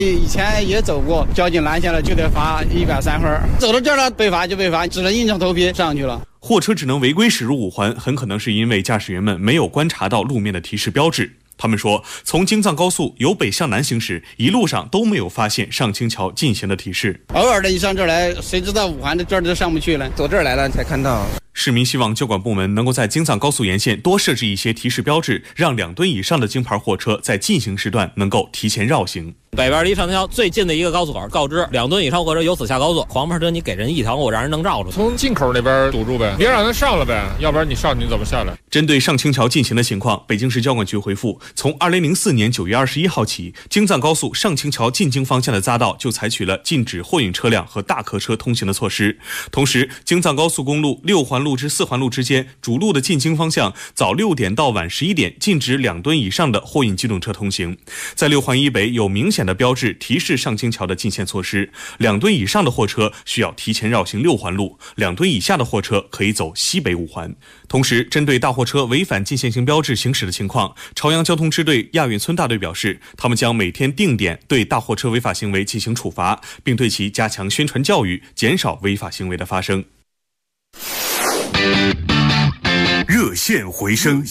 以前也走过，交警拦下了就得罚130分，走到这儿了被罚就被罚，只能硬着头皮上去了。 货车只能违规驶入5环，很可能是因为驾驶员们没有观察到路面的提示标志。他们说，从京藏高速由北向南行驶，一路上都没有发现上清桥进行的提示。 偶尔的一上这儿来，谁知道5环的这儿都上不去了， 走这儿来了才看到。 市民希望交管部门能够在京藏高速沿线多设置一些提示标志，让2吨以上的京牌货车在进行时段能够提前绕行。 北边离上清桥最近的一个高速口告知2吨以上货车由此下高速，黄牌车你给人一条路，让人能绕出去。 从进口那边堵住呗，别让人上了呗，要不然你上你怎么下来？ 针对上清桥进行的情况，北京市交管局回复，从2004年9月21号起，京藏高速上清桥进京方向的匝道就采取了禁止货运车辆和大客车通行的措施。同时，京藏高速公路6环路至4环路之间主路的进京方向早6点到晚11点禁止2吨以上的货运机动车通行。在6环以北有明显的标志提示上清桥的进线措施，2吨以上的货车需要提前绕行6环路，2吨以下的货车可以走西北5环。同时，针对大货车违反进线型标志行驶的情况，朝阳交通支队亚运村大队表示，他们将每天定点对大货车违法行为进行处罚，并对其加强宣传教育，减少违法行为的发生。 热线回声。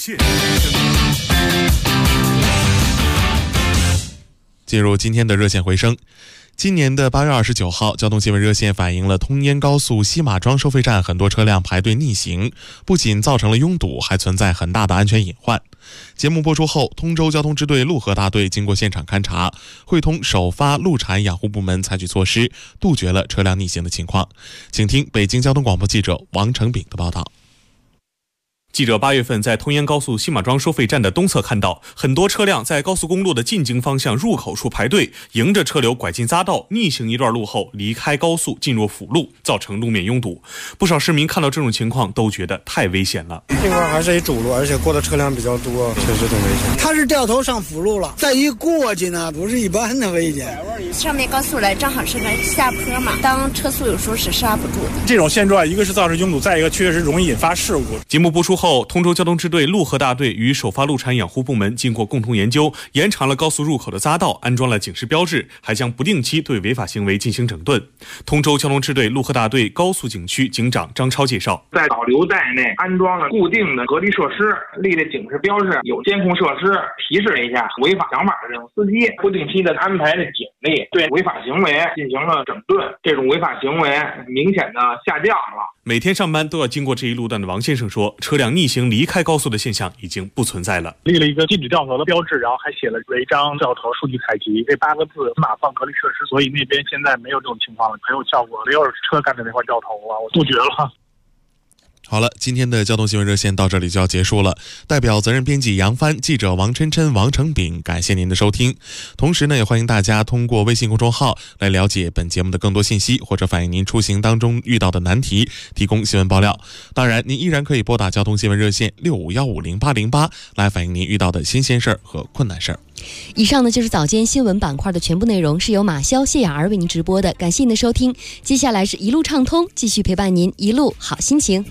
进入今天的热线回声。今年的8月29号，交通新闻热线反映了通燕高速西马庄收费站很多车辆排队逆行，不仅造成了拥堵，还存在很大的安全隐患。节目播出后，通州交通支队陆河大队经过现场勘查，会同首发路产养护部门采取措施，杜绝了车辆逆行的情况。请听北京交通广播记者王成炳的报道。 记者8月份在通燕高速西马庄收费站的东侧看到，很多车辆在高速公路的进京方向入口处排队，迎着车流拐进匝道，逆行一段路后离开高速进入辅路，造成路面拥堵。不少市民看到这种情况都觉得太危险了。 这块还是一主路，而且过的车辆比较多，确实挺危险。 他是掉头上辅路了，再一过去呢，不是一般的危险。 上面高速来正好是个下坡嘛，当车速有时候是刹不住的。 这种现状，一个是造成拥堵，再一个确实容易引发事故。 节目播出后，通州交通支队陆河大队与首发路产养护部门经过共同研究，延长了高速入口的匝道，安装了警示标志，还将不定期对违法行为进行整顿。通州交通支队陆河大队高速警区警长张超介绍， 在导流带内安装了固定的隔离设施，立了警示标志，有监控设施提示了一下违法想法的这种司机，不定期的安排了警力，对违法行为进行了整顿，这种违法行为明显的下降了。 每天上班都要经过这一路段的王先生说，车辆逆行离开高速的现象已经不存在了。 立了一个禁止掉头的标志，然后还写了违章掉头数据采集这8个字，码放隔离设施，所以那边现在没有这种情况了，很有效果。没有车干在那块掉头了，我杜绝了。 好了，今天的交通新闻热线到这里就要结束了。代表责任编辑杨帆、记者王琛琛、王成炳，感谢您的收听。同时呢，也欢迎大家通过微信公众号来了解本节目的更多信息，或者反映您出行当中遇到的难题，提供新闻爆料。当然，您依然可以拨打交通新闻热线65150808来反映您遇到的新鲜事儿和困难事儿。 以上呢就是早间新闻板块的全部内容，是由马潇、谢雅儿为您直播的，感谢您的收听。接下来是一路畅通，继续陪伴您一路好心情。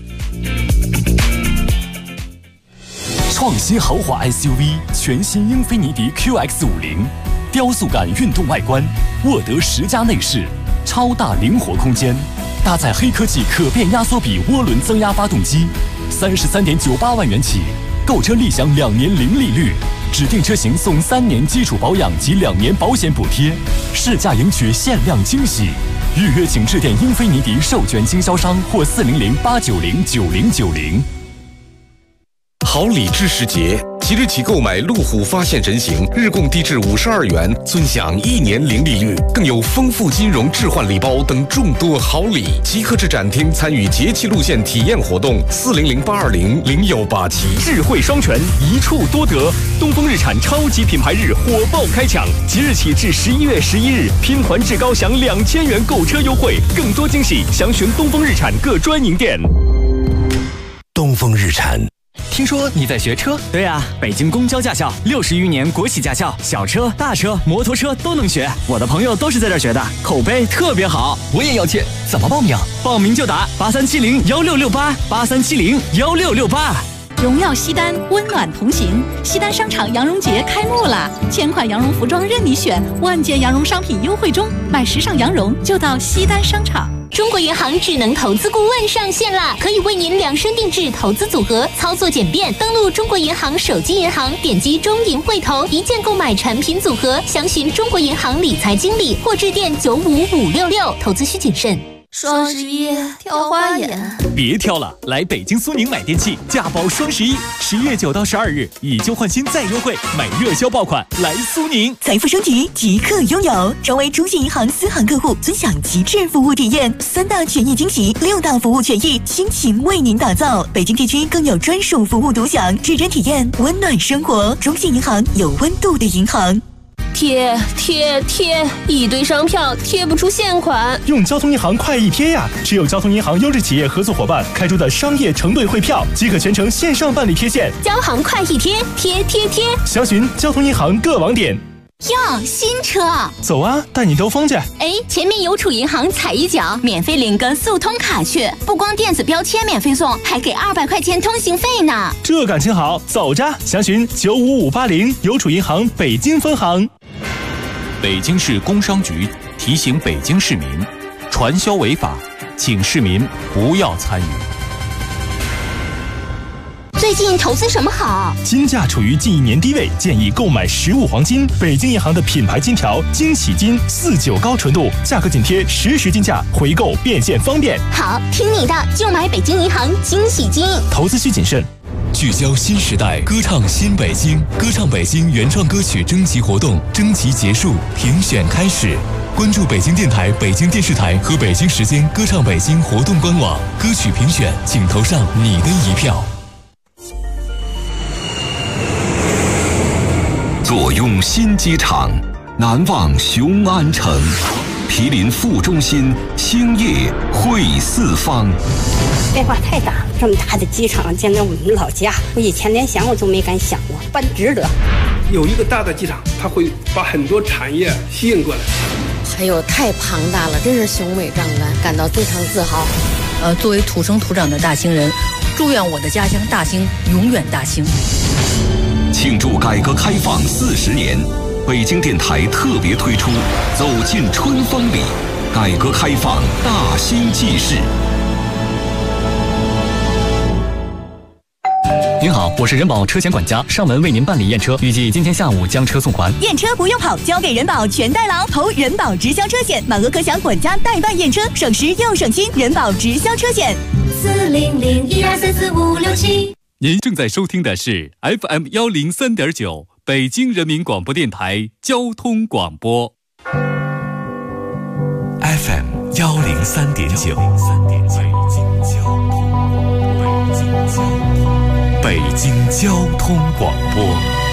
创新豪华 SUV 全新英菲尼迪 QX50， 雕塑感运动外观，沃德10加内饰，超大灵活空间，搭载黑科技可变压缩比涡轮增压发动机，33.98万元起，购车立享2年零利率，指定车型送3年基础保养及2年保险补贴，试驾赢取限量惊喜。预约请致电英菲尼迪授权经销商或400-890-9090。 好礼智时节，即日起购买路虎发现人形，日供低至52元，尊享1年零利率，更有丰富金融置换礼包等众多好礼。即刻至展厅参与节气路线体验活动，400-820-0187。 智慧双全，一处多得。东风日产超级品牌日火爆开抢，即日起至11月11日，拼团至高享2000元购车优惠，更多惊喜，详询东风日产各专营店。 东风日产。 听说你在学车？对啊，北京公交驾校60余年国企驾校，小车、大车、摩托车都能学。我的朋友都是在这儿学的，口碑特别好。我也要切，怎么报名？报名就打83701668，83701668。 荣耀西单，温暖同行。西单商场羊绒节开幕了，1000款羊绒服装任你选，万件羊绒商品优惠中，买时尚羊绒就到西单商场。 中国银行智能投资顾问上线了，可以为您量身定制投资组合，操作简便。登录中国银行手机银行，点击中银汇投，一键购买产品组合，详询中国银行理财经理或致电95566。投资需谨慎。 双11挑花眼， 别挑了，来北京苏宁买电器，价包双11，11月9到12日，以旧换新再优惠，买热销爆款，来苏宁。 财富升级即刻拥有，成为中信银行私行客户，尊享极致服务体验，3大权益惊喜，6大服务权益，倾情为您打造。北京地区更有专属服务独享，指针体验温暖生活。中信银行有温度的银行。 贴，一堆商票贴不出现款， 用交通银行快易贴呀！只有交通银行优质企业合作伙伴开出的商业承兑汇票，即可全程线上办理贴现。 交行快易贴，贴， 详询交通银行各网点。 哟，新车， 走啊，带你兜风去。 哎，前面邮储银行踩一脚，免费领个速通卡去，不光电子标签免费送，还给200块钱通行费呢。 这感情好，走着！详询95580邮储银行北京分行。 北京市工商局提醒北京市民，传销违法，请市民不要参与。 最近投资什么好？ 金价处于近1年低位，建议购买实物黄金。北京银行的品牌金条惊喜金49高纯度，价格紧贴实时金价，回购变现方便。 好，听你的，就买北京银行惊喜金。 投资需谨慎。 聚焦新时代，歌唱新北京，歌唱北京原创歌曲征集活动征集结束，评选开始。关注北京电台、北京电视台和北京时间歌唱北京活动官网，歌曲评选，请投上你的一票。 坐拥新机场，难忘雄安城。毗邻副中心，兴业汇四方。 变化太大，这么大的机场建在我们老家，我以前连想我都没敢想过，办值得。 有一个大的机场，它会把很多产业吸引过来。 还有太庞大了，真是雄伟壮观，感到非常自豪。 作为土生土长的大兴人，祝愿我的家乡大兴永远大兴。 庆祝改革开放40年，北京电台特别推出《走进春风里》，改革开放大兴纪事。 您好，我是人保车险管家，上门为您办理验车，预计今天下午将车送还。 验车不用跑，交给人保全代劳，投人保直销车险，满额可享管家代办验车，省时又省心。人保直销车险 40012344567。 您正在收听的是 FM 103.9北京人民广播电台交通广播。 FM 103.9，北京交通广播，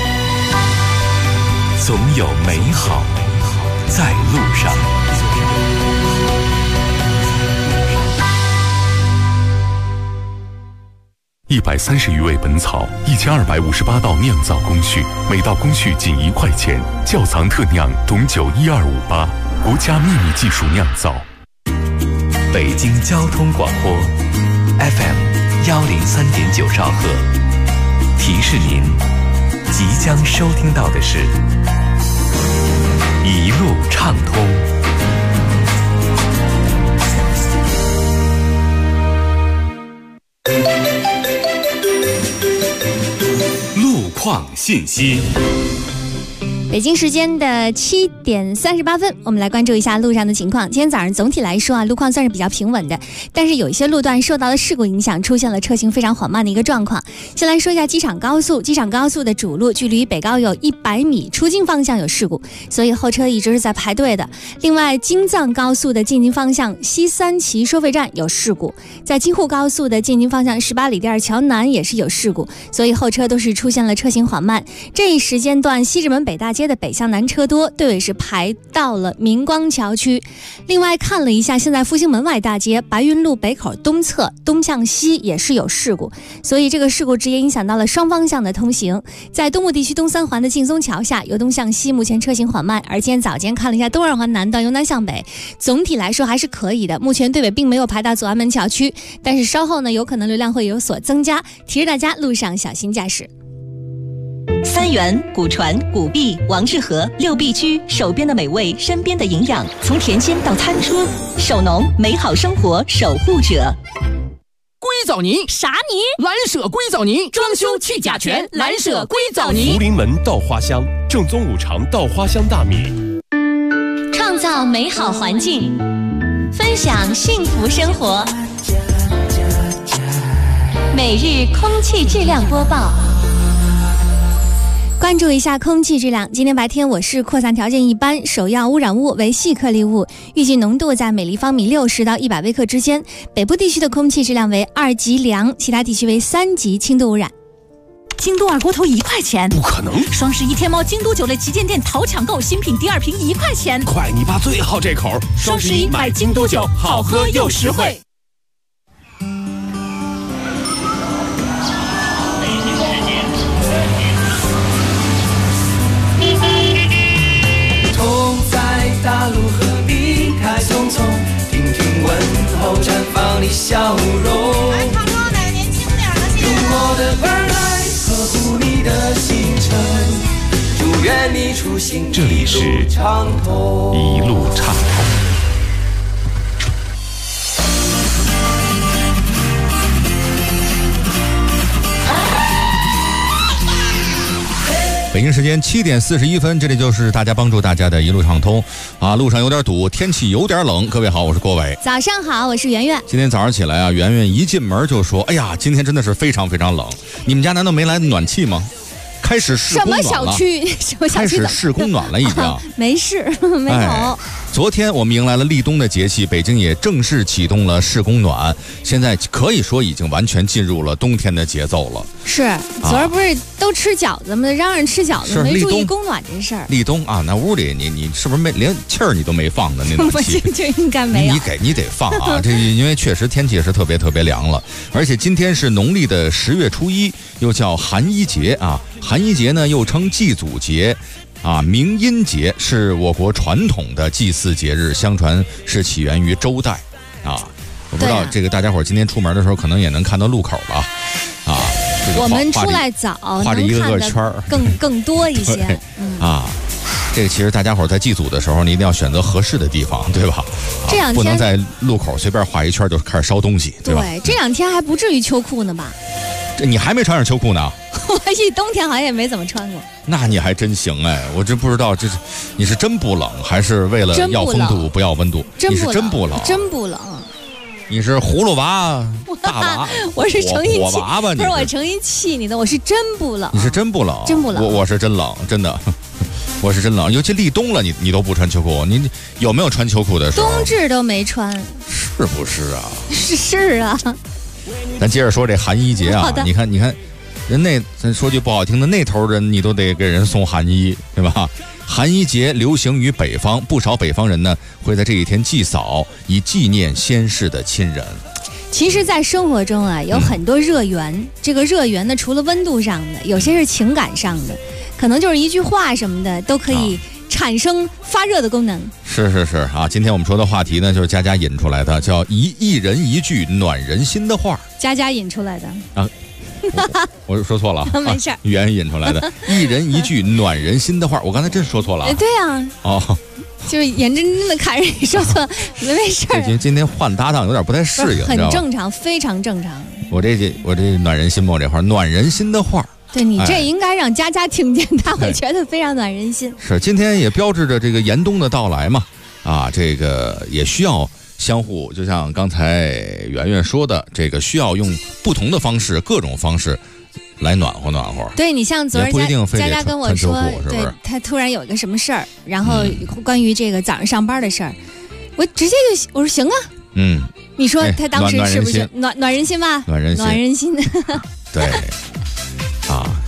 总有美好在路上。130余味本草，1258道酿造工序，每道工序仅1块钱。窖藏特酿董酒12588，国家秘密技术酿造。北京交通广播 FM 103.9兆赫，提示您即将收听到的是一路畅通。 路况信息。 北京时间的7点38分，我们来关注一下路上的情况。今天早上总体来说路况算是比较平稳的，但是有一些路段受到了事故影响，出现了车行非常缓慢的一个状况。先来说一下机场高速，机场高速的主路距离北高有100米，出境方向有事故，所以后车一直是在排队的。另外，京藏高速的进京方向西三旗收费站有事故，在京沪高速的进京方向18里店桥南也是有事故，所以后车都是出现了车行缓慢。这一时间段，西直门北大街街的北向南车多，队尾是排到了明光桥区。另外看了一下，现在复兴门外大街白云路北口东侧东向西也是有事故，所以这个事故直接影响到了双方向的通行。在东部地区东三环的劲松桥下由东向西，目前车行缓慢。而今天早间看了一下东二环南段由南向北，总体来说还是可以的，目前队尾并没有排到左安门桥区，但是稍后呢有可能流量会有所增加，提示大家路上小心驾驶。 三元、古传、古碧、王致和6必居，手边的美味，身边的营养，从甜心到餐桌，手农美好生活守护者。 硅藻泥啥泥？ 蓝舍硅藻泥，装修去甲醛，蓝舍硅藻泥。 福临门稻花香，正宗五常稻花香大米。 创造美好环境，分享幸福生活。每日空气质量播报。 关注一下空气质量，今天白天我市扩散条件一般，首要污染物为细颗粒物，预计浓度在每立方米60到100微克之间。北部地区的空气质量为2级良，其他地区为3级轻度污染。 京都二锅头1块钱， 不可能！ 双11天猫京都酒类旗舰店淘抢购，新品第2瓶1块钱。 快，你爸最好这口！ 双11买京都酒，好喝又实惠。 大路何必太匆匆，听听问候绽放你笑容。来唱歌的年轻点的心，用我的耳来呵护你的行程，祝愿你出行这里是一路畅通。 北京时间7点41分，这里就是大家帮助大家的一路畅通啊！路上有点堵，天气有点冷。各位好，我是郭伟。 早上好，我是圆圆。 今天早上起来啊，圆圆一进门就说：“哎呀，今天真的是非常非常冷。你们家难道没来暖气吗？”开始试供暖了。什么小区？开始试供暖了，已经。 没事，没有。 昨天我们迎来了立冬的节气，北京也正式启动了试供暖，现在可以说已经完全进入了冬天的节奏了。 是，昨儿不是都吃饺子吗？嚷嚷吃饺子，没注意供暖这事儿。 立冬啊，那屋里你是不是连气儿你都没放的那种气？ 就应该没有。 你得放啊！这因为确实天气也是特别特别凉了，而且今天是农历的10月初1，又叫寒衣节啊。寒衣节呢又称祭祖节。明阴节是我国传统的祭祀节日，相传是起源于周代啊。我不知道这个大家伙今天出门的时候可能也能看到路口了啊。 我们出来早， 画着一个个圈儿， 更多一些这个其实大家伙在祭祖的时候，你一定要选择合适的地方，对吧？ 这两天不能在路口随便画一圈就开始烧东西，对吧？ 对，这2天还不至于秋裤呢吧？ 这你还没穿上秋裤呢？ 我冬天好像也没怎么穿过。 那你还真行哎！我真不知道你是真不冷，还是为了要风度不要温度？你是真不冷， 真不冷。 你是葫芦娃、大娃， 我是成一火娃吧？ 不是我成一气你的，我是真不冷。 你是真不冷， 真不冷。 我是真冷，真的。我是真冷，尤其立冬了，你都不穿秋裤，你有没有穿秋裤的时候？ 冬至都没穿， 是不是啊？ 是啊。 咱接着说这寒衣节啊，你看，人咱说句不好听的，那头人你都得给人送寒衣，对吧？寒衣节流行于北方，不少北方人呢会在这一天祭扫，以纪念先逝的亲人。 其实在生活中啊，有很多热源，这个热源呢除了温度上的，有些是情感上的，可能就是一句话什么的都可以产生发热的功能。 是啊，今天我们说的话题呢就是佳佳引出来的，叫一人一句暖人心的话。 佳佳引出来的啊，我说错了， 没事， 原引出来的一人一句暖人心的话，我刚才真说错了。 对啊，就是眼睁睁的看着你说错，没事。 今天换搭档有点不太适应， 很正常，非常正常。 我这暖人心嘛，这话暖人心的话。 对，你这应该让佳佳听见，他会觉得非常暖人心。 是，今天也标志着这个严冬的到来嘛，这个也需要相互，就像刚才圆圆说的，这个需要用不同的方式，各种方式来暖和暖和。 对，你像昨儿佳佳跟我说，对，他突然有一个什么事儿，然后关于这个早上上班的事儿，我直接我说行啊，你说他当时是不是暖人心吧？ 暖人心，对。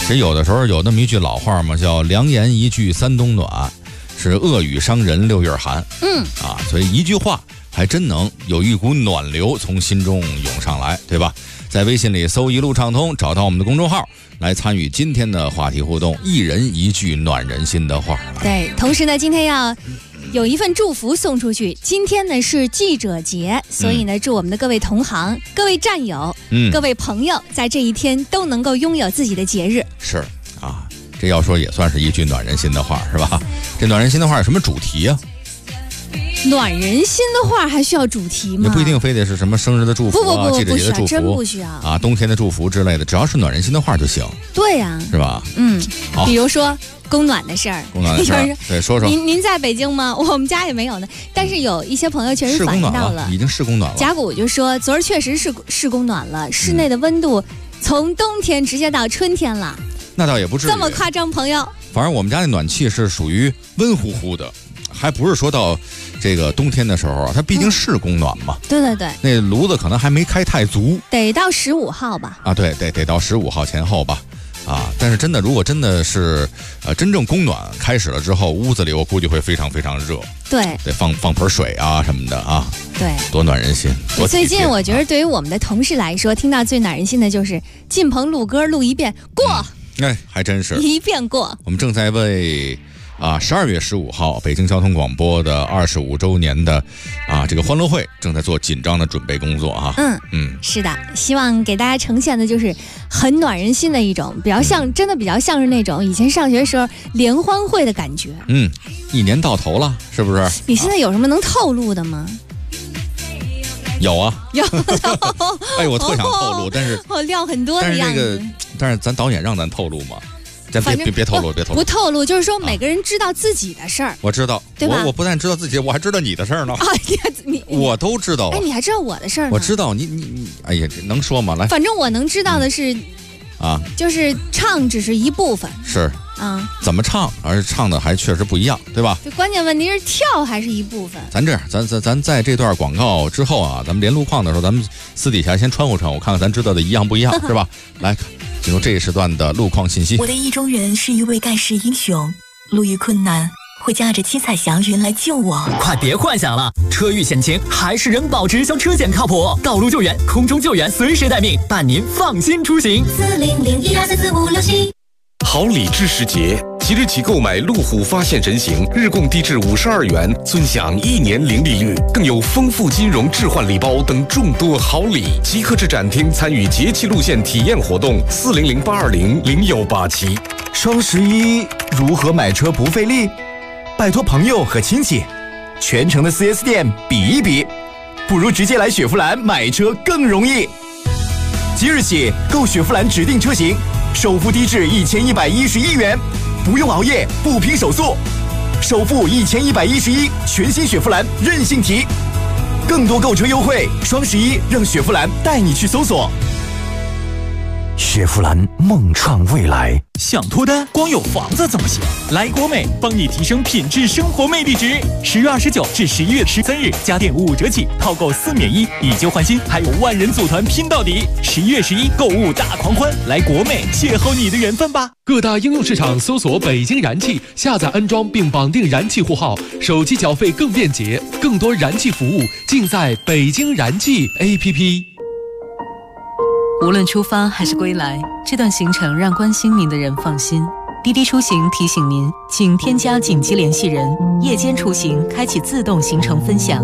其实有的时候有那么一句老话嘛，叫良言一句三冬暖，是恶语伤人六月寒。所以一句话还真能有一股暖流从心中涌上来，对吧？在微信里搜一路畅通，找到我们的公众号来参与今天的话题互动，一人一句暖人心的话。 对，同时呢，今天要有一份祝福送出去。今天呢是记者节，所以呢，祝我们的各位同行、各位战友、各位朋友，在这一天都能够拥有自己的节日。 是啊，这要说也算是一句暖人心的话，是吧？这暖人心的话有什么主题啊？ 暖人心的话还需要主题吗？ 也不一定非得是什么生日的祝福啊、记者节的祝福， 真不需要啊，冬天的祝福之类的，只要是暖人心的话就行。 对呀， 是吧？好， 比如说供暖的事儿， 供暖的事儿，对，说说。 您在北京吗？我们家也没有呢，但是有一些朋友确实反映到了， 已经是供暖了。 甲骨就说，昨儿确实是供暖了，室内的温度从冬天直接到春天了。 那倒也不至于这么夸张，朋友。 反正我们家那暖气是属于温乎乎的。还不是说到这个冬天的时候，它毕竟是供暖嘛。 对对对， 那炉子可能还没开太足， 得到15号吧。 啊，对，得到15号前后吧。啊，但是真的，如果真的是真正供暖开始了之后，屋子里我估计会非常非常热。 对， 得放盆水啊什么的啊。 对， 多暖人心。 最近我觉得对于我们的同事来说，听到最暖人心的就是进棚录歌录一遍过。 还真是一遍过。 我们正在为12月15号北京交通广播的25周年的这个欢乐会正在做紧张的准备工作啊。 是的，希望给大家呈现的就是很暖人心的一种，比较像真的比较像是那种以前上学时候联欢会的感觉。 一年到头了，是不是？ 你现在有什么能透露的吗？ 有啊，有。哎，我特想透露，但是料很多的样子。 但是咱导演让咱透露嘛。咱别透露，别透露， 不透露，就是说每个人知道自己的事儿。 我知道，对吧？我不但知道自己，我还知道你的事儿呢。 你我都知道。 哎，你还知道我的事儿呢？ 我知道你，哎呀，能说吗？来， 反正我能知道的是，就是唱只是一部分。 是怎么唱，而唱的还确实不一样，对吧？ 就关键问题是跳还是一部分。 咱这样，咱在这段广告之后啊，咱们连路况的时候，咱们私底下先穿呼，看看咱知道的一样不一样，是吧？来。进入这一时段的路况信息。 我的意中人是一位盖世英雄，路遇困难会驾着七彩祥云来救我。 快别幻想了，车遇险情还是人保直销车险靠谱，道路救援、空中救援随时待命，伴您放心出行。 40012344567。 好礼智时节，即日起购买路虎发现人形，日供低至52元，尊享1年零利率，更有丰富金融置换礼包等众多好礼。即刻至展厅参与节气路线体验活动，40082000187。 双11如何买车不费力？拜托朋友和亲戚，全城的 4S 店比一比，不如直接来雪佛兰买车更容易。即日起购雪佛兰指定车型，首付低至1111元，不用熬夜，不拼手速，首付1111，全新雪佛兰任性提。更多购车优惠，双11让雪佛兰带你去搜索。 雪佛兰梦创未来。 想脱单，光有房子怎么行？来国美帮你提升品质生活魅力值。10月29至11月13日，家电5折起，套购4免1，以旧换新，还有万人组团拼到底。11月11购物大狂欢，来国美邂逅你的缘分吧！ 各大应用市场搜索北京燃气，下载安装并绑定燃气户号，手机缴费更便捷，更多燃气服务尽在北京燃气 APP。 无论出发还是归来，这段行程让关心您的人放心。滴滴出行提醒您，请添加紧急联系人，夜间出行开启自动行程分享。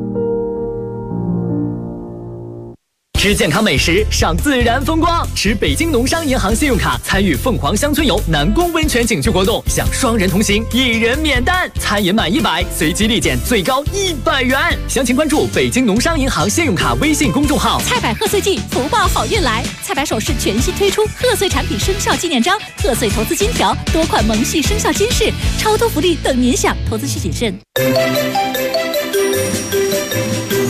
吃健康美食，赏自然风光，持北京农商银行信用卡参与凤凰乡村游南宫温泉景区活动，享双人同行，1人免单，餐饮满100，随机立减最高100元。详情关注北京农商银行信用卡微信公众号。 菜百贺岁季，福报好运来！菜百首饰全新推出贺岁产品生肖纪念章、贺岁投资金条，多款萌系生肖金饰，超多福利等您享，投资需谨慎。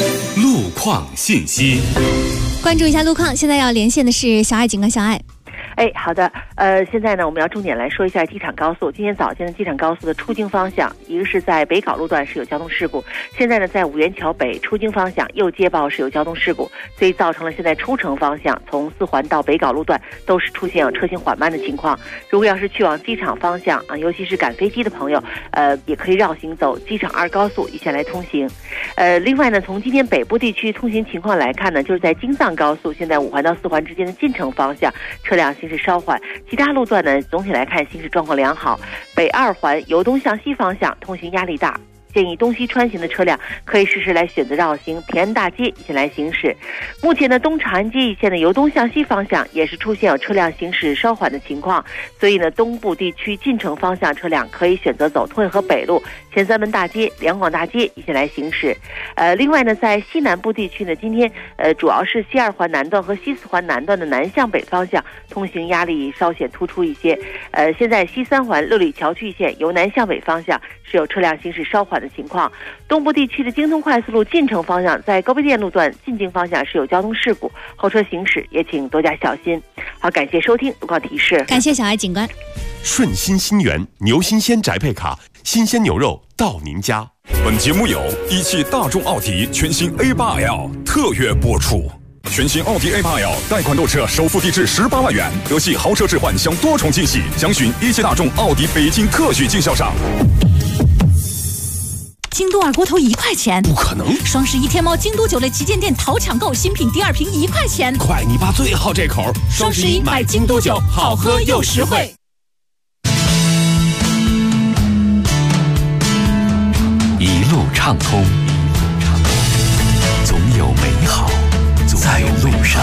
路况信息。 关注一下路况，现在要连线的是小爱警官小爱。 好的，现在呢，我们要重点来说一下机场高速。今天早间的机场高速的出京方向，一个是在北碘路段是有交通事故，现在呢，在五元桥北出京方向又接报是有交通事故，所以造成了现在出城方向从4环到北碘路段都是出现有车行缓慢的情况。如果要是去往机场方向啊，尤其是赶飞机的朋友，也可以绕行走机场2高速一线来通行。另外呢，从今天北部地区通行情况来看呢，就是在京藏高速现在5环到4环之间的进城方向车辆行驶稍缓，其他路段呢总体来看行驶状况良好。北2环由东向西方向通行压力大，建议东西穿行的车辆可以适时来选择绕行平安大街一线来行驶。目前呢，东长安街一线的由东向西方向也是出现有车辆行驶稍缓的情况，所以呢，东部地区进城方向车辆可以选择走通惠河北路、前三门大街、两广大街一线来行驶。另外呢，在西南部地区呢，今天主要是西2环南段和西4环南段的南向北方向通行压力稍显突出一些。现在西3环六里桥区一线由南向北方向是有车辆行驶稍缓的情况。东部地区的京通快速路进城方向，在高碑店路段进京方向是有交通事故，后车行驶也请多加小心。好，感谢收听路况提示， 感谢小爱警官。 顺心新源牛新鲜宅配卡，新鲜牛肉到您家。 本节目由一汽大众奥迪全新 A8L 特约播出。全新奥迪 A8L 贷款购车首付低至18万元，德系豪车置换享多重惊喜，详询一汽大众奥迪北京特许经销商。 京都二锅头1块钱， 不可能！ 双11天猫京都酒类旗舰店淘抢购，新品第2瓶1块钱。 快，你爸最好这口！ 双11买京都酒，好喝又实惠。 一路畅通，总有美好在路上。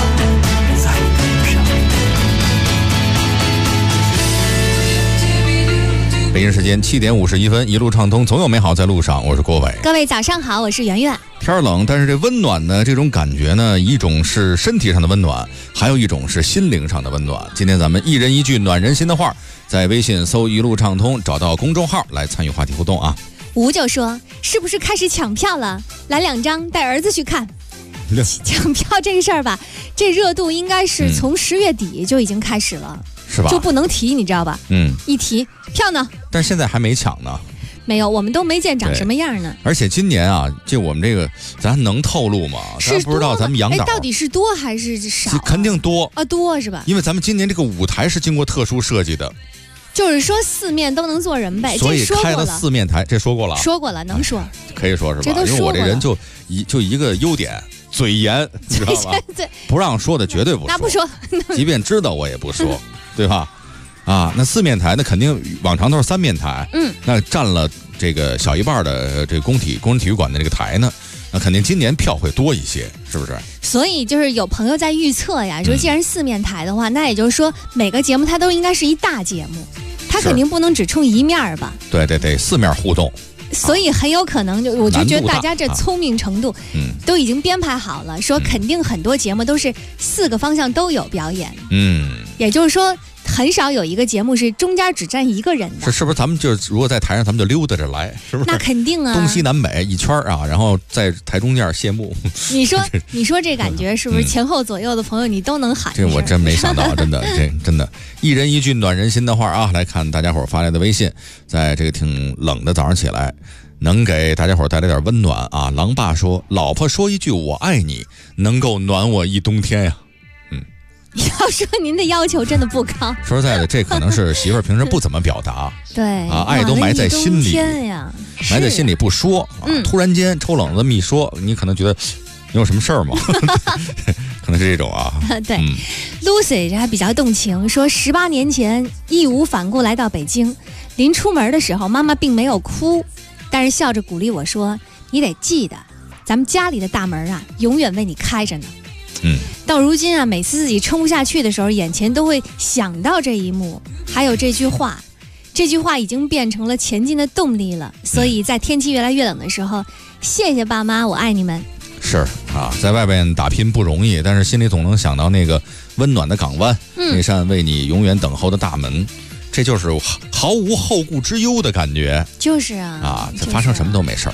北京时间7点51分，一路畅通，总有美好在路上。我是郭伟， 各位早上好，我是圆圆。 天冷，但是这温暖呢，这种感觉呢，一种是身体上的温暖，还有一种是心灵上的温暖。今天咱们一人一句暖人心的话，在微信搜一路畅通，找到公众号来参与话题互动啊。 吴就说，是不是开始抢票了？来2张带儿子去看。抢票这个事儿吧，这热度应该是从10月底就已经开始了， 是吧？ 就不能提，你知道吧？一提票呢， 但是现在还没抢呢。 没有，我们都没见长什么样呢。 而且今年啊，就我们这个，咱能透露吗？咱不知道咱们杨导到底是多还是少？ 肯定多啊，多是吧？ 因为咱们今年这个舞台是经过特殊设计的。 就是说4面都能做人呗， 所以开了4面台，这说过了， 说过了，能说， 可以说是吧？ 这都说过了。 因为我这人就一个优点，嘴严，你知道吧？不让说的绝对不说， 那不说， 即便知道我也不说，对吧？啊，那4面台那肯定往常都是3面台，那占了这个小一半的这个工人体育馆的这个台呢，那肯定今年票会多一些，是不是？ 所以就是有朋友在预测呀，说既然4面台的话，那也就是说每个节目它都应该是一大节目，它肯定不能只冲一面吧？ 对，4面互动。 所以很有可能我就觉得大家这聪明程度，都已经编排好了，说肯定很多节目都是4个方向都有表演，也就是说很少有一个节目是中间只站一个人的。 是不是？咱们就是如果在台上，咱们就溜达着来，是不是？ 那肯定啊， 东西南北一圈啊，然后在台中间谢幕。 你说这感觉是不是前后左右的朋友你都能喊？ 这我真没想到，真的，真的，一人一句暖人心的话啊！来看大家伙发来的微信，在这个挺冷的早上起来，能给大家伙带来点温暖啊！狼爸说，老婆说一句我爱你，能够暖我一冬天呀。 要说您的要求真的不高， 说实在的，这可能是媳妇儿平时不怎么表达， 对啊，爱都埋在心里，埋在心里不说啊。突然间抽冷子这么一说，你可能觉得你有什么事儿吗？可能是这种啊。 对，Lucy 这还比较动情，说18年前义无反顾来到北京，临出门的时候，妈妈并没有哭，但是笑着鼓励我说：“你得记得，咱们家里的大门啊，永远为你开着呢。”到如今啊，每次自己撑不下去的时候，眼前都会想到这一幕，还有这句话已经变成了前进的动力了。所以在天气越来越冷的时候，谢谢爸妈，我爱你们。 是啊，在外边打拼不容易，但是心里总能想到那个温暖的港湾，那扇为你永远等候的大门，这就是毫无后顾之忧的感觉。 就是啊， 发生什么都没事儿。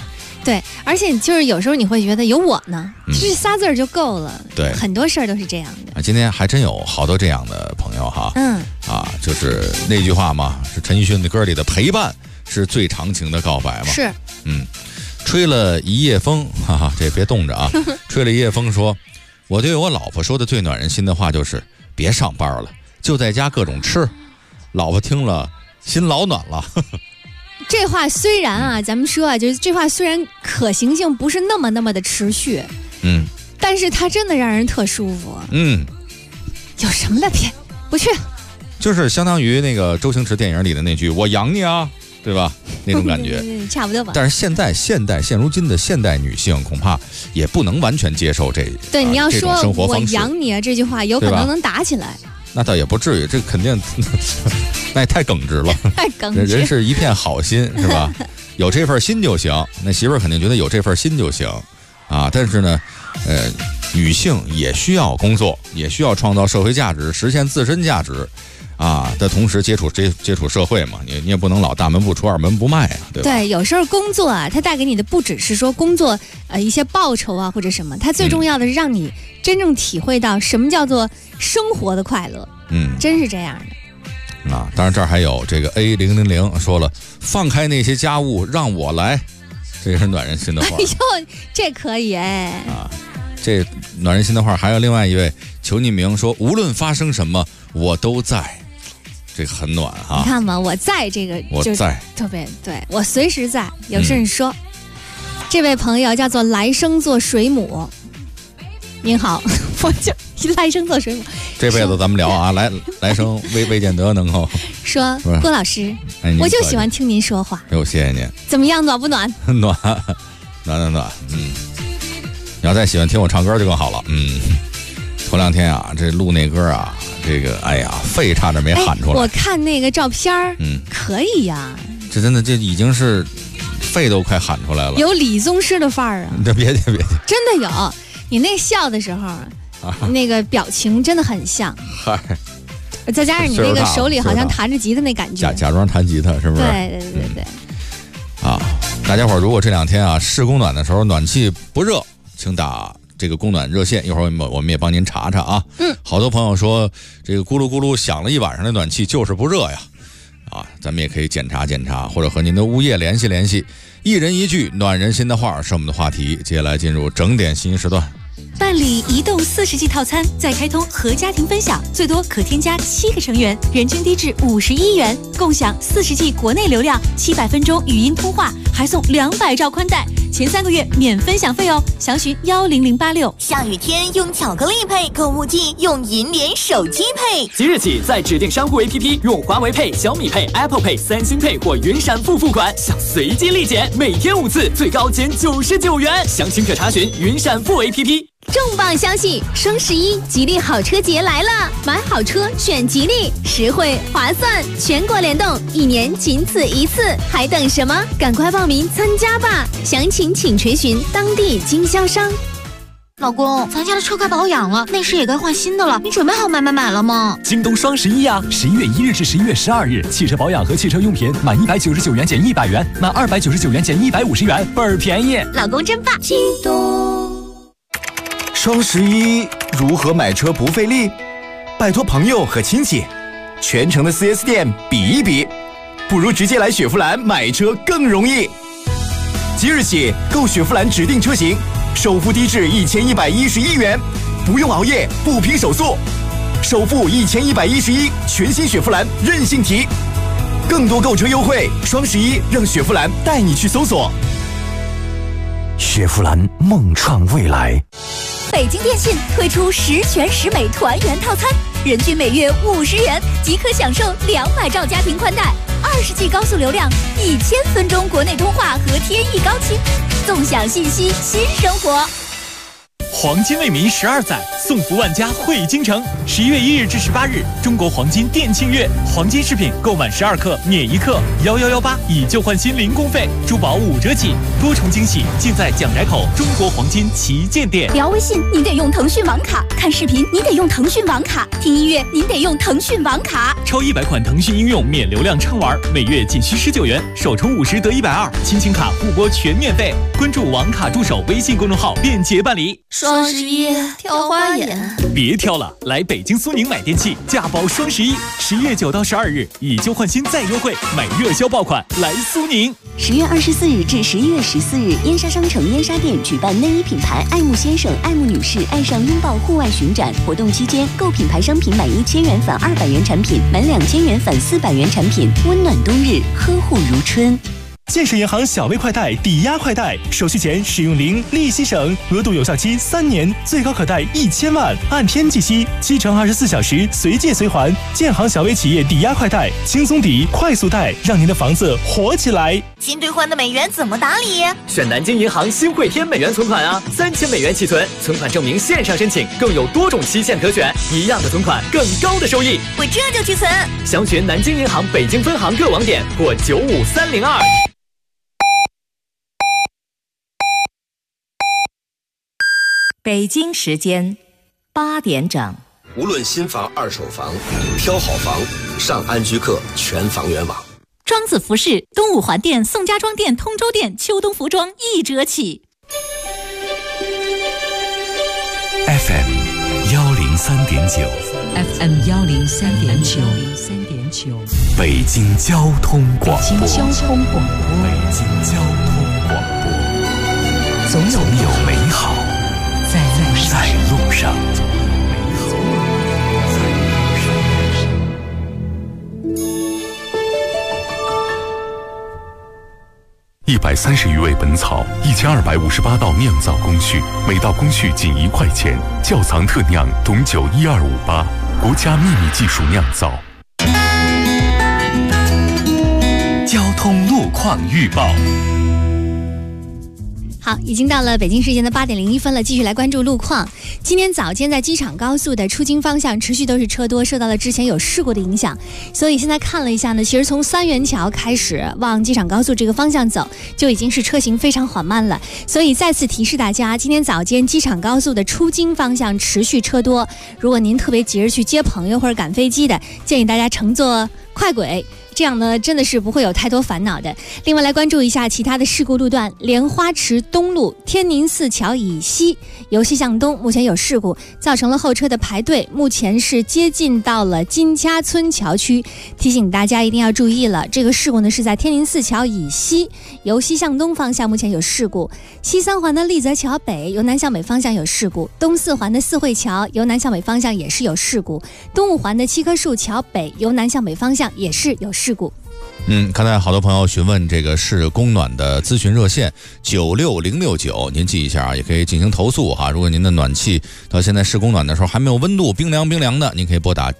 对，而且就是有时候你会觉得有我呢，这仨字儿就够了。 对， 很多事儿都是这样的。 今天还真有好多这样的朋友哈。就是那句话嘛，是陈奕迅的歌里的陪伴是最长情的告白嘛。 是。 吹了一夜风，哈哈，这别冻着啊！吹了一夜风说，我对我老婆说的最暖人心的话就是别上班了，就在家各种吃。老婆听了心老暖了。 这话虽然啊，咱们说啊，就是这话虽然可行性不是那么的持续，但是它真的让人特舒服。有什么的别不去， 就是相当于那个周星驰电影里的那句我养你啊，对吧？那种感觉差不多吧。 但是现如今的现代女性恐怕也不能完全接受这对你要说生活方式我养你啊这句话有可能能打起来。 那倒也不至于，这肯定那也太耿直了。 太耿直， 人是一片好心是吧？有这份心就行。那媳妇儿肯定觉得有这份心就行啊。但是呢，女性也需要工作，也需要创造社会价值，实现自身价值。的同时接触社会嘛，你也不能老大门不出二门不迈啊，对吧？ 对，有时候工作啊，它带给你的不只是说工作一些报酬啊或者什么，它最重要的是让你真正体会到什么叫做生活的快乐。真是这样的。 当然这儿还有这个 A000 说了，放开那些家务让我来，这是暖人心的话。 哎呦，这可以哎。 这暖人心的话还有另外一位求匿名说，无论发生什么我都在。这个很暖哈， 你看嘛，我在这个， 我在特别对，我随时在。有事你说，这位朋友叫做来生做水母，您好，我就来生做水母。 这辈子咱们聊啊，来生未见得能够说郭老师，我就喜欢听您说话。 哟，谢谢您。 怎么样，暖不暖？ 暖。你要再喜欢听我唱歌就更好了。头两天啊，这录那歌啊，这个哎呀，肺差点没喊出来。 我看那个照片可以呀。 这真的，这已经是肺都快喊出来了。 有李宗师的范儿啊！ 这别，真的有。你那笑的时候，那个表情真的很像。 嗨， 再加上你那个手里好像弹着吉他那感觉， 假装弹吉他是不是？ 对。 大家伙如果这两天啊试供暖的时候暖气不热，请打这个供暖热线，一会儿我们也帮您查查啊。好多朋友说这个咕噜咕噜响了一晚上的暖气就是不热呀，咱们也可以检查检查，或者和您的物业联系联系。一人一句暖人心的话是我们的话题，接下来进入整点新时段。 办理移动40G 套餐，再开通和家庭分享，最多可添加7个成员，人均低至51元，共享40G 国内流量，700分钟语音通话，还送200兆宽带，前3个月免分享费哦。详询10086。 下雨天用巧克力配，购物季用银联手机配。 即日起，在指定商户 APP 用华为配、小米配、Apple Pay、三星配或云闪付付款，享随机立减，每天5次，最高减99元。详情可查询云闪付 APP。 重磅消息！双11吉利好车节来了，买好车选吉利，实惠划算，全国联动，1年仅此一次，还等什么？赶快报名参加吧！详情请垂询当地经销商。 老公，咱家的车该保养了，内饰也该换新的了，你准备好买了吗？ 京东双11呀，11月1日至11月12日，汽车保养和汽车用品满199元减100元，满299元减150元，倍儿便宜。 老公真棒！ 京东。 双11如何买车不费力？拜托朋友和亲戚，全城的 4S 店比一比，不如直接来雪佛兰买车更容易。即日起购雪佛兰指定车型，首付低至1111元，不用熬夜，不拼手速，首付1111，全新雪佛兰任性提。更多购车优惠，双11让雪佛兰带你去搜索。 雪佛兰梦创未来。 北京电信推出10全10美团圆套餐，人均每月50元即可享受200兆家庭宽带，20G 高速流量，1000分钟国内通话和天翼高清，纵享信息新生活。 黄金为民12载，送福万家汇京城。11月1日至18日，中国黄金店庆月，黄金饰品购满12克免1克，1118以旧换新零工费，珠宝5折起。 多重惊喜尽在蒋宅口中国黄金旗舰店。 聊微信您得用腾讯网卡，看视频您得用腾讯网卡，听音乐您得用腾讯网卡。 超100款腾讯应用免流量畅玩，每月仅需19元，首充50得120，亲情卡互拨全免费。关注网卡助手微信公众号便捷办理。 双11挑花眼， 别挑了，来北京苏宁买电器，价包双11，11月9到12日以旧换新再优惠，买热销爆款来苏宁。 10月24日至11月14日，燕莎商城燕莎店举办内衣品牌爱慕先生、爱慕女士爱上拥抱户外巡展活动期间，购品牌商品满1000元返200元产品，满2000元返400元产品，温暖冬日，呵护如春。 建设银行小微快贷抵押快贷，手续钱使用零，利息省，额度有效期3年，最高可贷1000万，按天计息，7乘24小时随借随还。建行小微企业抵押快贷，轻松抵，快速贷，让您的房子活起来。 新兑换的美元怎么打理？ 选南京银行新汇添美元存款啊，3000美元起存，存款证明线上申请，更有多种期限可选，一样的存款，更高的收益。 我这就去存。 详询南京银行北京分行各网点或95302。 北京时间8点整。 无论新房、二手房，挑好房，上安居客全房源网。 庄子服饰、东五环店、宋家庄店、通州店、秋冬服装1折起。 FM 103.9 FM 103.9 北京交通广播。 北京交通广播。 北京交通广播。总有美好在路上。130余味本草，1258道酿造工序，每道工序仅1块钱。窖藏特酿董酒12588，国家秘密技术酿造。交通路况预报。 好，已经到了北京时间的8点01分了，继续来关注路况。今天早间在机场高速的出京方向持续都是车多，受到了之前有事故的影响，所以现在看了一下呢，其实从三元桥开始往机场高速这个方向走，就已经是车行非常缓慢了。所以再次提示大家，今天早间机场高速的出京方向持续车多，如果您特别急着去接朋友或者赶飞机的，建议大家乘坐快轨。这样呢，真的是不会有太多烦恼的。另外来关注一下其他的事故路段，莲花池东路天宁寺桥以西由西向东目前有事故，造成了后车的排队，目前是接近到了金家村桥区，提醒大家一定要注意了。这个事故呢是在天宁寺桥以西由西向东方向目前有事故，西三环的丽泽桥北由南向北方向有事故，东四环的四惠桥由南向北方向也是有事故，东五环的七棵树桥北由南向北方向也是有事故。 看到好多朋友询问这个市供暖的咨询热线96069，您记一下啊，也可以进行投诉哈。如果您的暖气到现在市供暖的时候还没有温度，冰凉的，您可以拨打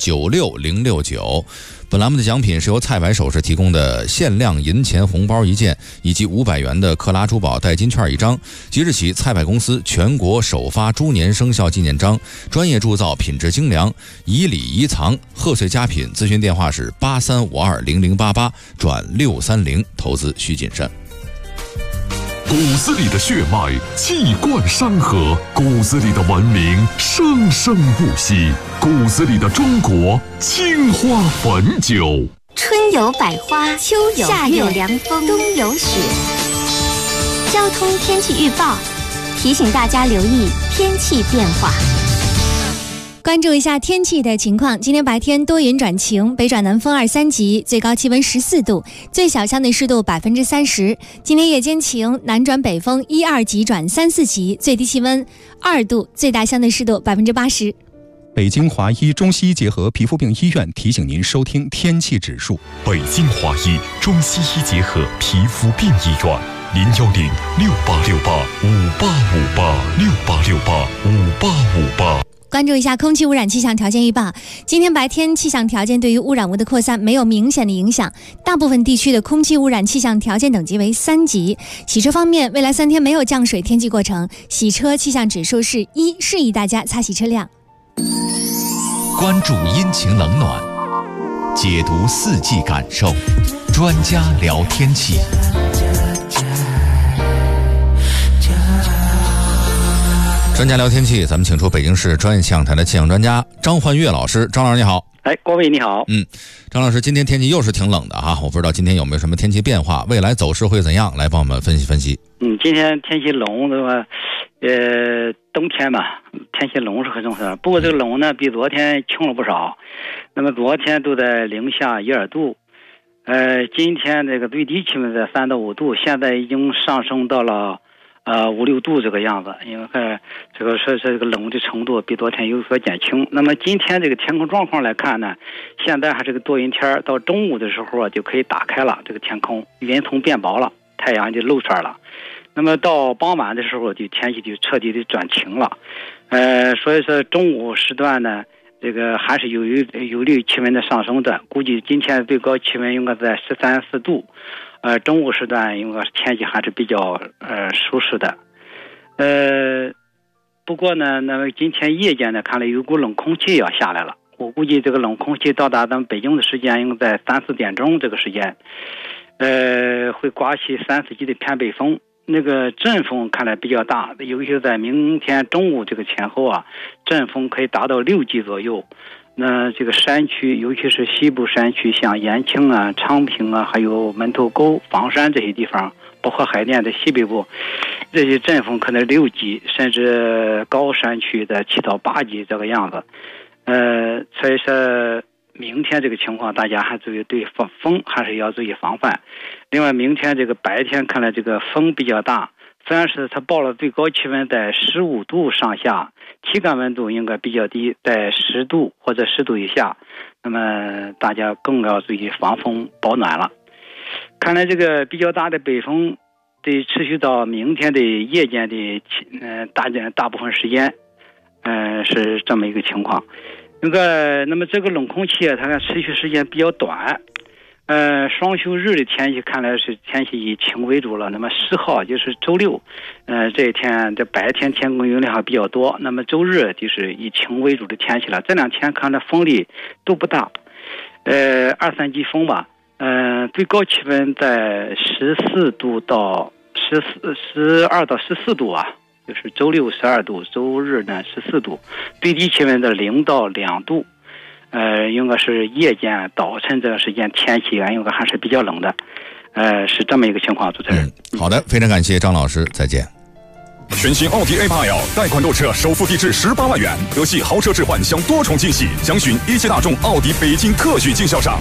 96069。本栏目的奖品是由菜百首饰提供的限量银钱红包1件，以及500元的克拉珠宝代金券1张。即日起，菜百公司全国首发猪年生肖纪念章，专业铸造，品质精良，以礼仪藏，贺岁佳品。咨询电话是83520088转630，投资需谨慎。 骨子里的血脉气贯山河，骨子里的文明生生不息，骨子里的中国青花汾酒。 春有百花，秋有夏有凉风，冬有雪。交通天气预报提醒大家留意天气变化。 关注一下天气的情况，今天白天多云转晴，北转南风2、3级，最高气温14度，最小相对湿度30%。今天夜间晴，南转北风1、2级转3、4级，最低气温2度，最大相对湿度80%。 北京华医中西医结合皮肤病医院提醒您收听天气指数。 北京华医中西医结合皮肤病医院，0106868585868，668685858。 关注一下空气污染气象条件预报。今天白天气象条件对于污染物的扩散没有明显的影响，大部分地区的空气污染气象条件等级为3级。洗车方面，未来3天没有降水天气过程，洗车气象指数是1，适宜大家擦洗车辆。 关注阴晴冷暖，解读四季感受，专家聊天气。 专家聊天气，咱们请出北京市专业气象台的气象专家张焕岳老师。张老师你好。 郭伟你好。 张老师，今天天气又是挺冷的哈，我不知道今天有没有什么天气变化，未来走势会怎样？来帮我们分析分析。 今天天气冷的话，冬天嘛，天气冷是很正常。不过这个冷呢，比昨天轻了不少。那么昨天都在零下1、2度，今天这个最低气温在3到5度，现在已经上升到了5、6度这个样子，因为这个冷的程度比昨天有所减轻。那么今天这个天空状况来看呢，现在还是个多云天，到中午的时候就可以打开了，这个天空云层变薄了，太阳就露出来了。那么到傍晚的时候，就天气就彻底的转晴了。所以说中午时段呢，这个还是有利于气温的上升的，估计今天最高气温应该在13、14度。中午时段应该天气还是比较舒适的。不过呢，那么今天夜间呢，看来有股冷空气要下来了。我估计这个冷空气到达咱们北京的时间应该在3、4点钟这个时间，会刮起3、4级的偏北风。那个阵风看来比较大，尤其在明天中午这个前后啊，阵风可以达到6级左右。那这个山区，尤其是西部山区，像延庆啊、昌平啊，还有门头沟、房山这些地方，包括海淀的西北部，这些阵风可能6级，甚至高山区的7到8级这个样子。所以说明天这个情况，大家还注意对风还是要注意防范。另外，明天这个白天看来这个风比较大，虽然是它报了最高气温在15度上下，体感温度应该比较低，在10度或者10度以下，那么大家更要注意防风保暖了。看来这个比较大的北风得持续到明天的夜间的大部分时间，是这么一个情况。那么这个冷空气啊，它持续时间比较短。双休日的天气看来是天气以晴为主了。那么10号就是周六，这一天的白天天空云量还比较多。那么周日就是以晴为主的天气了。这2天看着风力都不大，2、3级风吧。最高气温在14度到12到14度啊，就是周六12度，周日呢14度，最低气温的0到2度。应该是夜间早晨这个时间天气应该还是比较冷的，是这么一个情况，主持人。 好的，非常感谢张老师，再见。 全新奥迪 A8L 贷款购车首付低至18万元，德系豪车置换享多重惊喜，详询一汽大众奥迪北京特许经销商。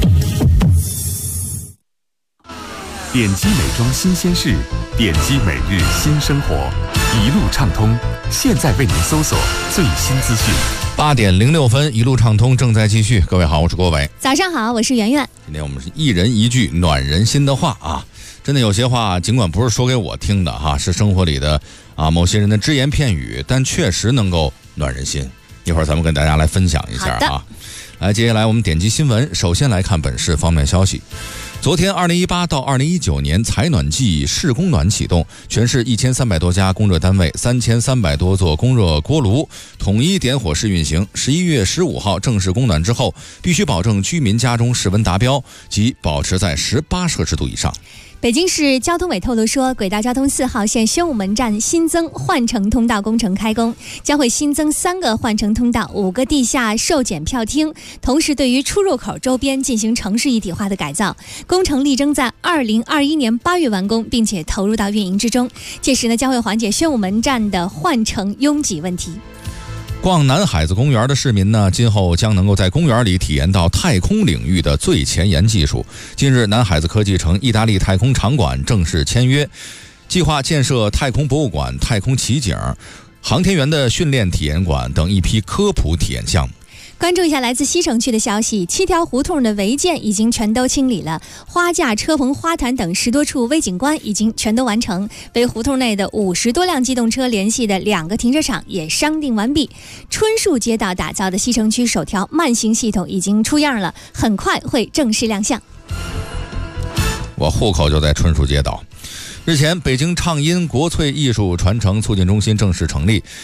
点击美妆新鲜事，点击每日新生活，一路畅通，现在为您搜索最新资讯。 8点06分，一路畅通正在继续。各位好，我是郭伟。 早上好，我是圆圆。 今天我们是一人一句暖人心的话啊，真的有些话尽管不是说给我听的哈，是生活里的某些人的只言片语，但确实能够暖人心。一会儿咱们跟大家来分享一下啊。来，接下来我们点击新闻，首先来看本市方面消息。昨天2018到2019年采暖季试供暖启动，全市1300多家供热单位，3300多座供热锅炉统一点火试运行。11月15号正式供暖之后，必须保证居民家中室温达标，即保持在18摄氏度以上。 北京市交通委透露说，轨道交通4号线宣武门站新增换乘通道工程开工，将会新增3个换乘通道、5个地下售检票厅，同时对于出入口周边进行城市一体化的改造。工程力争在2021年8月完工，并且投入到运营之中。届时呢，将会缓解宣武门站的换乘拥挤问题。 逛南海子公园的市民呢，今后将能够在公园里体验到太空领域的最前沿技术。近日，南海子科技城意大利太空场馆正式签约，计划建设太空博物馆、太空奇景、航天员的训练体验馆等一批科普体验项目。 关注一下来自西城区的消息，7条胡同的违建已经全都清理了，花架、车棚、花坛等10多处微景观已经全都完成，为胡同内的50多辆机动车联系的2个停车场也商定完毕。春树街道打造的西城区首条慢行系统已经出样了，很快会正式亮相。 我户口就在春树街道。日前，北京畅音国粹艺术传承促进中心正式成立。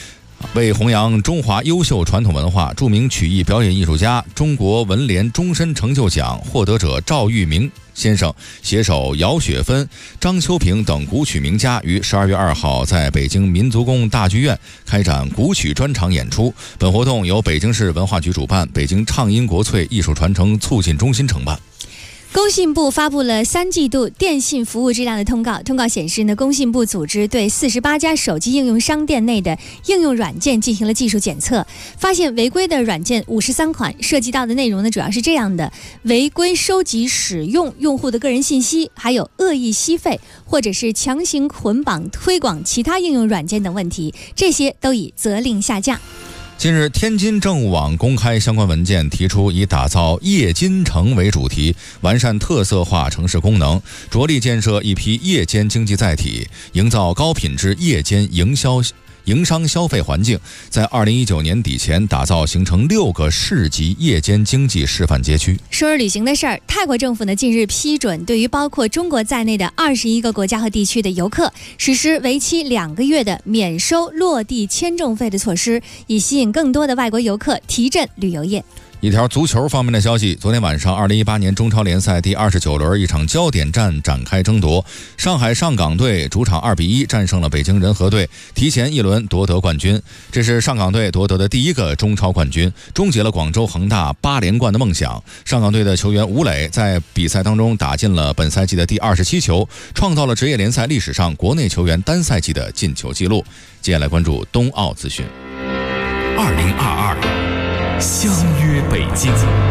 为弘扬中华优秀传统文化，著名曲艺表演艺术家、中国文联终身成就奖获得者赵玉明先生携手姚雪芬、张秋平等古曲名家于12月2号在北京民族宫大剧院开展古曲专场演出。本活动由北京市文化局主办，北京畅音国粹艺术传承促进中心承办。 工信部发布了3季度电信服务质量的通告。通告显示呢，工信部组织对48家手机应用商店内的应用软件进行了技术检测，发现违规的软件53款，涉及到的内容呢主要是这样的：违规收集使用用户的个人信息，还有恶意吸费或者是强行捆绑推广其他应用软件等问题，这些都已责令下架。 近日，天津政务网公开相关文件，提出以打造夜金城为主题，完善特色化城市功能，着力建设一批夜间经济载体，营造高品质夜间营商消费环境，在2019年底前打造形成6个市级夜间经济示范街区。 说是旅行的事儿，泰国政府呢近日批准对于包括中国在内的21个国家和地区的游客实施为期2个月的免收落地签证费的措施，以吸引更多的外国游客，提振旅游业。 一条足球方面的消息，昨天晚上2018年中超联赛第29轮一场焦点战展开争夺，上海上港队主场2-1战胜了北京人和队，提前1轮夺得冠军。这是上港队夺得的第1个中超冠军，终结了广州恒大8连冠的梦想。上港队的球员吴磊在比赛当中打进了本赛季的第27球，创造了职业联赛历史上国内球员单赛季的进球纪录。接下来关注冬奥资讯。 2022相约北京，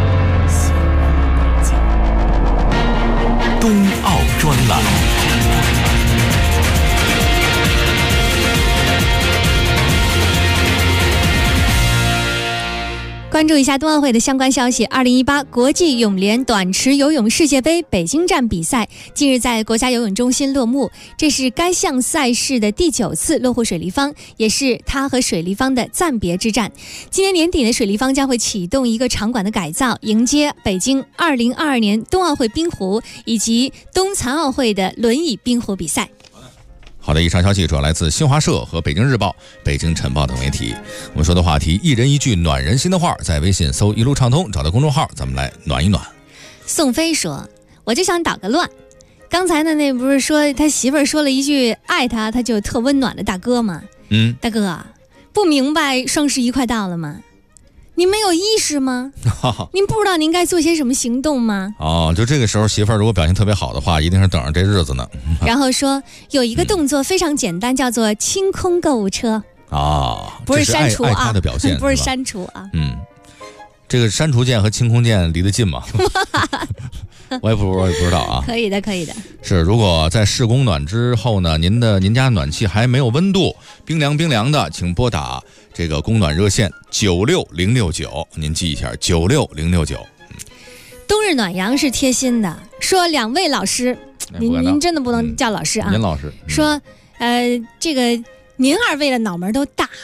冬奥专栏。 关注一下冬奥会的相关消息。2018国际泳联短池游泳世界杯北京站比赛近日在国家游泳中心落幕，这是该项赛事的第9次落户水立方，也是它和水立方的暂别之战。今年年底的水立方将会启动一个场馆的改造，迎接北京2022年冬奥会冰壶以及冬残奥会的轮椅冰壶比赛。 好的，以上消息主要来自新华社和北京日报、北京晨报等媒体。我们说的话题，一人一句暖人心的话，在微信搜一路畅通，找到公众号，咱们来暖一暖。 宋飞说，我就想捣个乱，刚才呢那不是说他媳妇儿说了一句爱他就特温暖的大哥吗？大哥不明白双11快到了吗？您没有意识吗？您不知道您该做些什么行动吗？ 就这个时候媳妇儿如果表现特别好的话，一定是等着这日子呢。 然后说有一个动作非常简单，叫做清空购物车。不是删除啊， 爱他的表现不是删除啊。 这个删除键和清空键离得近吗？我也不知道啊。 可以的。 是，如果在试供暖之后呢，您家暖气还没有温度，冰凉的，请拨打这个供暖热线96069，您记一下96069。 冬日暖阳是贴心的，说2位老师，您真的不能叫老师啊。 您老师说，这个您2位的脑门都大。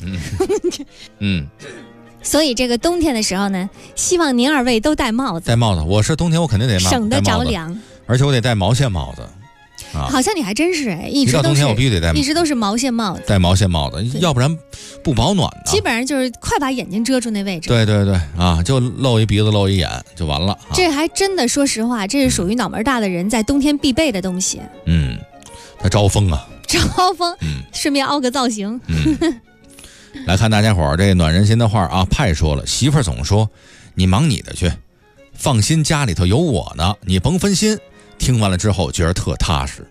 所以这个冬天的时候呢，希望您2位都戴帽子。 戴帽子，我是冬天我肯定得省得着凉， 而且我得戴毛线帽子。 好像你还真是一到冬天我必须得戴， 一直都是毛线帽子， 戴毛线帽子，要不然不保暖的。 基本上就是快把眼睛遮住那位置。 对就露一鼻子露一眼就完了。 这还真的，说实话，这是属于脑门大的人在冬天必备的东西。 它招风啊， 招风，顺便凹个造型。 来看大家伙儿这暖人心的话啊，派说了，媳妇儿总说你忙你的去，放心家里头有我呢，你甭分心。听完了之后觉得特踏实。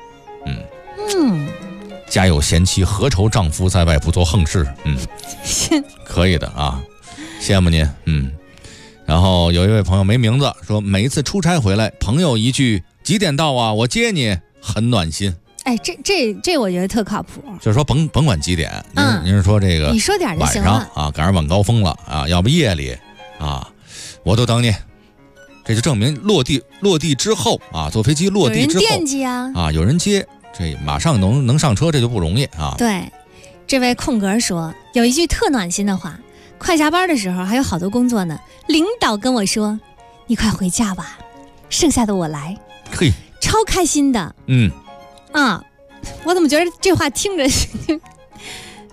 家有贤妻，何愁丈夫在外不做横事。可以的啊，羡慕您。然后有一位朋友没名字说，每一次出差回来，朋友一句几点到啊，我接你，很暖心。 这我觉得特靠谱。 就是说甭管几点，您是说这个你说点就行了晚上啊，赶上晚高峰了啊，要不夜里啊，我都等你。这就证明落地之后啊，坐飞机落地之后有人惦记啊， 有人接，这马上能上车，这就不容易啊。 对，这位空格说有一句特暖心的话，快下班的时候还有好多工作呢，领导跟我说，你快回家吧，剩下的我来。 嘿， 超开心的。我怎么觉得这话听着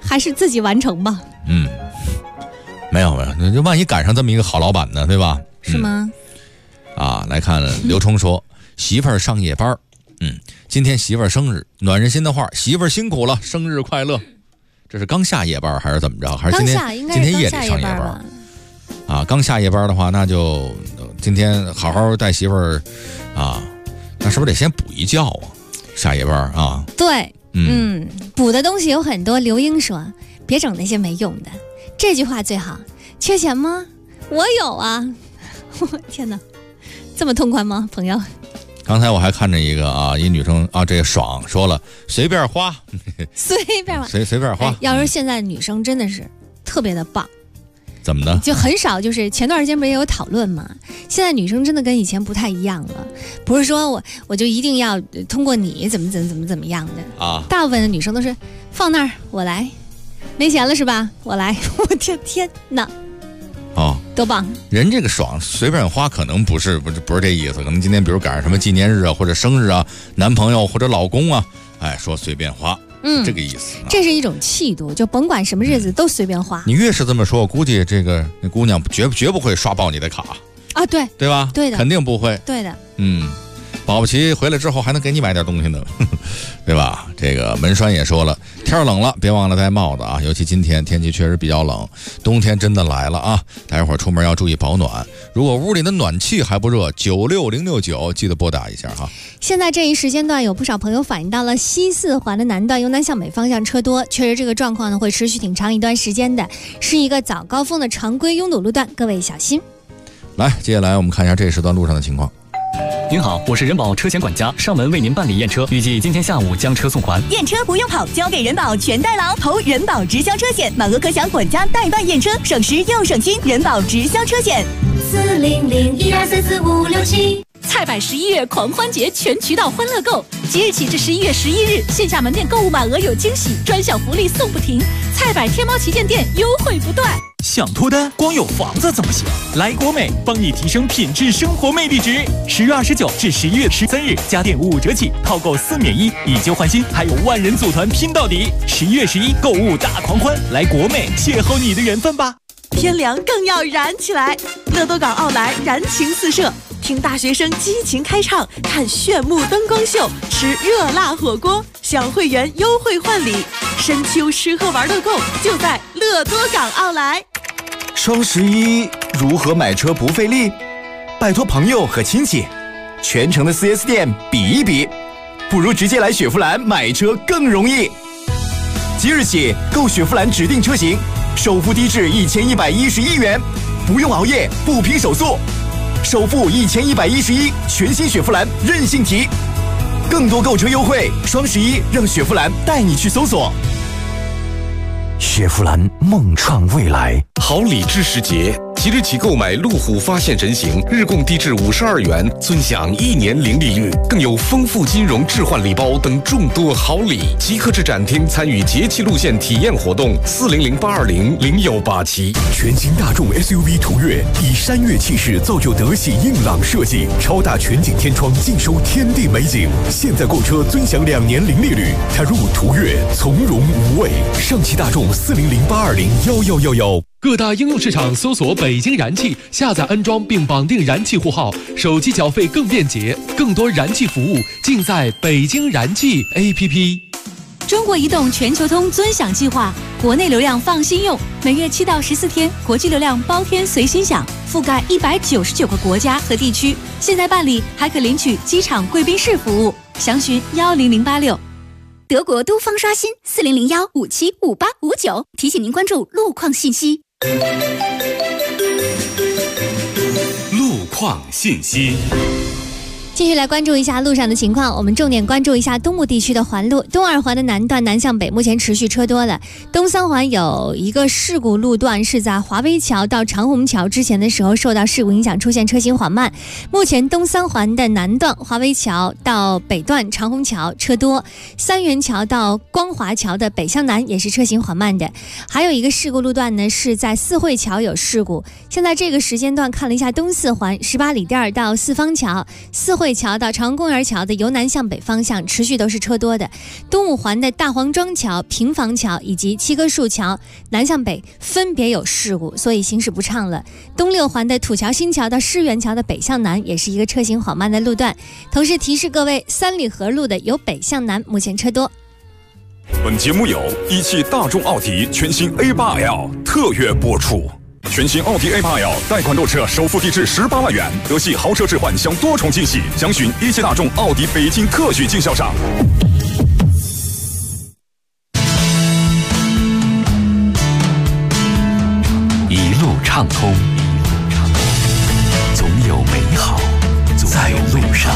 还是自己完成吧。 没有，那万一赶上这么一个好老板呢，对吧？ 是吗？ 来看刘冲说，媳妇儿上夜班，今天媳妇儿生日，暖人心的话，媳妇儿辛苦了，生日快乐。这是刚下夜班还是怎么着？还是今天夜里上夜班？刚下夜班的话，那就今天好好带媳妇儿那是不是得先补一觉啊？下夜班啊？ 对，补的东西有很多。刘英说，别整那些没用的。这句话最好。缺钱吗？我有啊。天哪，这么痛快吗，朋友？ 刚才我还看着一个一女生这个爽说了，随便花， 随便花， 随便花。 要说现在女生真的是特别的棒。 怎么的？ 就很少，就是前段时间不是也有讨论嘛？现在女生真的跟以前不太一样了，不是说我就一定要通过你怎么样的大部分的女生都是放那儿我来，没钱了是吧？我来，我天哪！多棒！ 人这个爽随便花可能不是这意思，可能今天比如赶上什么纪念日或者生日男朋友或者老公说随便花，这个意思。 这是一种气度，就甭管什么日子都随便花。 你越是这么说，我估计那姑娘绝不会刷爆你的卡对吧？ 对的， 肯定不会。 对的， 保不齐回来之后还能给你买点东西呢，对吧？这个门栓也说了，天冷了，别忘了戴帽子尤其今天天气确实比较冷，冬天真的来了待会儿出门要注意保暖。如果屋里的暖气还不热，96069记得拨打一下现在这一时间段有不少朋友反映到了西四环的南段由南向北方向车多，确实这个状况呢会持续挺长一段时间的，是一个早高峰的常规拥堵路段，各位小心。 来，接下来我们看一下这时段路上的情况。 您好，我是人保车险管家，上门为您办理验车，预计今天下午将车送还。 验车不用跑，交给人保全代劳，投人保直销车险，满额可享管家代办验车，省时又省心。人保直销车险 40012344567。菜百11月狂欢节全渠道欢乐购，即日起至11月11日，线下门店购物满额有惊喜，专享福利送不停。菜百天猫旗舰店优惠不断。 想脱单，光有房子怎么行？来国美帮你提升品质生活魅力值。10月29至11月13日，家电55折起，套购4免1，以旧换新，还有万人组团拼到底。11月11购物大狂欢，来国美邂逅你的缘分吧！ 天凉更要燃起来，乐多港奥莱燃情四射，听大学生激情开唱，看炫目灯光秀，吃热辣火锅，享会员优惠换礼，深秋吃喝玩乐购就在乐多港奥莱。 双11如何买车不费力？拜托朋友和亲戚，全城的 4S 店比一比，不如直接来雪佛兰买车更容易。即日起购雪佛兰指定车型，首付低至1111元，不用熬夜，不拼手速，首付1111，全新雪佛兰任性提。更多购车优惠，双11让雪佛兰带你去搜索。 雪佛兰梦创未来， 好礼知时节，即日起购买路虎发现神行，日供低至52元，尊享1年零利率，更有丰富金融置换礼包等众多好礼。即刻至展厅参与节气路线体验活动，40082001687。 全新大众 SUV 途岳以山岳气势造就德系硬朗设计，超大全景天窗尽收天地美景。现在购车尊享2年零利率，踏入途岳从容无畏。上汽大众40082001111。 各大应用市场搜索北京燃气，下载安装并绑定燃气户号，手机缴费更便捷，更多燃气服务尽在北京燃气 APP。 中国移动全球通尊享计划，国内流量放心用，每月7到14天，国际流量包天随心享，覆盖199个国家和地区。现在办理还可领取机场贵宾室服务，详询10086。 德国都方刷新40015755859，提醒您关注路况信息。 路况信息。 继续来关注一下路上的情况，我们重点关注一下东部地区的环路。东二环的南段南向北目前持续车多的，东三环有一个事故路段是在华威桥到长虹桥之前的时候受到事故影响出现车行缓慢，目前东三环的南段华威桥到北段长虹桥车多，三元桥到光华桥的北向南也是车行缓慢的。还有一个事故路段呢是在四惠桥有事故，现在这个时间段看了一下东四环18里店到四方桥、四惠尾桥到朝阳公园桥的由南向北方向持续都是车多的，东五环的大黄庄桥、平房桥以及七棵树桥南向北分别有事故，所以行驶不畅了。东六环的土桥新桥到世园桥的北向南也是一个车行缓慢的路段。同时提示各位，三里河路的由北向南目前车多。 本节目由一汽大众奥迪全新 A8L 特约播出。全新奥迪 A8L 贷款购车首付低至18万元，德系豪车置换享多重惊喜，详询一汽大众奥迪北京特许经销商。 一路畅通，总有美好在路上。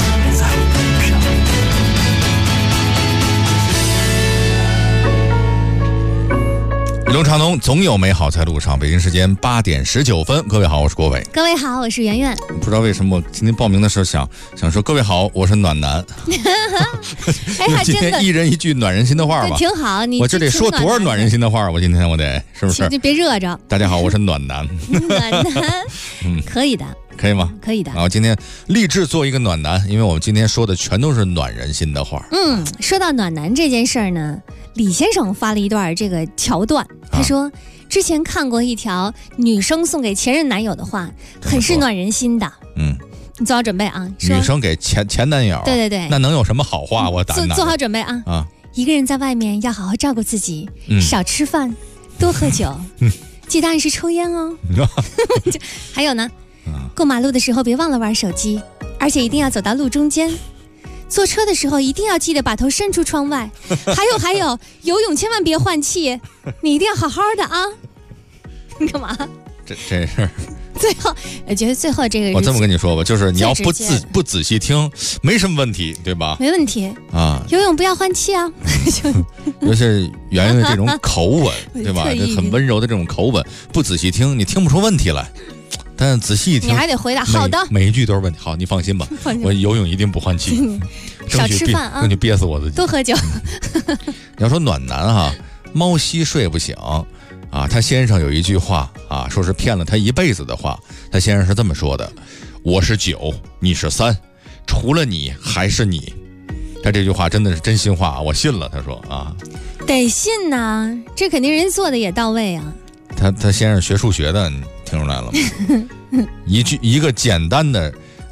一路畅通，总有美好在路上。北京时间8点19分，各位好，我是郭伟。 各位好，我是圆圆。 不知道为什么我今天报名的时候想说，各位好，我是暖男。 哎呀， 今天一人一句暖人心的话吧， 挺好。你我这得说多少暖人心的话？我今天我得是不是？ 就别热着。 大家好，我是暖男。 暖男，可以的。 可以吗？ 可以的。 然后今天立志做一个暖男，因为我们今天说的全都是暖人心的话。 说到暖男这件事儿呢，李先生发了一段这个桥段，他说之前看过一条女生送给前任男友的话，很是暖人心的。你做好准备啊！ 女生给前男友， 对对对， 那能有什么好话？我打做好准备啊！一个人在外面要好好照顾自己，少吃饭，多喝酒，记得按时抽烟哦。还有呢？过马路的时候别忘了玩手机，而且一定要走到路中间。坐车的时候一定要记得把头伸出窗外。还有，游泳千万别换气，你一定要好好的啊！你干嘛？ 这是最后，我觉得最后这个， 我这么跟你说吧，就是你要不仔细听，没什么问题，对吧？ 没问题啊！游泳不要换气啊！ 尤其是圆圆的这种口吻，对吧？这很温柔的这种口吻，不仔细听，你听不出问题来。但仔细一听， 你还得回答好的， 每一句都是问题。好，你放心吧，我游泳一定不换气， 少吃饭啊， 争取憋死我自己， 多喝酒。 你要说暖男哈，猫吸睡不醒啊，他先生有一句话啊，说是骗了他一辈子的话。他先生是这么说的：我是9，你是3，除了你还是你。他这句话真的是真心话，我信了。他说啊， 得信呐，这肯定人做的也到位啊。 他先生学数学的，你听出来了吗？一个简单的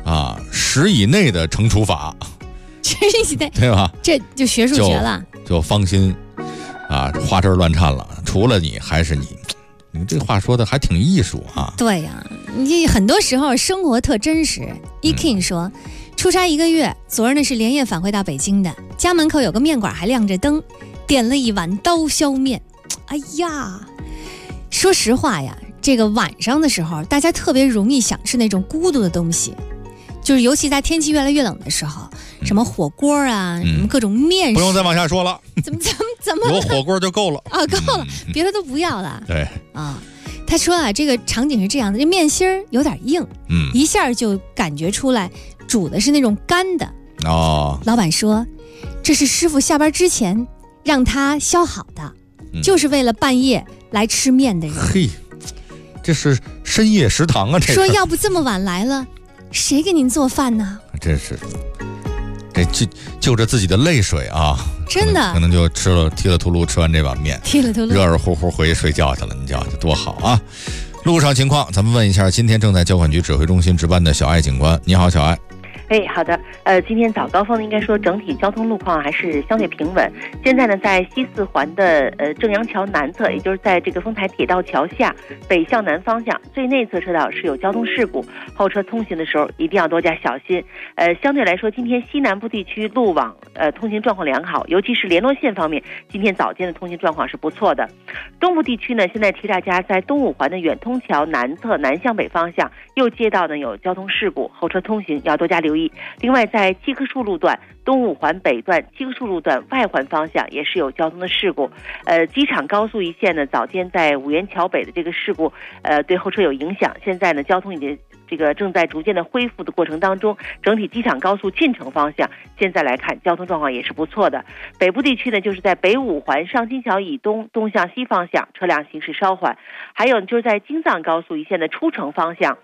10以内的乘除法 ，10以内， 对吧？ 这就学数学了， 就放心花枝乱颤了。除了你还是你，你这话说的还挺艺术啊。 对呀，你很多时候生活特真实。Ekin 说，出差1个月，昨儿呢是连夜返回到北京的，家门口有个面馆还亮着灯，点了一碗刀削面。哎呀！说实话呀，这个晚上的时候，大家特别容易想吃那种孤独的东西，就是尤其在天气越来越冷的时候，什么火锅啊，什么各种面食。 不用再往下说了， 怎么有火锅就够了啊，够了，别的都不要了。 对啊，他说啊，这个场景是这样的，这面心儿有点硬，一下就感觉出来煮的是那种干的哦。老板说，这是师傅下班之前让他削好的，就是为了半夜来吃面的人。 嘿，这是深夜食堂啊！这说要不这么晚来了，谁给您做饭呢？ 真是，就着自己的泪水啊， 真的可能就踢了秃噜，吃完这碗面， 踢了秃噜， 热热乎乎回去睡觉去了。你瞧这多好啊！路上情况，咱们问一下今天正在交管局指挥中心值班的小艾警官。你好，小艾。 好的，今天早高峰应该说整体交通路况还是相对平稳。现在呢，在西四环的正阳桥南侧，也就是在这个丰台铁道桥下北向南方向最内侧车道是有交通事故，后车通行的时候一定要多加小心。相对来说，今天西南部地区路网通行状况良好，尤其是联络线方面，今天早间的通行状况是不错的。东部地区呢，现在提大家在东五环的远通桥南侧南向北方向右街道呢有交通事故，后车通行要多加留意。另外，在七棵树路段东五环北段七棵树路段外环方向也是有交通的事故。机场高速一线呢，早间在五原桥北的这个事故，对后车有影响。现在呢，交通已经正在逐渐的恢复的过程当中，整体机场高速进城方向现在来看交通状况也是不错的。北部地区呢，就是在北五环上金桥以东东向西方向车辆行驶稍缓，还有就是在京藏高速一线的出城方向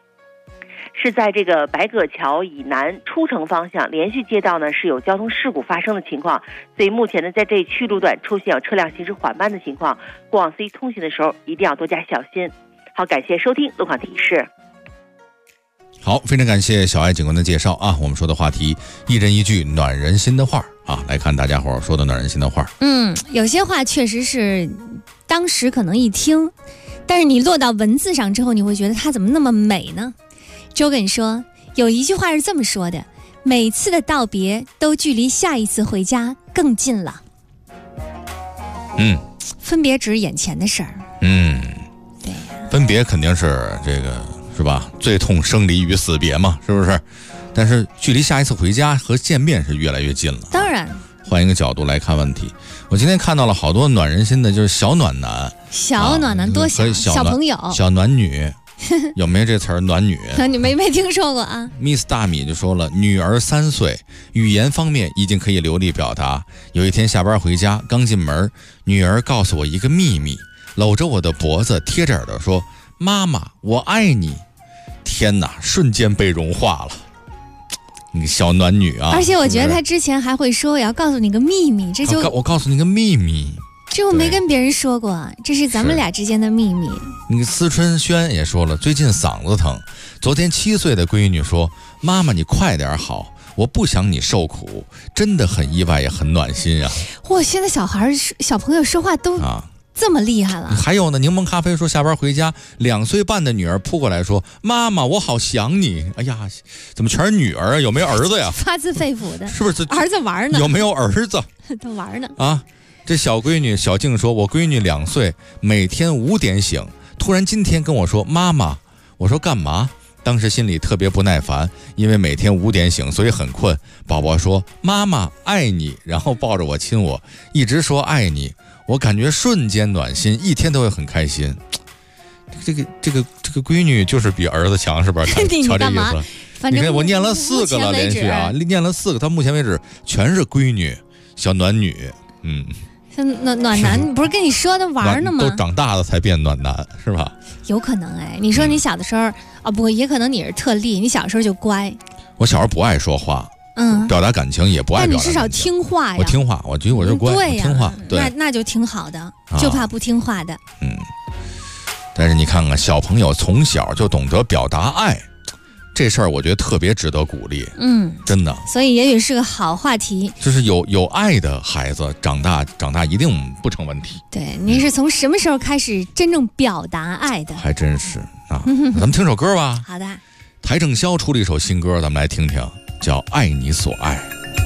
是在这个白葛桥以南出城方向连续街道呢是有交通事故发生的情况，所以目前呢在这一区路段出现有车辆行驶缓慢的情况，过往 C 通行的时候一定要多加小心。好，感谢收听路况提示。 好，非常感谢小爱警官的介绍啊！我们说的话题，一人一句暖人心的话啊，来看大家伙说的暖人心的话。 有些话确实是当时可能一听，但是你落到文字上之后，你会觉得它怎么那么美呢？周跟你说，有一句话是这么说的：每次的道别都距离下一次回家更近了。分别只是眼前的事儿。对， 分别肯定是这个是吧？最痛生离与死别嘛，是不是？但是距离下一次回家和见面是越来越近了。 当然， 换一个角度来看问题，我今天看到了好多暖人心的，就是小暖男。 小暖男多小？小朋友、 小暖女，有没有这词儿？暖女？ 你没听说过啊 ？Miss 大米就说了，女儿3岁，语言方面已经可以流利表达。有一天下班回家，刚进门，女儿告诉我一个秘密，搂着我的脖子，贴着耳朵说：“妈妈，我爱你。”天哪，瞬间被融化了。你小暖女啊！ 而且我觉得他之前还会说我要告诉你个秘密，这就我告诉你个秘密， 这我没跟别人说过，这是咱们俩之间的秘密。 那个思春轩也说了，最近嗓子疼。昨天7岁的闺女说：“妈妈，你快点好，我不想你受苦。”真的很意外，也很暖心啊！ 哇，现在小朋友说话都这么厉害了。 还有呢，柠檬咖啡说下班回家，2岁半的女儿扑过来说：“妈妈，我好想你。”哎呀，怎么全是女儿啊？有没有儿子呀？ 发自肺腑的， 是不是？ 儿子玩呢？ 有没有儿子？ 他玩呢啊！这小闺女小静说：“我闺女2岁，每天5点醒，突然今天跟我说妈妈。”我说干嘛？当时心里特别不耐烦，因为每天5点醒，所以很困。宝宝说：“妈妈爱你。”然后抱着我亲我，一直说爱你。我感觉瞬间暖心，一天都会很开心。这个闺女就是比儿子强，是不是？瞧这意思。你看我念了4个了，连续啊，念了4个，到目前为止全是闺女，小暖女。 暖男不是跟你说的玩呢吗？ 都长大了才变暖男，是吧？ 有可能哎，你说你小的时候不过也可能你是特例，你小时候就乖。 我小时候不爱说话。表达感情也不爱表达， 但你至少听话呀。 我听话，我觉得我是乖， 对呀， 听话，对， 那就挺好的，就怕不听话的。 但是你看看小朋友从小就懂得表达爱，这事儿我觉得特别值得鼓励。真的。 所以也许是个好话题。 就是有爱的孩子长大一定不成问题。 对，您是从什么时候开始真正表达爱的？ 还真是啊。咱们听首歌吧。 好的。 邰正宵出了一首新歌，咱们来听听。叫爱你所爱。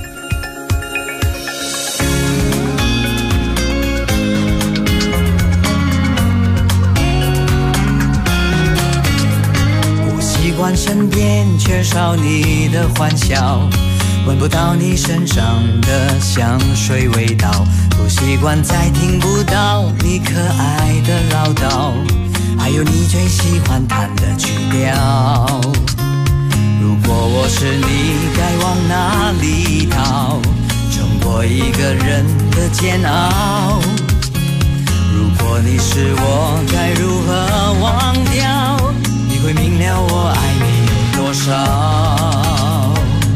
不习惯身边缺少你的欢笑，闻不到你身上的香水味道，不习惯再听不到你可爱的唠叨，还有你最喜欢弹的曲调。如果我是你，该往哪里逃？撑过一个人的煎熬。如果你是我，该如何忘掉？你会明了我爱你有多少。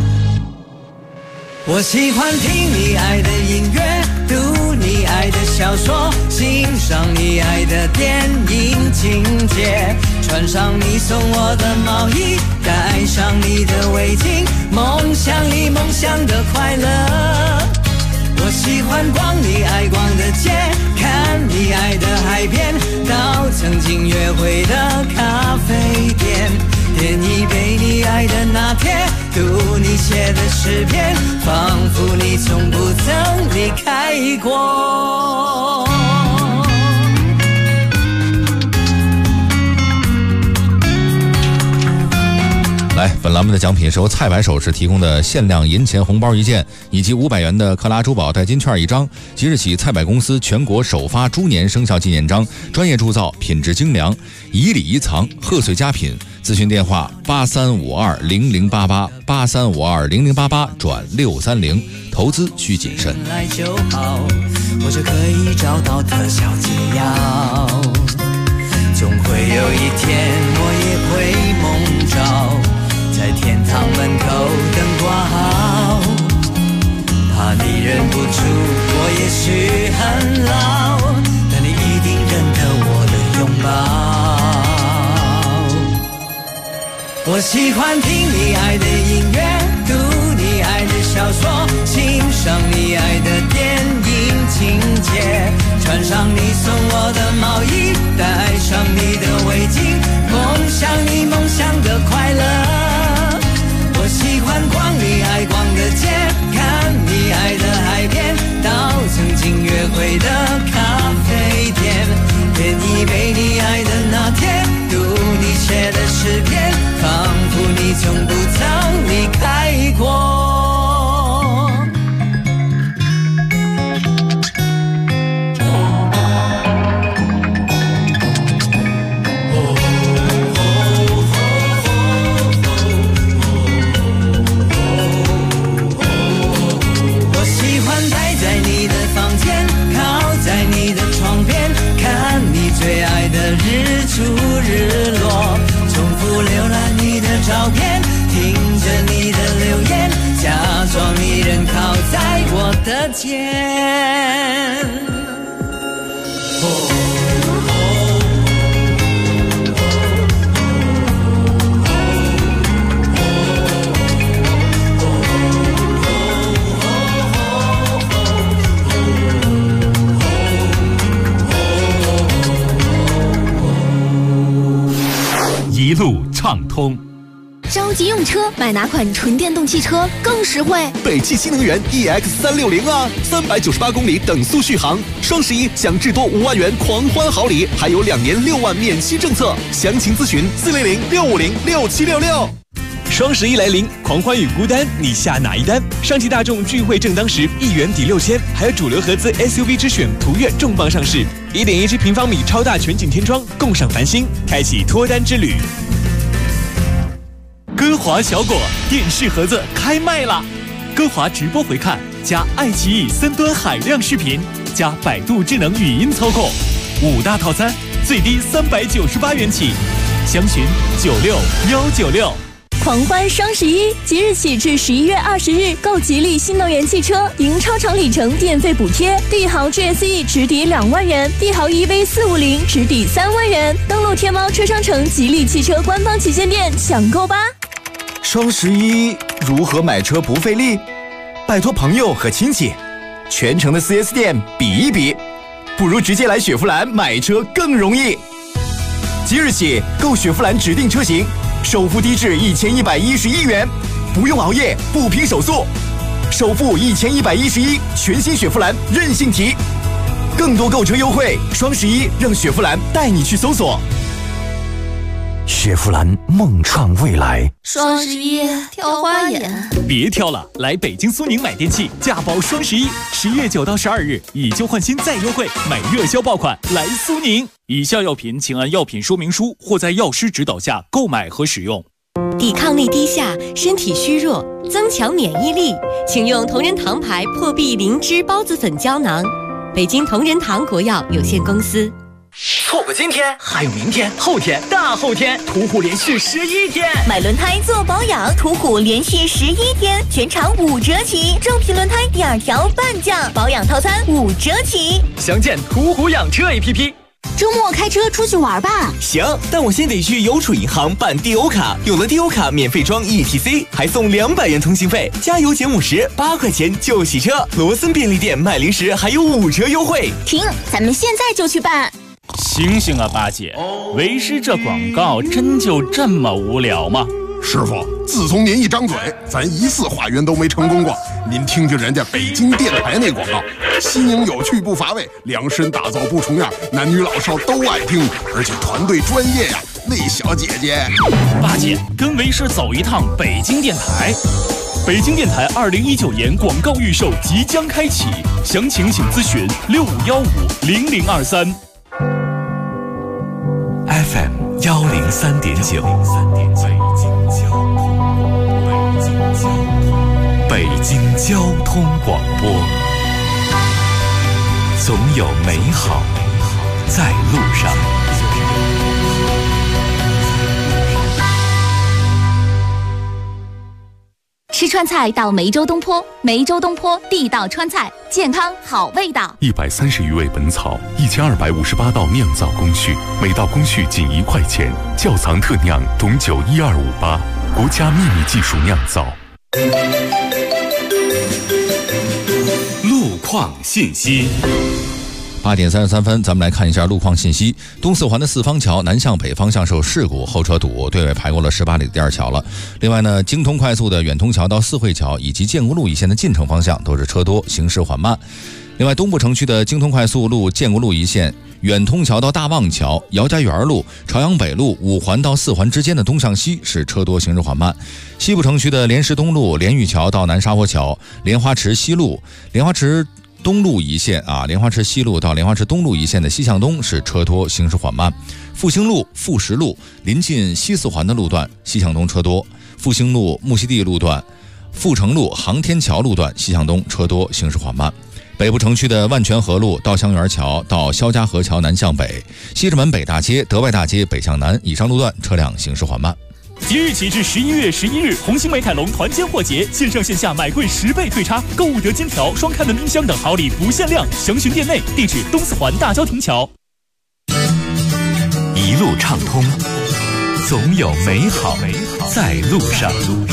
我喜欢听你爱的音乐，读你爱的小说，欣赏你爱的电影情节，穿上你送我的毛衣，戴上你的围巾，梦想你梦想的快乐。我喜欢逛你爱逛的街，看你爱的海边，到曾经约会的咖啡店，点一杯你爱的拿铁，读你写的诗篇，仿佛你从不曾离开过。 来，本栏目的奖品是由菜百首饰提供的限量银钱红包1件，以及500元的克拉珠宝代金券1张。即日起，菜百公司全国首发猪年生肖纪念章，专业铸造，品质精良，以礼仪藏，贺岁佳品。咨询电话83520088 83520088转630。投资需谨慎。 来就好，或者可以找到特效解药。总会有一天，我也会梦中照，在天堂门口等挂号。怕你认不出我也许很老，但你一定认得我的拥抱。我喜欢听你爱的音乐，读你爱的小说，欣赏你爱的电影情节，穿上你送我的毛衣，戴上你的围巾，梦想你梦想的快乐。我喜欢逛你爱逛的街，看你爱的海边，到曾经约会的咖啡店，点一杯你爱的拿铁，读你写的诗篇，仿佛你从不曾离开过。最爱的日出日落，重复浏览你的照片，听着你的留言，假装你人靠在我的肩。 一路畅通。 着急用车，买哪款纯电动汽车更实惠？ 北汽新能源 EX360啊，398公里等速续航，双11享至多5万元狂欢好礼，还有2年6万免息政策，详情咨询400-650-6766。 双11来临，狂欢与孤单，你下哪一单？上汽大众聚会正当时，1元抵6000，还有主流合资 SUV 之选途岳重磅上市，1.1平方米超大全景天窗，共赏繁星，开启脱单之旅。 歌华小果电视盒子开卖啦！歌华直播回看加爱奇艺3端海量视频加百度智能语音操控，5大套餐最低398元起，详询96196。 狂欢双11，即日起至11月20日，购吉利新能源汽车，赢超长里程电费补贴，帝豪 GSE 直抵2万元，帝豪 EV450 直抵3万元。登录天猫车商城吉利汽车官方旗舰店抢购吧！ 双11如何买车不费力？拜托朋友和亲戚，全城的 4S 店比一比，不如直接来雪佛兰买车更容易。即日起购雪佛兰指定车型，首付低至1111元，不用熬夜，不拼手速，首付1111，全新雪佛兰任性提。更多购车优惠，双11让雪佛兰带你去搜索。 雪佛兰梦创未来， 双11挑花眼， 别挑了，来北京苏宁买电器，价包双11，11月9到12日以旧换新再优惠，买热销爆款来苏宁。以下药品请按药品说明书或在药师指导下购买和使用。 抵抗力低下，身体虚弱，增强免疫力，请用同仁堂牌破壁灵芝孢子粉胶囊。北京同仁堂国药有限公司。 错过今天，还有明天、后天、大后天，途虎连续11天。 买轮胎做保养，途虎连续11天，全场5折起，正品轮胎第2条半价，保养套餐5折起。 详见途虎养车 APP。 周末开车出去玩吧。 行，但我先得去邮储银行办 DO 卡，有了 DO 卡免费装 ETC， 还送200元通信费，加油减50，8块钱就洗车。罗森便利店买零食还有5折优惠。 停，咱们现在就去办。 醒醒啊，八姐！为师这广告真就这么无聊吗？ 师傅，自从您一张嘴，咱1次化缘都没成功过。您听听人家北京电台那广告，新颖有趣不乏味，量身打造不重样，男女老少都爱听，而且团队专业呀。那小姐姐， 八姐跟为师走一趟北京电台。 北京电台2019年广告预售即将开启，详情请咨询65150023。 FM 103.9，北京交通广播，总有美好在路上。 吃川菜到梅州东坡，梅州东坡地道川菜，健康好味道。 130余味本草，1258道酿造工序，每道工序仅1块钱，窖藏特酿董酒12588，国家秘密技术酿造。 路况信息。 8点33分，咱们来看一下路况信息。东四环的四方桥南向北方向受事故，后车堵，队尾排过了18里的第二桥了。另外呢，京通快速的远通桥到四惠桥以及建国路一线的进城方向都是车多，行驶缓慢。另外，东部城区的京通快速路建国路一线、远通桥到大望桥、姚家园路、朝阳北路、五环到四环之间的东向西是车多，行驶缓慢。西部城区的莲石东路、莲玉桥到南沙坡桥、莲花池西路、莲花池东路一线莲花池西路到莲花池东路一线的西向东是车多，行驶缓慢。复兴路、富石路临近西四环的路段西向东车多。复兴路、木樨地路段、阜成路、航天桥路段西向东车多，行驶缓慢。北部城区的万泉河路到香园桥到肖家河桥南向北、西直门北大街、德外大街北向南以上路段车辆行驶缓慢。 即日起至11月11日，红星美凯龙团坚货节，线上线下买贵10倍退差，购物得金条、双开门冰箱等好礼不限量，详询店内。地址东四环大郊亭桥。 一路畅通，总有美好在路上。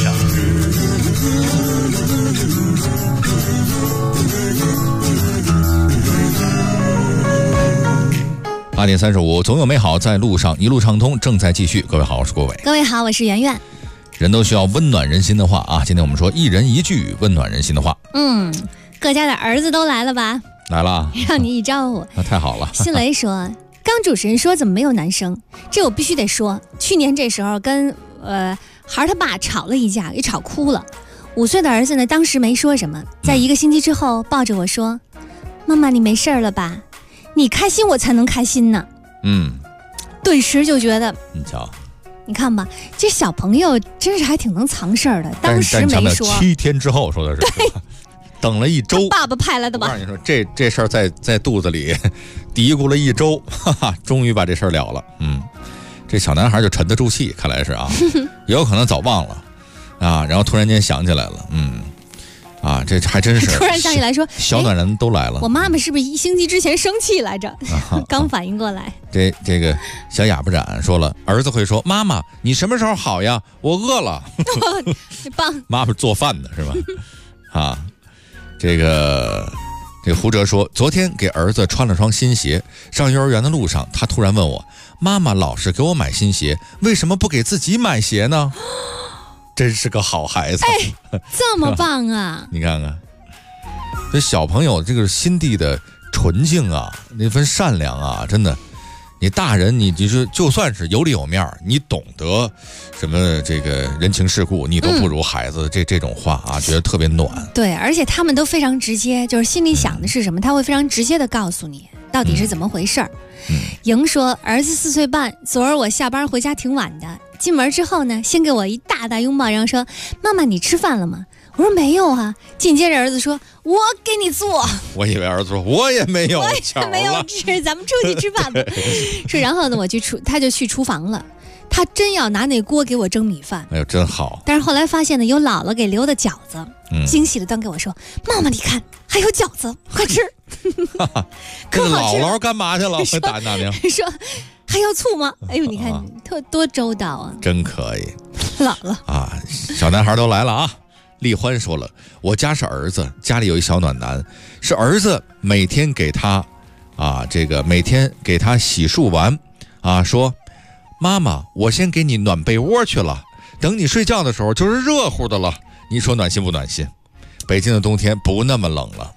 8点35，总有美好在路上，一路畅通正在继续。各位好，我是郭伟。 各位好，我是圆圆。 人都需要温暖人心的话啊！今天我们说一人一句温暖人心的话。 各家的儿子都来了吧？ 来了， 让你一招呼， 那太好了。 新雷说，刚主持人说怎么没有男生？这我必须得说，去年这时候跟孩儿他爸吵了一架，给吵哭了。5岁的儿子呢，当时没说什么，在1个星期之后抱着我说：“妈妈，你没事了吧？你开心我才能开心呢。”顿时就觉得， 你瞧， 你看吧，这小朋友真是还挺能藏事儿的。当时没说 ，7天之后说的是，等了1周， 爸爸派来的吧？ 我告诉你说，这事儿在肚子里嘀咕了1周，终于把这事儿了了。这小男孩就沉得住气，看来是啊，也有可能早忘了啊，然后突然间想起来了，这还真是突然想起来说， 小暖人都来了。 我妈妈是不是1星期之前生气来着？刚反应过来。 这个小哑巴展说了，儿子会说：“妈妈，你什么时候好呀？我饿了。” 棒！ 妈妈做饭的是吧？这个胡哲说，昨天给儿子穿了双新鞋，上幼儿园的路上，他突然问我：“妈妈老是给我买新鞋，为什么不给自己买鞋呢？”真是个好孩子， 这么棒啊！ 你看看，这小朋友这个心地的纯净啊，那份善良啊，真的，你大人你就算是有里有面，你懂得什么这个人情世故，你都不如孩子这种话啊，觉得特别暖。 对，而且他们都非常直接，就是心里想的是什么，他会非常直接的告诉你到底是怎么回事儿。莹说，儿子4岁半，昨儿我下班回家挺晚的。进门之后呢，先给我一大大拥抱，然后说：“妈妈，你吃饭了吗？”我说：“没有啊。”紧接着儿子说：“我给你做。” 我以为儿子说：“我也没有， 我也没有吃，咱们出去吃饭吧。”说，然后呢，他就去厨房了。他真要拿那锅给我蒸米饭， 哎呦，真好！ 但是后来发现呢，有姥姥给留的饺子，惊喜的端给我说：“妈妈，你看，还有饺子，快吃。” 可好吃。姥姥干嘛去了？我打听打听。 说。还要醋吗？哎呦，你看多周到啊！ 真可以， 姥姥啊，小男孩都来了啊！丽欢说了，我家是儿子，家里有一小暖男，是儿子每天给他每天给他洗漱完说妈妈，我先给你暖被窝去了，等你睡觉的时候就是热乎的了，你说暖心不暖心？北京的冬天不那么冷了。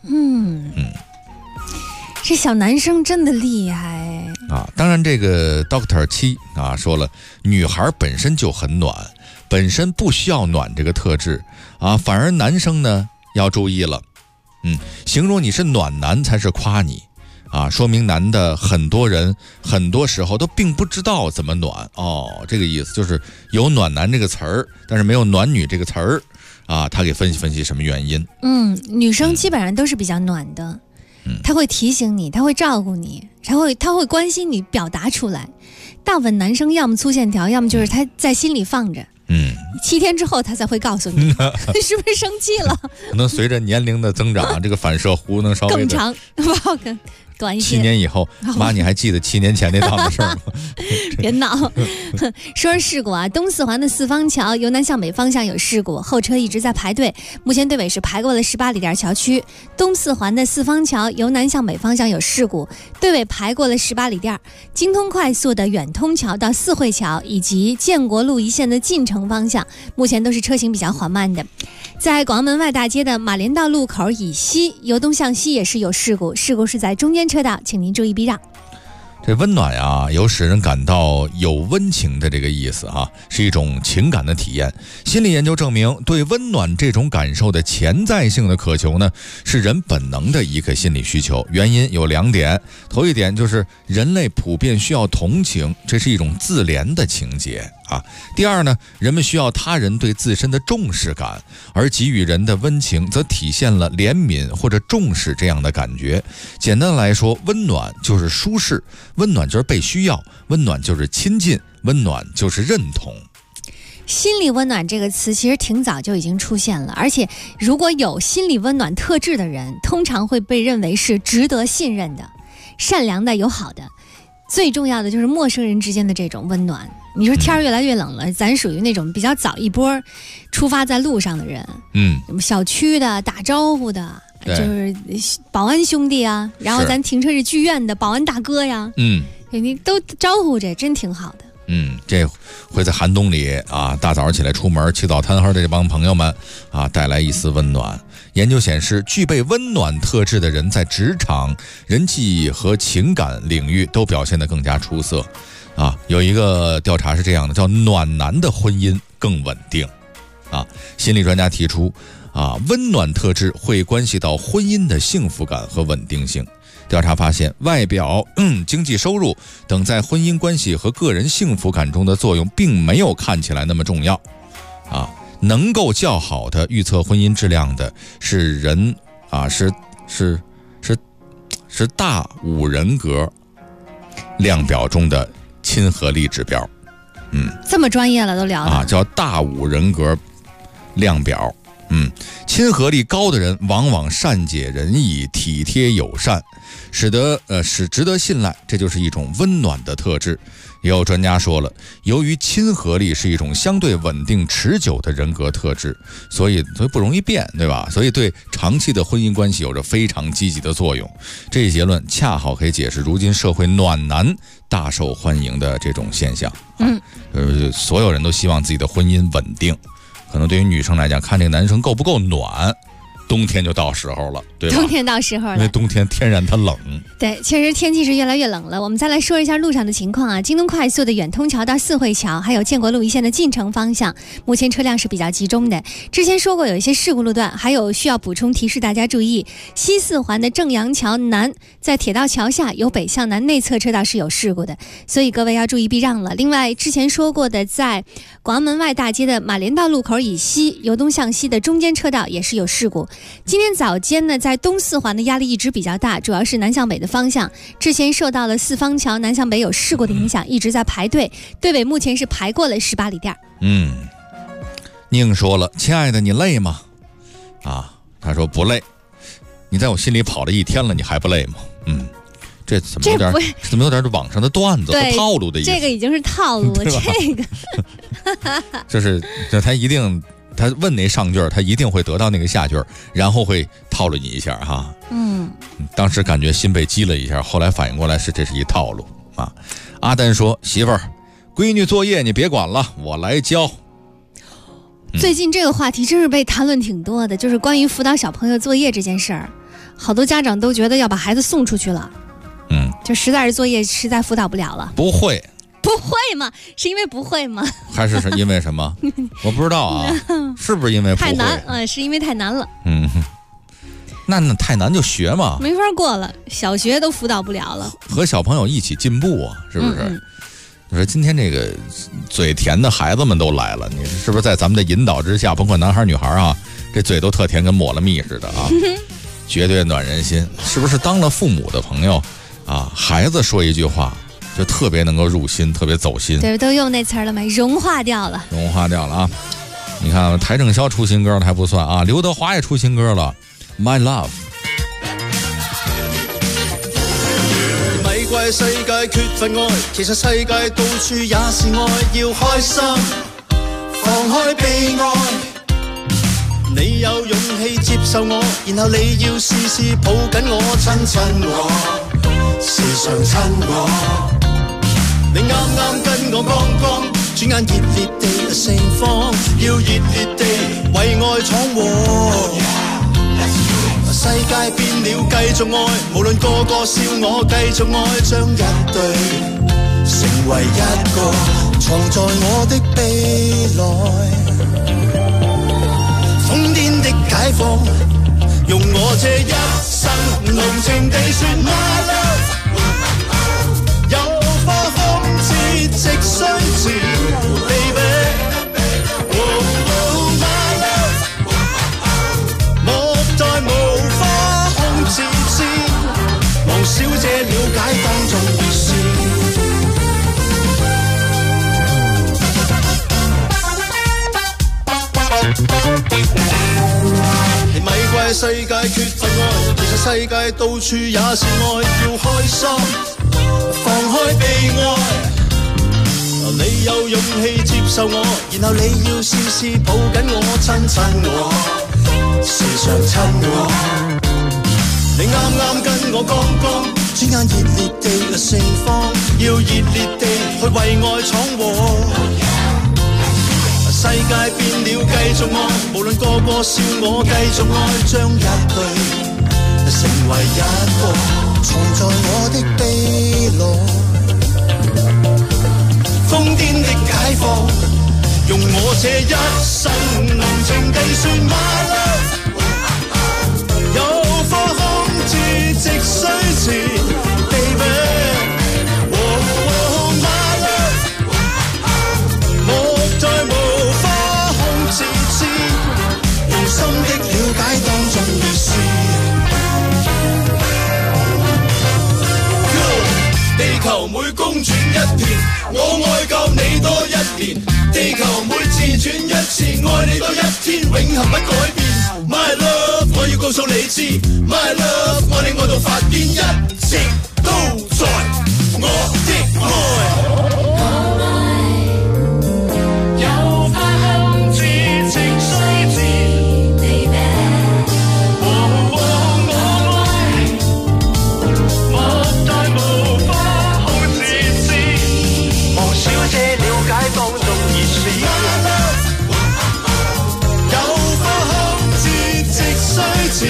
这小男生真的厉害当然这个 Dr. 7说了，女孩本身就很暖，本身不需要暖这个特质反而男生呢要注意了。形容你是暖男才是夸你说明男的很多人很多时候都并不知道怎么暖这个意思就是有暖男这个词儿，但是没有暖女这个词儿他给分析分析什么原因。 女生基本上都是比较暖的。他会提醒你，他会照顾你，他会关心你，表达出来。大部分男生要么粗线条，要么就是他在心里放着。 7天之后他才会告诉你，是不是生气了？ 可能随着年龄的增长，这个反射弧能稍微更长，不好更短一些。 7年以后，妈，你还记得7年前那档子事儿吗？ 别闹。说事故啊，东四环的四方桥由南向北方向有事故，后车一直在排队，目前队尾是排过了18里店桥区。东四环的四方桥由南向北方向有事故，队尾排过了18里店。京通快速的远通桥到四惠桥以及建国路一线的进城方向，目前都是车行比较缓慢的。在广安门外大街的马连道路口以西，由东向西也是有事故，事故是在中间车道，请您注意避让。 这温暖呀，有使人感到有温情的这个意思啊，是一种情感的体验。心理研究证明，对温暖这种感受的潜在性的渴求呢，是人本能的一个心理需求。原因有2点，头一点就是人类普遍需要同情，这是一种自怜的情节啊。第二呢，人们需要他人对自身的重视感，而给予人的温情则体现了怜悯或者重视这样的感觉。简单来说，温暖就是舒适，温暖就是被需要，温暖就是亲近，温暖就是认同。 心理温暖这个词其实挺早就已经出现了，而且如果有心理温暖特质的人，通常会被认为是值得信任的、善良的、友好的。最重要的就是陌生人之间的这种温暖。你说天越来越冷了，咱属于那种比较早一波出发在路上的人，小区的打招呼的，就是保安兄弟啊，然后咱停车是剧院的保安大哥呀，你都招呼着，真挺好的。 这会在寒冬里啊，大早起来出门起早贪黑的这帮朋友们啊，带来一丝温暖。研究显示，具备温暖特质的人在职场、人际和情感领域都表现得更加出色。有一个调查是这样的，叫暖男的婚姻更稳定。心理专家提出，温暖特质会关系到婚姻的幸福感和稳定性。调查发现，外表、经济收入等在婚姻关系和个人幸福感中的作用并没有看起来那么重要。能够较好的预测婚姻质量的是人是大5人格量表中的亲和力指标。 这么专业了都聊了叫大5人格量表。亲和力高的人往往善解人意、体贴友善，使值得信赖，这就是一种温暖的特质。也有专家说了，由于亲和力是一种相对稳定持久的人格特质，所以不容易变，对吧？所以对长期的婚姻关系有着非常积极的作用。这一结论恰好可以解释如今社会暖男大受欢迎的这种现象。所有人都希望自己的婚姻稳定。可能对于女生来讲，看这个男生够不够暖，冬天就到时候了，对吧？ 冬天到时候了， 因为冬天天然它冷。 对，确实天气是越来越冷了。我们再来说一下路上的情况啊。京东快速的远通桥到四惠桥，还有建国路一线的进城方向，目前车辆是比较集中的。之前说过有一些事故路段，还有需要补充提示大家注意。西四环的正阳桥南，在铁道桥下有北向南内侧车道是有事故的，所以各位要注意避让了。另外，之前说过的，在广安门外大街的马连道路口以西，由东向西的中间车道也是有事故。今天早间呢，在东四环的压力一直比较大，主要是南向北的方向，之前受到了四方桥南向北有事故的影响，一直在排队，队尾目前是排过了18里店。 宁说了，亲爱的，你累吗？他说不累。你在我心里跑了1天了，你还不累吗？这怎么有点网上的段子和套路的意思？ 这个已经是套路了，这个就是他问那上句，他一定会得到那个下句，然后会套路你一下哈。当时感觉心被激了一下，后来反应过来这是一套路啊。阿丹说，媳妇儿，闺女作业你别管了，我来教。 最近这个话题真是被谈论挺多的，就是关于辅导小朋友作业这件事儿，好多家长都觉得要把孩子送出去了。就实在是作业实在辅导不了了。 不会吗？是因为不会吗？ 还是因为什么？我不知道啊，是不是因为不会？ 太难是因为太难了。 那太难就学嘛， 没法过了，小学都辅导不了了。 和小朋友一起进步啊，是不是？你说今天这个嘴甜的孩子们都来了，你是不是在咱们的引导之下，甭管男孩女孩啊，这嘴都特甜，跟抹了蜜似的啊，绝对暖人心。是不是当了父母的朋友啊，孩子说一句话就特别能够入心，特别走心？ 对，都用那词儿了没？融化掉了啊。 你看邰正宵出新歌了还不算啊，刘德华也出新歌了 My Love。 咪怪世界缺乏愛，其實世界到處也是愛，要開心，放開悲哀。你有勇氣接受我，然後你要試試抱緊我，親親我，時常親我。你啱啱跟我剛剛，轉眼熱烈地盛放，要熱烈地為愛闖禍。世界變了，繼續愛，無論個個笑我，繼續愛，將一對成為一個，藏在我的臂內。瘋癲的解放，用我這一生濃情地說 My love， 有花空似直須折 Baby。My love， 莫待無花空自知，望小姐了解當中意思。你咪怪世界缺乏愛，其實世界到處也是愛，要開心，放開悲哀。你有勇氣接受我，然後你要試試抱緊我，親親我，時常親我。你啱啱跟我剛剛，轉眼熱烈地盛放，要熱烈地去為愛闖禍。世界變了，繼續愛，無論個個笑我，繼續愛，將一對成為一個，藏在我的臂內。瘋癲的解放，用我這一生濃情地說 My love， 有花空至直須折 Baby。My love， 莫待無花空自知，用心的了解當中意思。地球每公轉一片，我愛夠你多一年。地球每自轉一次，愛你多一天，永恆不改變。My love， 我要告訴你知 ，My love， 愛你愛到發癲，一直都在我的愛。有花空至直須折 ，Baby。我愛，莫待無花空自知，望小姐了解當中意思。有花空至直須折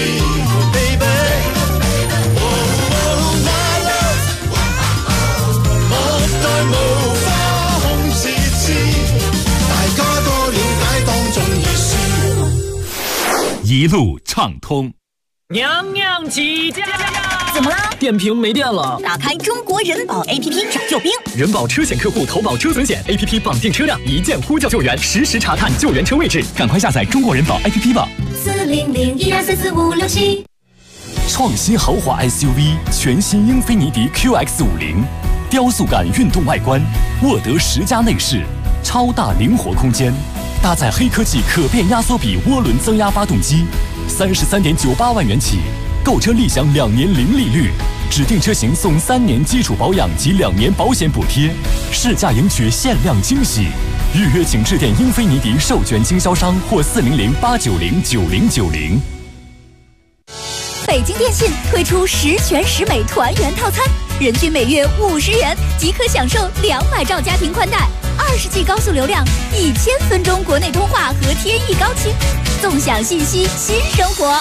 ，Baby。My love， 莫待無花空自知，大家多了解當中意思。 一路暢通。 娘娘起驾！ 怎么啦？ 电瓶没电了。 打开中国人保 APP 找救兵。 人保车险客户投保车损险 APP 绑定车辆，一键呼叫救援，实时查看救援车位置。赶快下载中国人保 APP 吧。 40012444567。 创新豪华 SUV 全新英菲尼迪 QX50，雕塑感运动外观，沃德10加内饰，超大灵活空间，搭载黑科技可变压缩比涡轮增压发动机，33.98万元起，购车立享2年零利率，指定车型送3年基础保养及2年保险补贴，试驾赢取限量惊喜。预约请致电英菲尼迪授权经销商或400-890-9090。 北京电信推出10全10美团圆套餐，人均每月50元即可享受200兆家庭宽带，20G 高速流量，1000分钟国内通话和天翼高清，纵享信息新生活。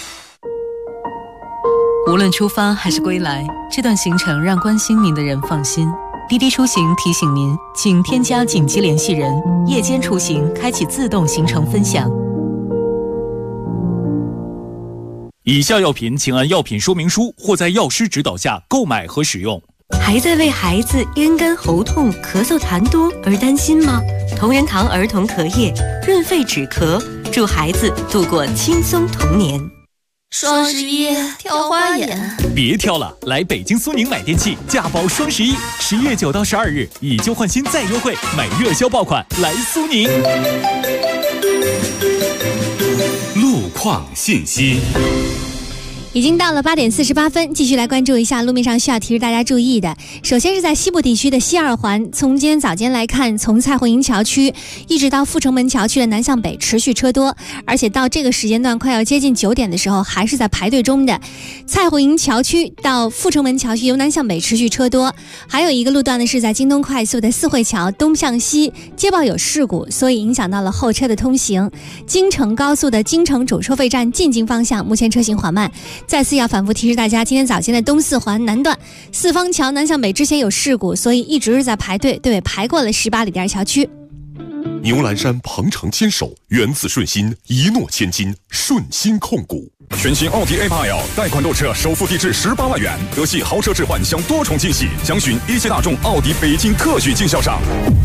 无论出发还是归来，这段行程让关心您的人放心。滴滴出行提醒您，请添加紧急联系人，夜间出行开启自动行程分享。 以下药品请按药品说明书或在药师指导下购买和使用。 还在为孩子咽干喉痛、咳嗽痰多而担心吗？同仁堂儿童咳液润肺止咳，助孩子度过轻松童年。 双11挑花眼， 别挑了，来北京苏宁买电器，价保双11，11月9到12日以旧换新再优惠，买热销爆款，来苏宁。 路况信息。 已经到了8点48分，继续来关注一下路面上需要提示大家注意的。首先是在西部地区的西二环，从今天早间来看，从蔡胡营桥区一直到阜成门桥区的南向北持续车多，而且到这个时间段快要接近9点的时候，还是在排队中的。蔡胡营桥区到阜成门桥区由南向北持续车多，还有一个路段呢是在京东快速的四惠桥东向西接报有事故，所以影响到了后车的通行。京承高速的京承主收费站进京方向目前车行缓慢。再次要反复提示大家，今天早间的东四环南段四方桥南向北之前有事故，所以一直是在排队，队尾排过了18里店桥区。 牛栏山鹏程牵手，源自顺心，一诺千金，顺心控股。 全新奥迪 A8L 贷款购车首付低至18万元，德系豪车置换享多重惊喜，详询一汽大众奥迪北京特许经销商。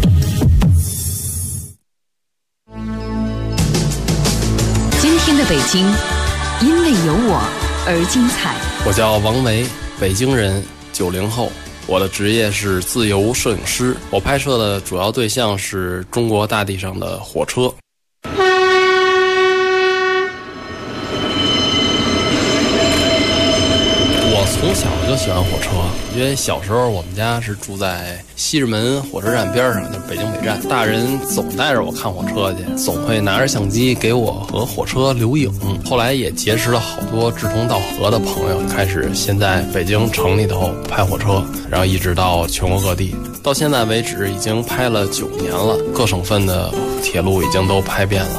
今天的北京，因为有我而精彩。 我叫王维，北京人，90后，我的职业是自由摄影师，我拍摄的主要对象是中国大地上的火车。我从小就喜欢火车，因为小时候我们家是住在西直门火车站边上，就是北京北站。大人总带着我看火车去，总会拿着相机给我和火车留影。后来也结识了好多志同道合的朋友，开始先在北京城里头拍火车，然后一直到全国各地。到现在为止已经拍了9年了，各省份的铁路已经都拍遍了。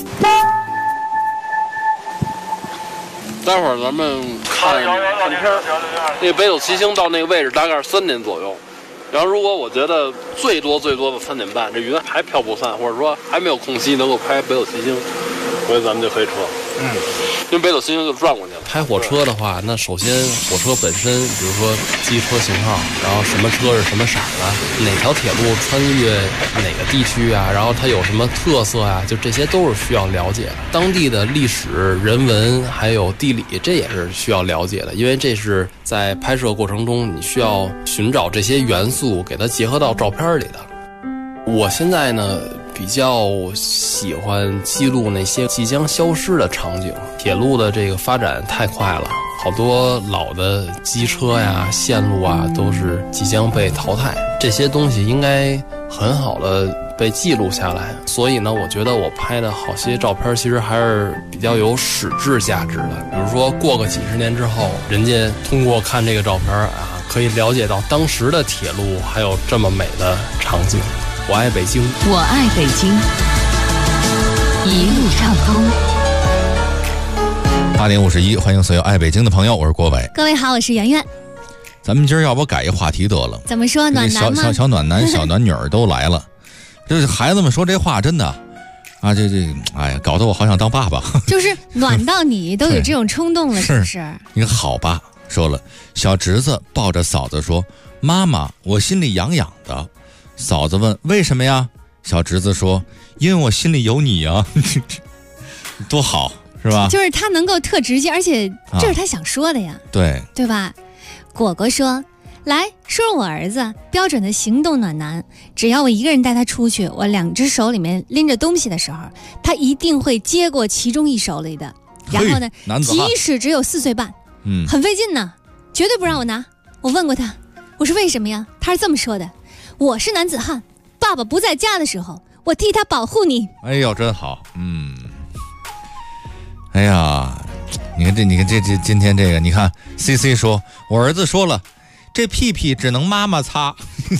待会儿咱们看片儿，那个北斗七星到那个位置大概是3点左右。然后如果我觉得最多的3点半，这云还飘不散，或者说还没有空隙能够拍北斗七星，所以咱们就飞车。因为北斗七星就转过去了。拍火车的话，那首先火车本身，比如说机车型号，然后什么车是什么色的，哪条铁路穿越哪个地区啊，然后它有什么特色啊，就这些都是需要了解的。当地的历史、人文还有地理，这也是需要了解的，因为这是在拍摄过程中你需要寻找这些元素，给它结合到照片里的。我现在呢比较喜欢记录那些即将消失的场景。铁路的这个发展太快了，好多老的机车呀、线路啊都是即将被淘汰，这些东西应该很好的被记录下来。所以呢，我觉得我拍的好些照片其实还是比较有史志价值的。比如说过个几十年之后，人家通过看这个照片啊，可以了解到当时的铁路还有这么美的场景。我爱北京， 我爱北京，一路畅通。 8点51，欢迎所有爱北京的朋友，我是郭伟。 各位好，我是圆圆。 咱们今儿要不改一话题得了？ 怎么说？暖男吗？ 小暖男、小暖女儿都来了。这孩子们说这话真的啊，哎呀，搞得我好想当爸爸。 就是暖到你都有这种冲动了，是不是？ 你看好吧，说了，小侄子抱着嫂子说：“妈妈，我心里痒痒的。”嫂子问：“为什么呀？”小侄子说：“因为我心里有你呀。”多好，是吧？ 就是他能够特直接，而且这是他想说的呀，对吧？果果说：“来说说我儿子，标准的行动暖男。只要我一个人带他出去，我2只手里面拎着东西的时候，他一定会接过其中1手里的。然后呢，即使只有4岁半，很费劲呢，绝对不让我拿。我问过他，我说为什么呀？他是这么说的。”我是男子汉，爸爸不在家的时候，我替他保护你。 哎呦，真好，哎呀，你看这今天这个，你看 CC 说，我儿子说了，这屁屁只能妈妈擦，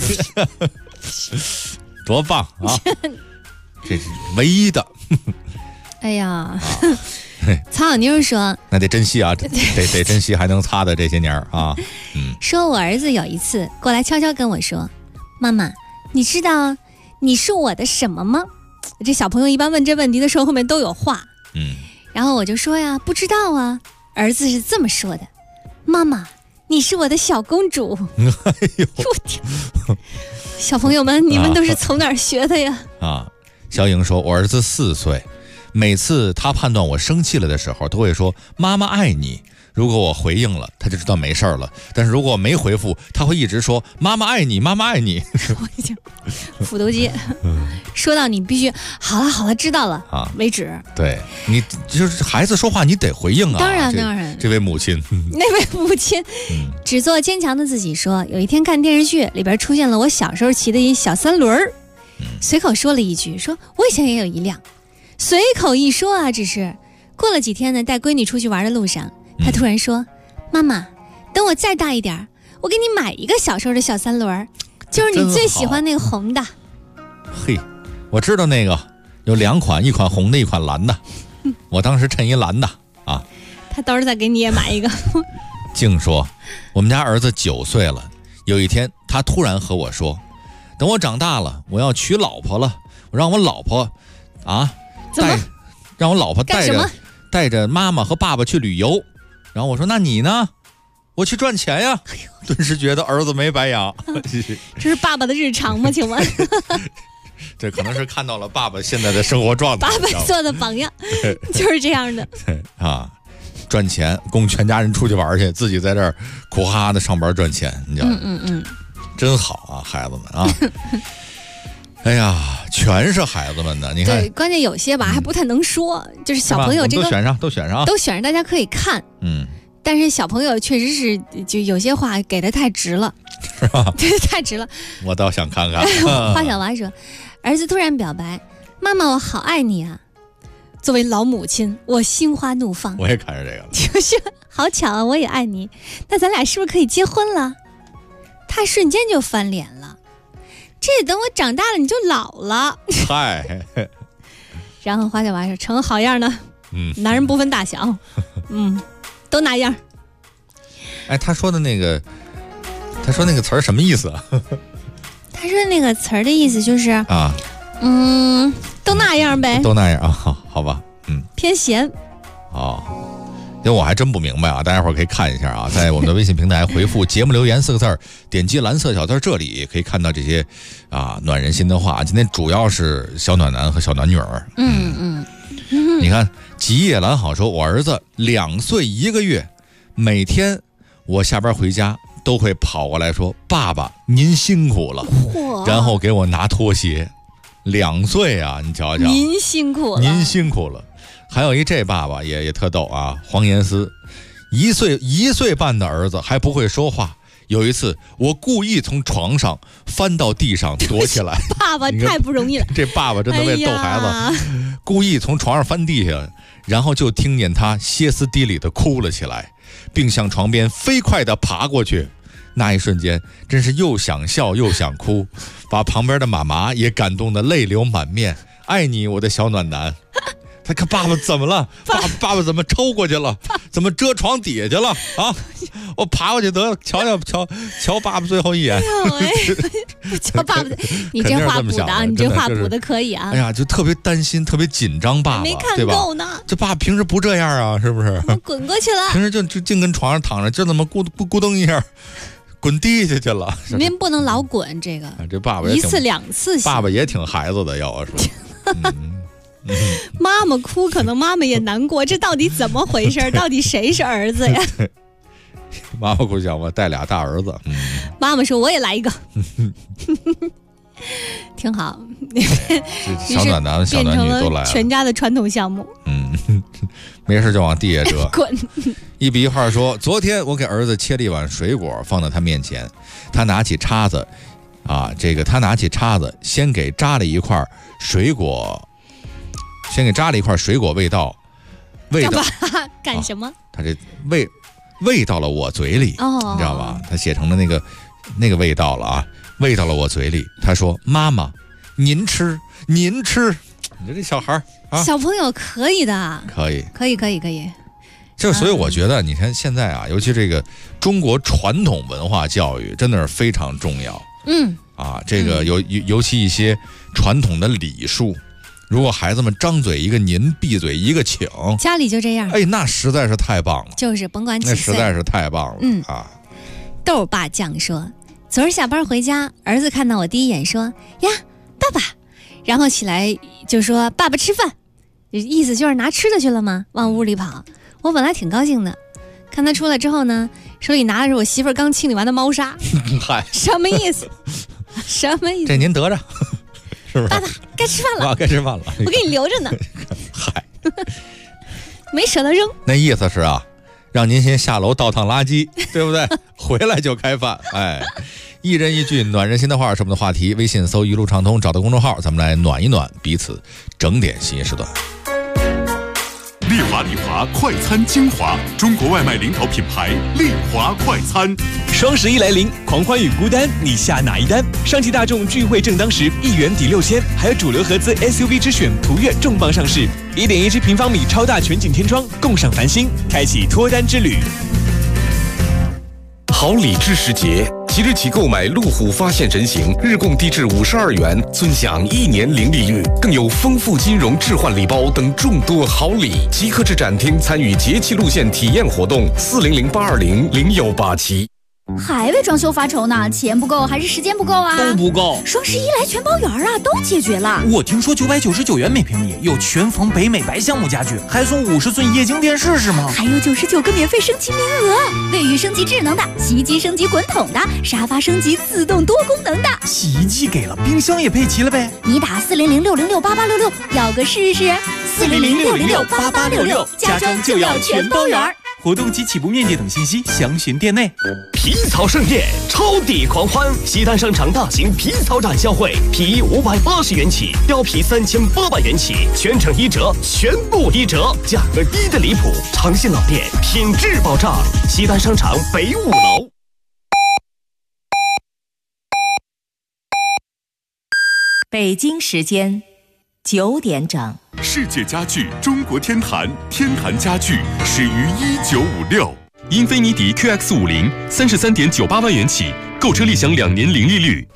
多棒啊！这是唯一的。 哎呀，曹小妞说， 那得珍惜啊，得珍惜还能擦的这些年啊。 说我儿子有一次过来悄悄跟我说。妈妈，你知道你是我的什么吗？这小朋友一般问这问题的时候后面都有话。然后我就说呀，不知道啊。儿子是这么说的：妈妈，你是我的小公主。哎呦，小朋友们，你们都是从哪儿学的呀？ 小颖说，我儿子4岁，每次他判断我生气了的时候，都会说妈妈爱你。 如果我回应了，他就知道没事了；但是如果我没回复，他会一直说妈妈爱你，妈妈爱你。 我已经斧头接，说到你必须好了，知道了啊为止。 对，你就是孩子说话你得回应啊。 当然， 这位母亲， 那位母亲，只做坚强的自己说，有一天看电视剧里边出现了我小时候骑的一小三轮，随口说了一句，说我以前也有一辆。随口一说啊，只是过了几天呢，带闺女出去玩的路上，她突然说：“妈妈，等我再大一点，我给你买一个小时候的小三轮，就是你最喜欢那个红的。” 嘿，我知道那个有2款，一款红的，一款蓝的。我当时趁一蓝的啊。 他到时候再给你也买一个。 净说，我们家儿子9岁了，有一天他突然和我说：“等我长大了，我要娶老婆了，我让我老婆啊。”让我老婆带着妈妈和爸爸去旅游，然后我说那你呢？我去赚钱呀。顿时觉得儿子没白养。 这是爸爸的日常吗？请问？ 这可能是看到了爸爸现在的生活状态， 爸爸做的榜样就是这样的。 对啊，赚钱供全家人出去玩去，自己在这儿苦哈哈的上班赚钱，你知道吗？真好啊，孩子们啊。哎呀，全是孩子们的，你看。 对，关键有些吧还不太能说，就是小朋友这个都选上， 大家可以看。但是小朋友确实是，就有些话给的太直了， 是吧？ 对，太直了。 我倒想看看。 花小娃说，儿子突然表白：“妈妈，我好爱你啊！”作为老母亲，我心花怒放。 我也看着这个了， 就是好巧啊，我也爱你。那咱俩是不是可以结婚了？他瞬间就翻脸了。这等我长大了你就老了。 嗨。 然后花小娃说：“成好样的，男人不分大小，都那样。” 哎，他说那个词儿什么意思啊？ 他说那个词儿的意思就是啊，都那样呗， 都那样啊，好吧， 偏咸。 哦。因为我还真不明白啊，大家伙可以看一下啊，在我们的微信平台回复节目留言4个字，点击蓝色小字，这里可以看到这些啊暖人心的话。今天主要是小暖男和小暖女儿。你看吉野兰好说，我儿子2岁1个月，每天我下班回家都会跑过来说：“爸爸您辛苦了。”然后给我拿拖鞋。2岁啊，你瞧瞧， 您辛苦了。还有这爸爸也特逗啊，黄延思，1岁半的儿子还不会说话。有一次我故意从床上翻到地上躲起来。 爸爸太不容易了。 这爸爸真的为逗孩子，故意从床上翻地下，然后就听见他歇斯底里的哭了起来，并向床边飞快地爬过去。那一瞬间真是又想笑又想哭，把旁边的妈妈也感动得泪流满面。爱你我的小暖男。他看爸爸怎么了？爸爸怎么抽过去了？怎么遮床底下去了？啊！我爬过去得瞧爸爸最后一眼。 瞧爸爸，你这话补的啊，你这话补的可以啊。 哎呀，就特别担心，特别紧张爸爸， 没看够呢。 这爸平时不这样啊，是不是？ 滚过去了。 平时就净跟床上躺着，就那么咕噔一下，滚地下去了。 您不能老滚这个。 这爸爸 1次2次。 爸爸也挺孩子的，要我说。 妈妈哭，可能妈妈也难过，这到底怎么回事？到底谁是儿子呀？ 妈妈哭想我带俩大儿子。 妈妈说我也来一个。挺好。 小暖男小暖女都来了， 全家的传统项目。 没事就往地下折。 滚。 一笔一画说，昨天我给儿子切了一碗水果放到他面前，他拿起叉子先给扎了一块水果味道干什么？ 他这喂到了我嘴里，你知道吧？他写成了那个味道了啊，喂到了我嘴里。他说：“妈妈，您吃。”你说这小孩啊， 小朋友可以的， 可以。 就所以我觉得，你看现在啊，尤其这个中国传统文化教育真的是非常重要。这个尤其一些传统的礼数。如果孩子们张嘴一个您，闭嘴一个请， 家里就这样， 那实在是太棒了。 就是甭管几岁， 那实在是太棒了。 豆爸酱说，昨儿下班回家，儿子看到我第一眼说：“呀，爸爸。”然后起来就说：“爸爸吃饭。”意思就是拿吃的去了吗？往屋里跑。我本来挺高兴的， 看他出来之后呢，手里拿的是我媳妇儿刚清理完的猫砂。 嗨， 什么意思？什么意思？ 这您得着，是不是？ 爸爸该吃饭了， 该吃饭了， 我给你留着呢。 嗨， 没舍得扔。 那意思是啊，让您先下楼倒趟垃圾，对不对？回来就开饭。哎，一人一句暖人心的话是我们的话题，微信搜一路畅通，找到公众号，咱们来暖一暖彼此，整点新时段。 丽华快餐精华，中国外卖领导品牌丽华快餐。 双11来临，狂欢与孤单，你下哪一单？上汽大众聚会正当时，1元抵6000，还有主流合资 SUV 之选途岳重磅上市，1.17平方米超大全景天窗，共赏繁星，开启脱单之旅。 好礼智时节，即日起购买路虎发现人形，日供低至52元，尊享1年零利率，更有丰富金融置换礼包等众多好礼。即刻至展厅参与节气路线体验活动，40082000187。 还为装修发愁呢？钱不够还是时间不够啊？ 都不够。 双11来全包圆啊，都解决了。 我听说999元每平米有全缝北美白橡木家具，还送50寸液晶电视是吗？ 还有99个免费升级名额，卫浴升级智能的，洗衣机升级滚筒的，沙发升级自动多功能的。 洗衣机给了，冰箱也配齐了呗？ 你打40060688866，要个试试。40060688866，家装就要全包圆。 活动及起步面积等信息详询店内。 皮草盛宴，超抵狂欢！西单商场大型皮草展销会，皮衣580元起，貂皮3800元起，全程1折，全部1折，价格低的离谱。长信老店，品质保障。西单商场北5楼。 北京时间9点整。 世界家具中国天坛，天坛家具始于1956。英菲尼迪 QX50 33.98万元起，购车立享2年零利率。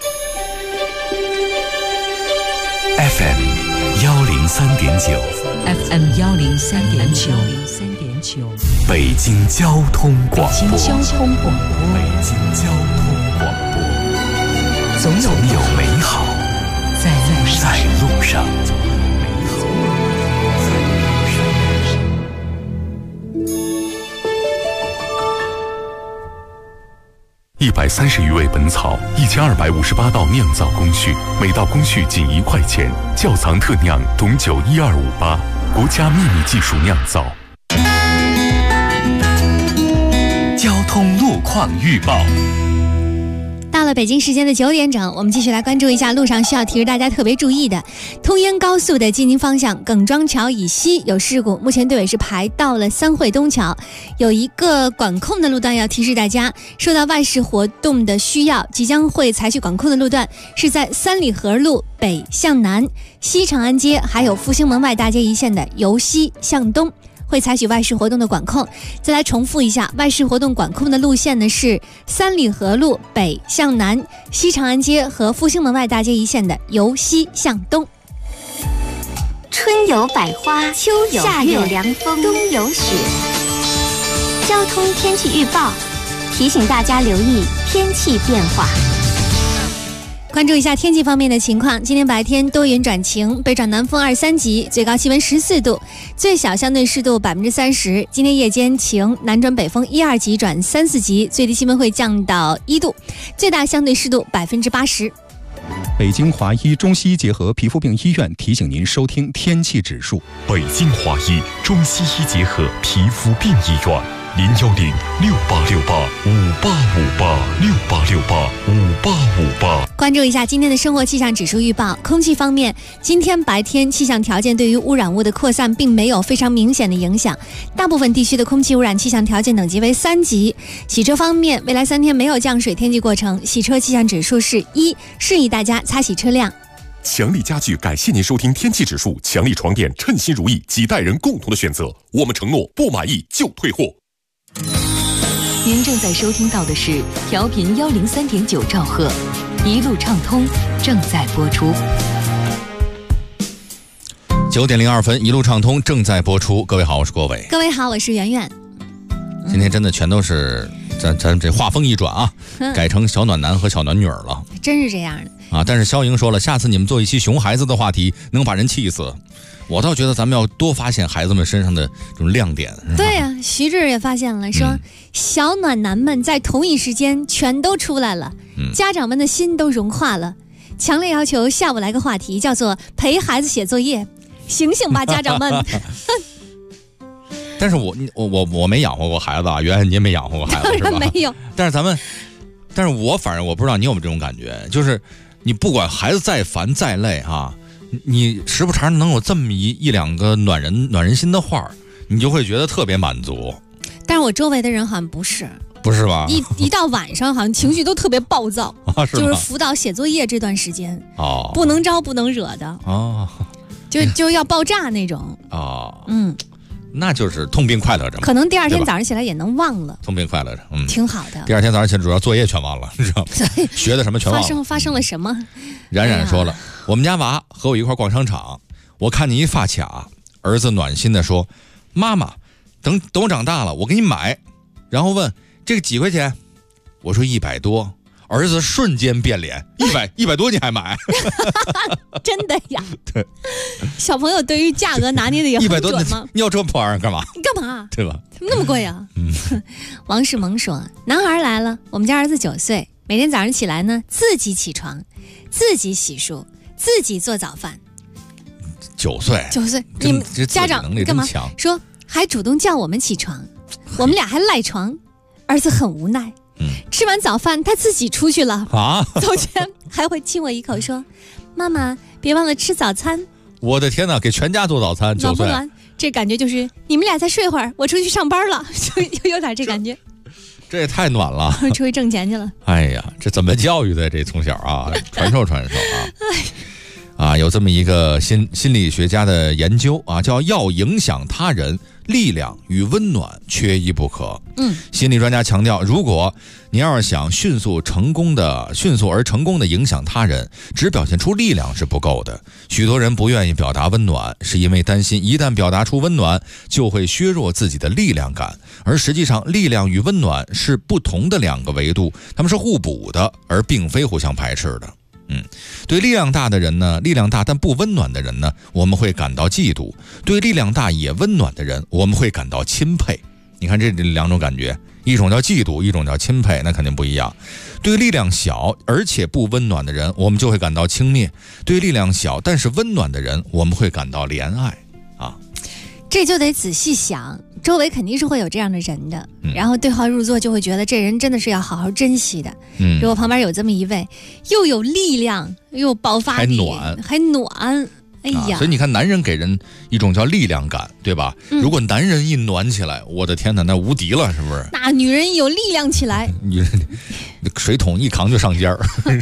FM 103.9 FM 103.9 北京交通广播。 北京交通广播。 北京交通广播。总有美好在路上。 130余味本草，1258道酿造工序，每道工序仅1块钱。窖藏特酿董酒12588，国家秘密技术酿造。 交通路况预报。 到了北京时间的9点整，我们继续来关注一下路上需要提示大家特别注意的。通燕高速的进京方向耿庄桥以西有事故，目前队尾是排到了三惠东桥，有一个管控的路段要提示大家，受到外事活动的需要，即将会采取管控的路段是在三里河路北向南、西长安街还有复兴门外大街一线的由西向东，会采取外事活动的管控。再来重复一下，外事活动管控的路线呢是三里河路北向南、西长安街和复兴门外大街一线的由西向东。 春有百花，秋有夏有凉风，冬有雪。交通天气预报提醒大家留意天气变化。 关注一下天气方面的情况，今天白天多云转晴，北转南风2、3级，最高气温14度，最小相对湿度30%。今天夜间晴，南转北风1、2级转3、4级，最低气温会降到1度，最大相对湿度80%。 北京华医中西医结合皮肤病医院提醒您收听天气指数。 北京华医中西医结合皮肤病医院，0106858586858 关注一下今天的生活气象指数预报。空气方面，今天白天气象条件对于污染物的扩散并没有非常明显的影响，大部分地区的空气污染气象条件等级为3级。洗车方面，未来3天没有降水天气过程，洗车气象指数是1，适宜大家擦洗车辆。 强力家具感谢您收听天气指数，强力床垫称心如意，几代人共同的选择，我们承诺不满意就退货。 您正在收听到的是调频103.9兆赫，一路畅通正在播出。 9点02分，一路畅通正在播出。各位好，我是郭伟。 各位好，我是圆圆。 今天真的全都是咱这画风一转啊，改成小暖男和小暖女了。 真是这样的啊。但是肖莹说了，下次你们做一期熊孩子的话题，能把人气死。我倒觉得咱们要多发现孩子们身上的这种亮点。 对呀、徐志也发现了，说、小暖男们在同一时间全都出来了，家长们的心都融化了，强烈要求下午来个话题，叫做陪孩子写作业。醒醒吧，家长们！ 但是我没养活过孩子啊，原来你也没养活过孩子， 当然没有。 但是我反正我不知道你有没有这种感觉，就是你不管孩子再烦再累啊，你时不常能有这么一两个暖人心的话，你就会觉得特别满足。 但是我周围的人好像不是吧？一到晚上好像情绪都特别暴躁，就是辅导写作业这段时间不能招不能惹的就要爆炸那种那就是痛并快乐着， 可能第二天早上起来也能忘了， 痛并快乐着， 挺好的。 第二天早上起来主要作业全忘了，你知道吗？学的什么全忘了。 发生了什么？ 冉冉说了，我们家娃和我一块逛商场，我看你一发卡，儿子暖心的说：“妈妈，等我长大了，我给你买。”然后问这个几块钱，我说100多。儿子瞬间变脸，100多你还买？ 真的呀？ 对， 小朋友对于价格拿捏的也很准吗？ 你要这破玩意儿干嘛？ 你干嘛？ 对吧？ 怎么那么贵啊？王世萌说，男孩来了，我们家儿子9岁，每天早上起来呢，自己起床，自己洗漱，自己做早饭。 9岁， 你们家长干嘛？说还主动叫我们起床，我们俩还赖床，儿子很无奈。吃完早饭他自己出去了走前还会亲我一口说：“妈妈别忘了吃早餐。” 我的天哪，给全家做早餐，9岁， 这感觉就是你们俩再睡会儿，我出去上班了，就有点这感觉。 这也太暖了， 出去挣钱去了。 哎呀，这怎么教育的？这从小传授有这么一个心理学家的研究叫要影响他人，力量与温暖缺一不可。心理专家强调，如果你要是想迅速而成功的影响他人，只表现出力量是不够的。许多人不愿意表达温暖，是因为担心一旦表达出温暖，就会削弱自己的力量感。而实际上，力量与温暖是不同的两个维度，它们是互补的，而并非互相排斥的。对力量大的人呢，力量大但不温暖的人呢，我们会感到嫉妒；对力量大也温暖的人，我们会感到钦佩。你看这两种感觉，一种叫嫉妒，一种叫钦佩，那肯定不一样。对力量小而且不温暖的人，我们就会感到轻蔑；对力量小但是温暖的人，我们会感到怜爱这就得仔细想，周围肯定是会有这样的人的，然后对号入座，就会觉得这人真的是要好好珍惜的。如果旁边有这么一位，又有力量又有爆发力，还暖，哎呀！ 所以你看，男人给人一种叫力量感，对吧？如果男人一暖起来，我的天哪，那无敌了，是不是？ 那女人有力量起来， 女人水桶一扛就上尖儿。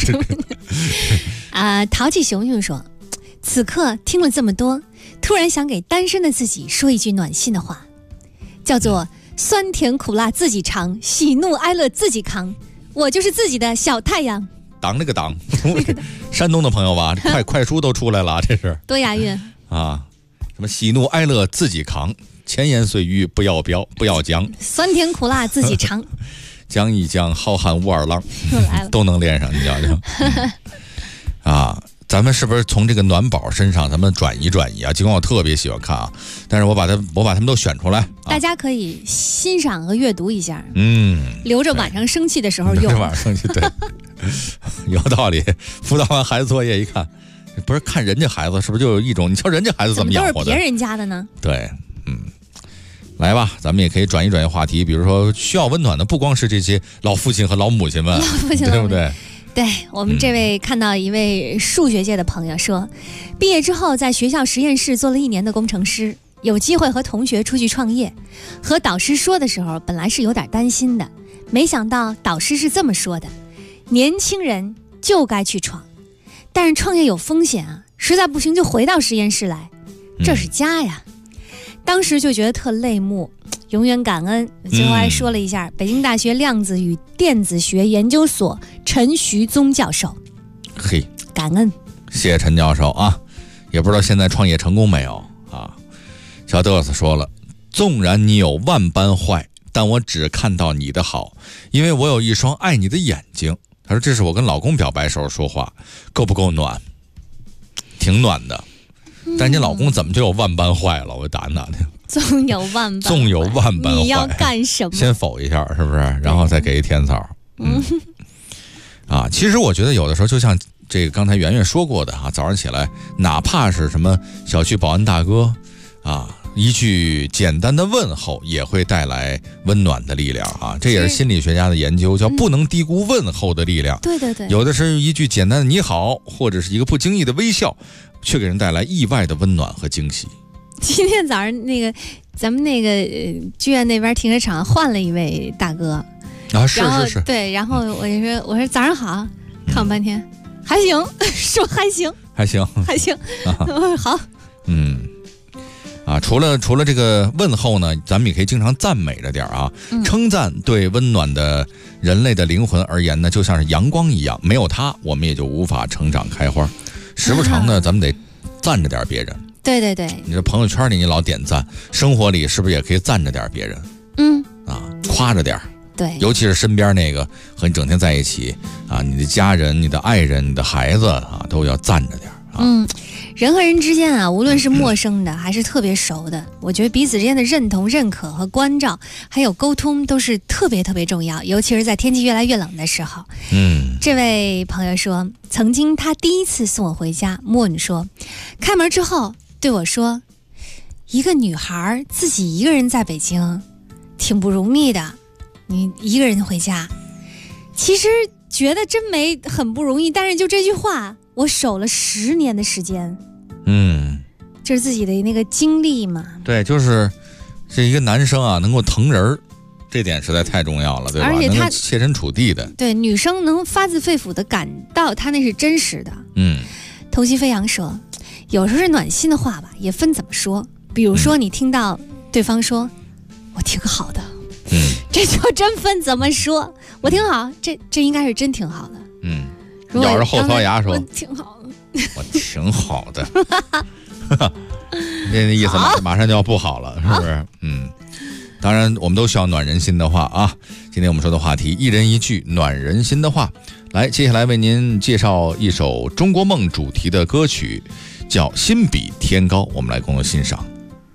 淘气熊熊说，此刻听了这么多，突然想给单身的自己说一句暖心的话，叫做酸甜苦辣自己尝，喜怒哀乐自己扛，我就是自己的小太阳。 挡那个挡，山东的朋友吧，快书都出来了，这是多押韵什么喜怒哀乐自己扛，前言碎语不要讲， 酸甜苦辣自己尝， 讲一讲浩瀚武二郎又来了， 都能连上，你瞧瞧咱们是不是从这个暖宝身上咱们转移尽管我特别喜欢看但是我把他们都选出来大家可以欣赏和阅读一下，留着晚上生气的时候用。 晚上生气，对，有道理。辅导完孩子作业一看，不是看人家孩子是不是就有一种，你瞧人家孩子怎么养活的， 都是别人家的呢？ 对，来吧，咱们也可以转移话题，比如说需要温暖的不光是这些老父亲和老母亲们，对不对？ 对，我们这位看到一位数学界的朋友说，毕业之后在学校实验室做了1年的工程师，有机会和同学出去创业，和导师说的时候本来是有点担心的，没想到导师是这么说的：年轻人就该去闯，但是创业有风险实在不行就回到实验室来，这是家呀。当时就觉得特泪目，永远感恩。最后还说了一下北京大学量子与电子学研究所陈徐宗教授，感恩， 谢谢陈教授也不知道现在创业成功没有小嘚瑟说了，纵然你有万般坏，但我只看到你的好，因为我有一双爱你的眼睛。 他说这是我跟老公表白时候说话，够不够暖？挺暖的，但你老公怎么就有万般坏了？我打听打听。 纵有万般， 纵有万般坏， 你要干什么？ 先否一下，是不是？然后再给一甜枣。其实我觉得有的时候就像这个刚才圆圆说过的早上起来，哪怕是什么小区保安大哥一句简单的问候也会带来温暖的力量这也是心理学家的研究，叫不能低估问候的力量。 对对对， 有的是一句简单的你好，或者是一个不经意的微笑，却给人带来意外的温暖和惊喜。 今天早上咱们剧院那边停车场换了一位大哥是， 对，然后我说早上好，看我半天还行，说还行好。 除了这个问候呢，咱们也可以经常赞美着点称赞对温暖的人类的灵魂而言呢，就像是阳光一样，没有它我们也就无法成长开花。时不常呢咱们得赞着点别人。 对对对， 你这朋友圈里你老点赞，生活里是不是也可以赞着点别人？夸着点。 对， 尤其是身边那个和你整天在一起你的家人、你的爱人、你的孩子都要赞着点。 人和人之间无论是陌生的还是特别熟的，我觉得彼此之间的认同、认可和关照，还有沟通都是特别特别重要，尤其是在天气越来越冷的时候。这位朋友说，曾经他第一次送我回家，莫女说，开门之后对我说，一个女孩自己一个人在北京挺不容易的，你一个人回家，其实觉得真没很不容易，但是就这句话我守了10年的时间。这是自己的那个经历嘛。对， 就是这一个男生能够疼人，这点实在太重要了，对吧？而且他切身处地的， 对女生能发自肺腑的感到他那是真实的。偷袭飞扬说，有时候是暖心的话吧，也分怎么说。比如说你听到对方说我挺好的，这就真分怎么说。我挺好，这应该是真挺好的。 咬着后槽牙说我挺好的， 我挺好的。这意思马上就要不好了，是不是？当然我们都需要暖人心的话今天我们说的话题，一人一句暖人心的话。来，接下来为您介绍一首中国梦主题的歌曲，叫《心比天高》，我们来共同欣赏。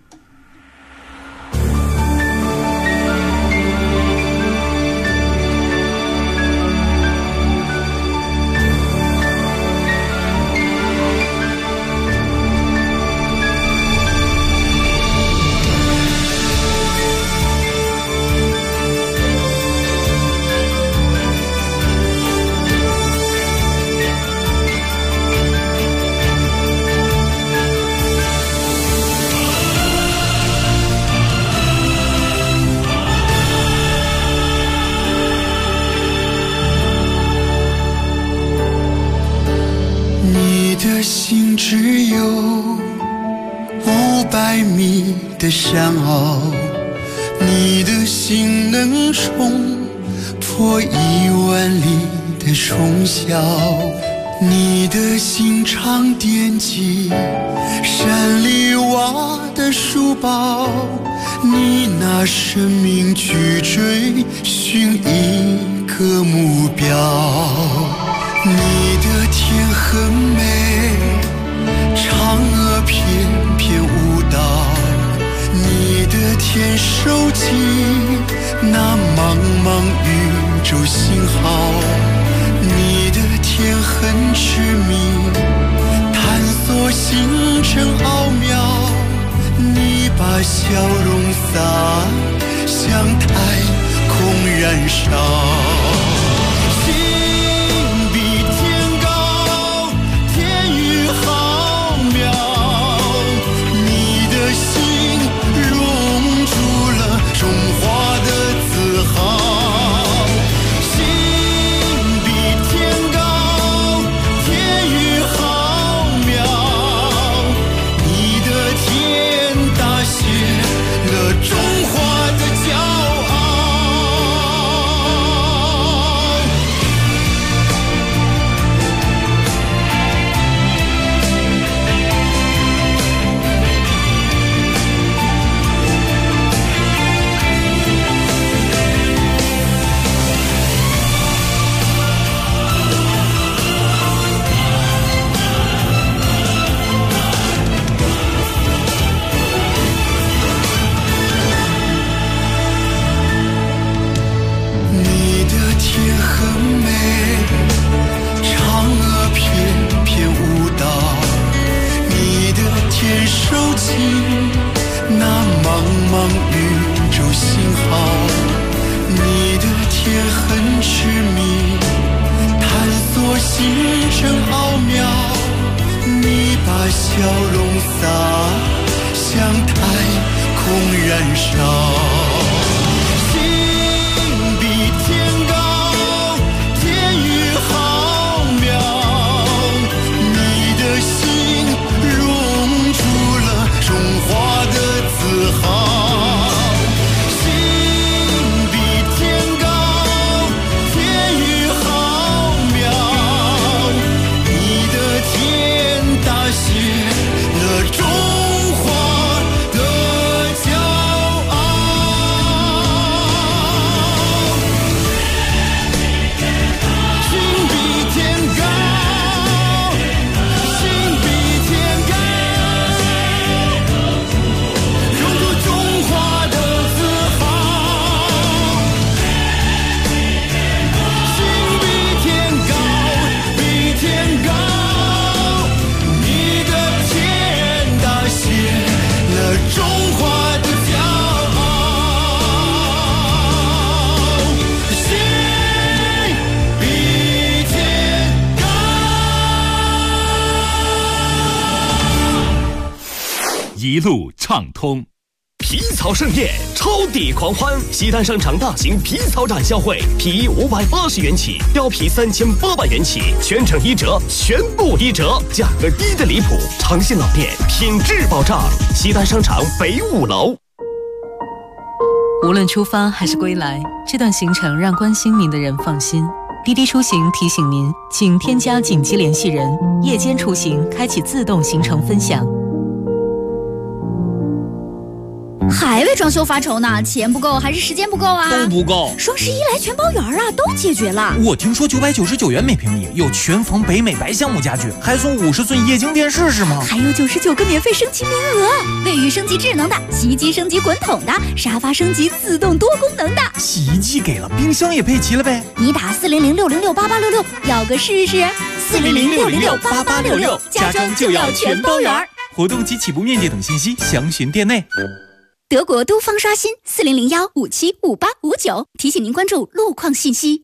心只有500米的山坳，你的心能冲破1万里的冲霄，你的心常惦记山里挖的书包，你拿生命去追寻一个目标。你的天很美，嫦娥翩翩舞蹈，你的天收集那茫茫宇宙信号，你的天很痴迷探索星辰奥妙，你把笑容洒向太空燃烧。中华的自豪，心比天高，天宇浩渺，你的天大写了中华的骄傲。 进那茫茫宇宙星号，你的天很痴迷，探索星辰奥妙，你把笑容洒向太空燃烧。 一路畅通， 皮草盛宴，超抵狂欢！西单商场大型皮草展销会，皮衣580元起，貂皮3800元起，全程1折，全部1折，价格低的离谱，长信老店，品质保障。西单商场北5楼。 无论出发还是归来，这段行程让关心您的人放心。滴滴出行提醒您，请添加紧急联系人，夜间出行开启自动行程分享。 还为装修发愁呢？钱不够还是时间不够啊？ 都不够。 双11来全包圆啊，都解决了。 我听说999元每平米有全缝北美白橡木家具，还送50寸液晶电视是吗？ 还有99个免费升级名额，卫浴升级智能的，洗衣机升级滚筒的，沙发升级自动多功能的。 洗衣机给了，冰箱也配齐了呗。 你打400-606-8866，要个试试。400-606-8866，家装就要全包圆。 活动及起步面积等信息详询店内。 德国都方刷新400-1575859，提醒您关注路况信息。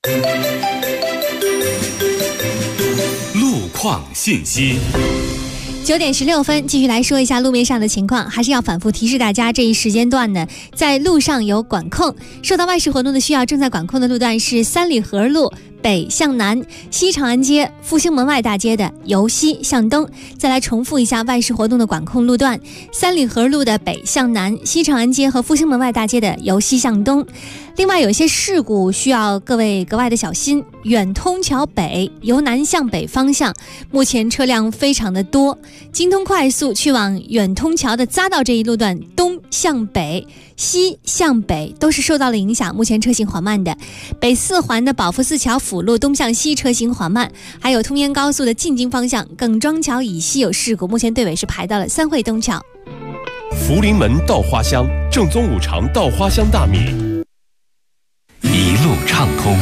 路况信息。 9点16分，继续来说一下路面上的情况，还是要反复提示大家，这一时间段呢，在路上有管控。受到外事活动的需要，正在管控的路段是三里河路北向南、西长安街、复兴门外大街的由西向东。再来重复一下外事活动的管控路段：三里河路的北向南、西长安街和复兴门外大街的由西向东。另外有一些事故需要各位格外的小心。远通桥北由南向北方向，目前车辆非常的多。京通快速去往远通桥的匝道这一路段，东向北、西向北都是受到了影响，目前车行缓慢的。北4环的保福寺桥辅路东向西车行缓慢，还有通燕高速的进京方向耿庄桥以西有事故，目前队尾是排到了三惠东桥。 福临门到花乡，正宗五常到花乡大米。 一路畅通，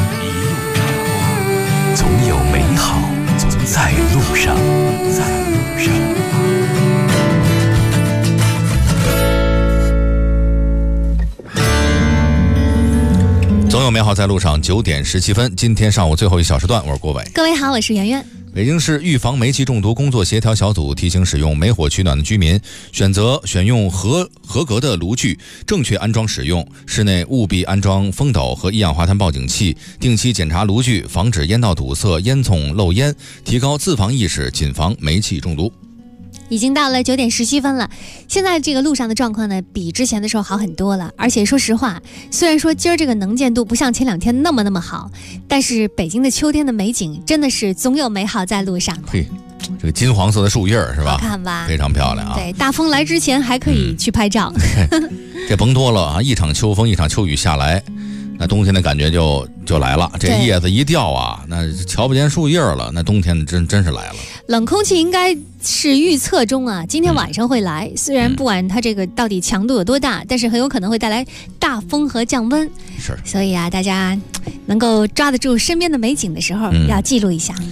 总有美好在路上， 总有美好在路上。9点17分，今天上午最后一小时段，我是郭伟。 各位好，我是圆圆。 北京市预防煤气中毒工作协调小组提醒使用煤火取暖的居民，选用合格的炉具，正确安装使用。室内务必安装风斗和一氧化碳报警器，定期检查炉具，防止烟道堵塞、烟囱漏烟，提高自防意识，谨防煤气中毒。 已经到了9点17分了，现在这个路上的状况呢，比之前的时候好很多了。而且说实话，虽然说今儿这个能见度不像前2天那么好，但是北京的秋天的美景真的是总有美好在路上的。 嘿，这个金黄色的树叶是吧？ 好看吧？ 非常漂亮啊！ 对，大风来之前还可以去拍照。 这甭多了啊！一场秋风，一场秋雨下来，那冬天的感觉就来了。这叶子一掉啊，那瞧不见树叶了，那冬天真是来了。 冷空气应该是预测中啊，今天晚上会来。虽然不管它这个到底强度有多大，但是很有可能会带来大风和降温。 是， 所以啊，大家能够抓得住身边的美景的时候，要记录一下。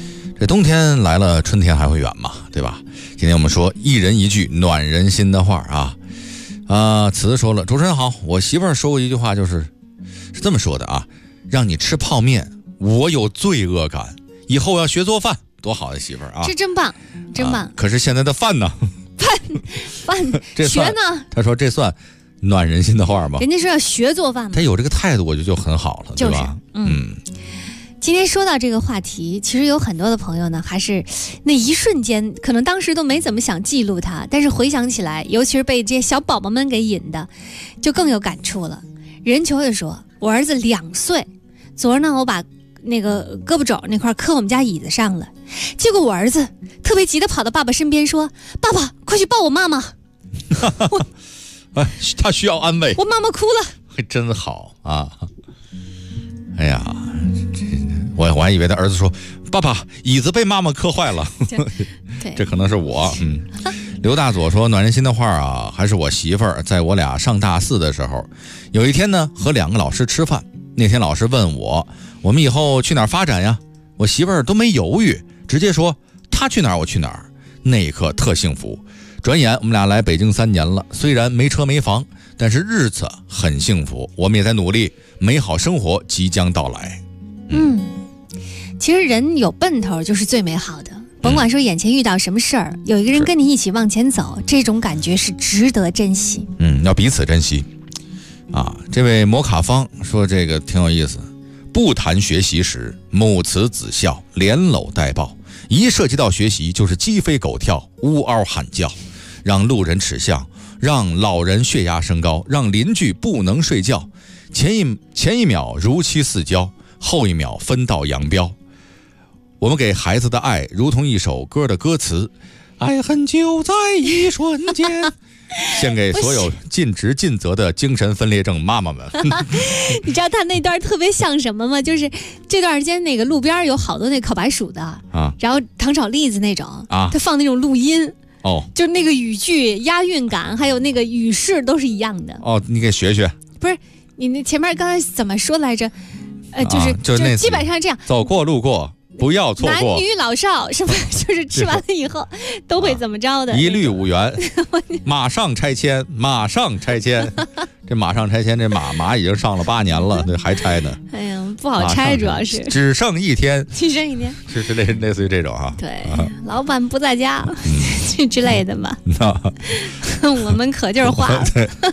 这冬天来了，春天还会远嘛，对吧？今天我们说一人一句暖人心的话啊。词说了，主持人好，我媳妇儿说过一句话，是这么说的啊，让你吃泡面，我有罪恶感，以后要学做饭，多好的媳妇儿啊！ 这真棒，真棒。 可是现在的饭呢？ 饭学呢？ 他说这算暖人心的话吗？ 人家说要学做饭嘛。 他有这个态度，我觉得就很好了，对吧？ 今天说到这个话题，其实有很多的朋友呢，还是那一瞬间，可能当时都没怎么想记录它，但是回想起来，尤其是被这些小宝宝们给引的，就更有感触了。任球就说：“我儿子2岁，昨儿呢，我把那个胳膊肘那块磕我们家椅子上了，结果我儿子特别急的跑到爸爸身边说：‘爸爸，快去抱我妈妈。’ 他需要安慰， 我妈妈哭了， 真好啊！哎呀。”我还以为他儿子说：“爸爸，椅子被妈妈磕坏了。”这可能是我。刘大佐说：“暖人心的话啊，还是我媳妇儿在我俩上大4的时候，有一天呢，和2个老师吃饭。那天老师问我们以后去哪儿发展呀？我媳妇儿都没犹豫，直接说她去哪儿我去哪儿。那一刻特幸福。转眼我们俩来北京3年了，虽然没车没房，但是日子很幸福。我们也在努力，美好生活即将到来。” 其实人有奔头就是最美好的，甭管说眼前遇到什么事儿，有一个人跟你一起往前走，这种感觉是值得珍惜。 要彼此珍惜啊。这位摩卡方说这个挺有意思，不谈学习时，母慈子孝，连搂带抱，一涉及到学习就是鸡飞狗跳，呜嗷喊叫，让路人耻笑，让老人血压升高，让邻居不能睡觉，前一秒如漆似胶，后一秒分道扬镳。我们给孩子的爱如同一首歌的歌词，爱恨就在一瞬间，献给所有尽职尽责的精神分裂症妈妈们。 你知道他那段特别像什么吗？就是这段时间那个路边有好多那烤白薯的然后糖炒栗子那种他放那种录音就那个语句押韵感还有那个语势都是一样的你给学学。 不是你那前面刚才怎么说来着？就是基本上这样， 走过路过不要错过， 男女老少什么，就是吃完了以后都会怎么着的， 一律5元，马上拆迁，马上拆迁。这马上拆迁，这马已经上了8年了，这还拆呢。 哎呀，不好拆，主要是只剩1天， 只剩1天， 是类似于这种对，老板不在家之类的吧。我们可劲儿花了。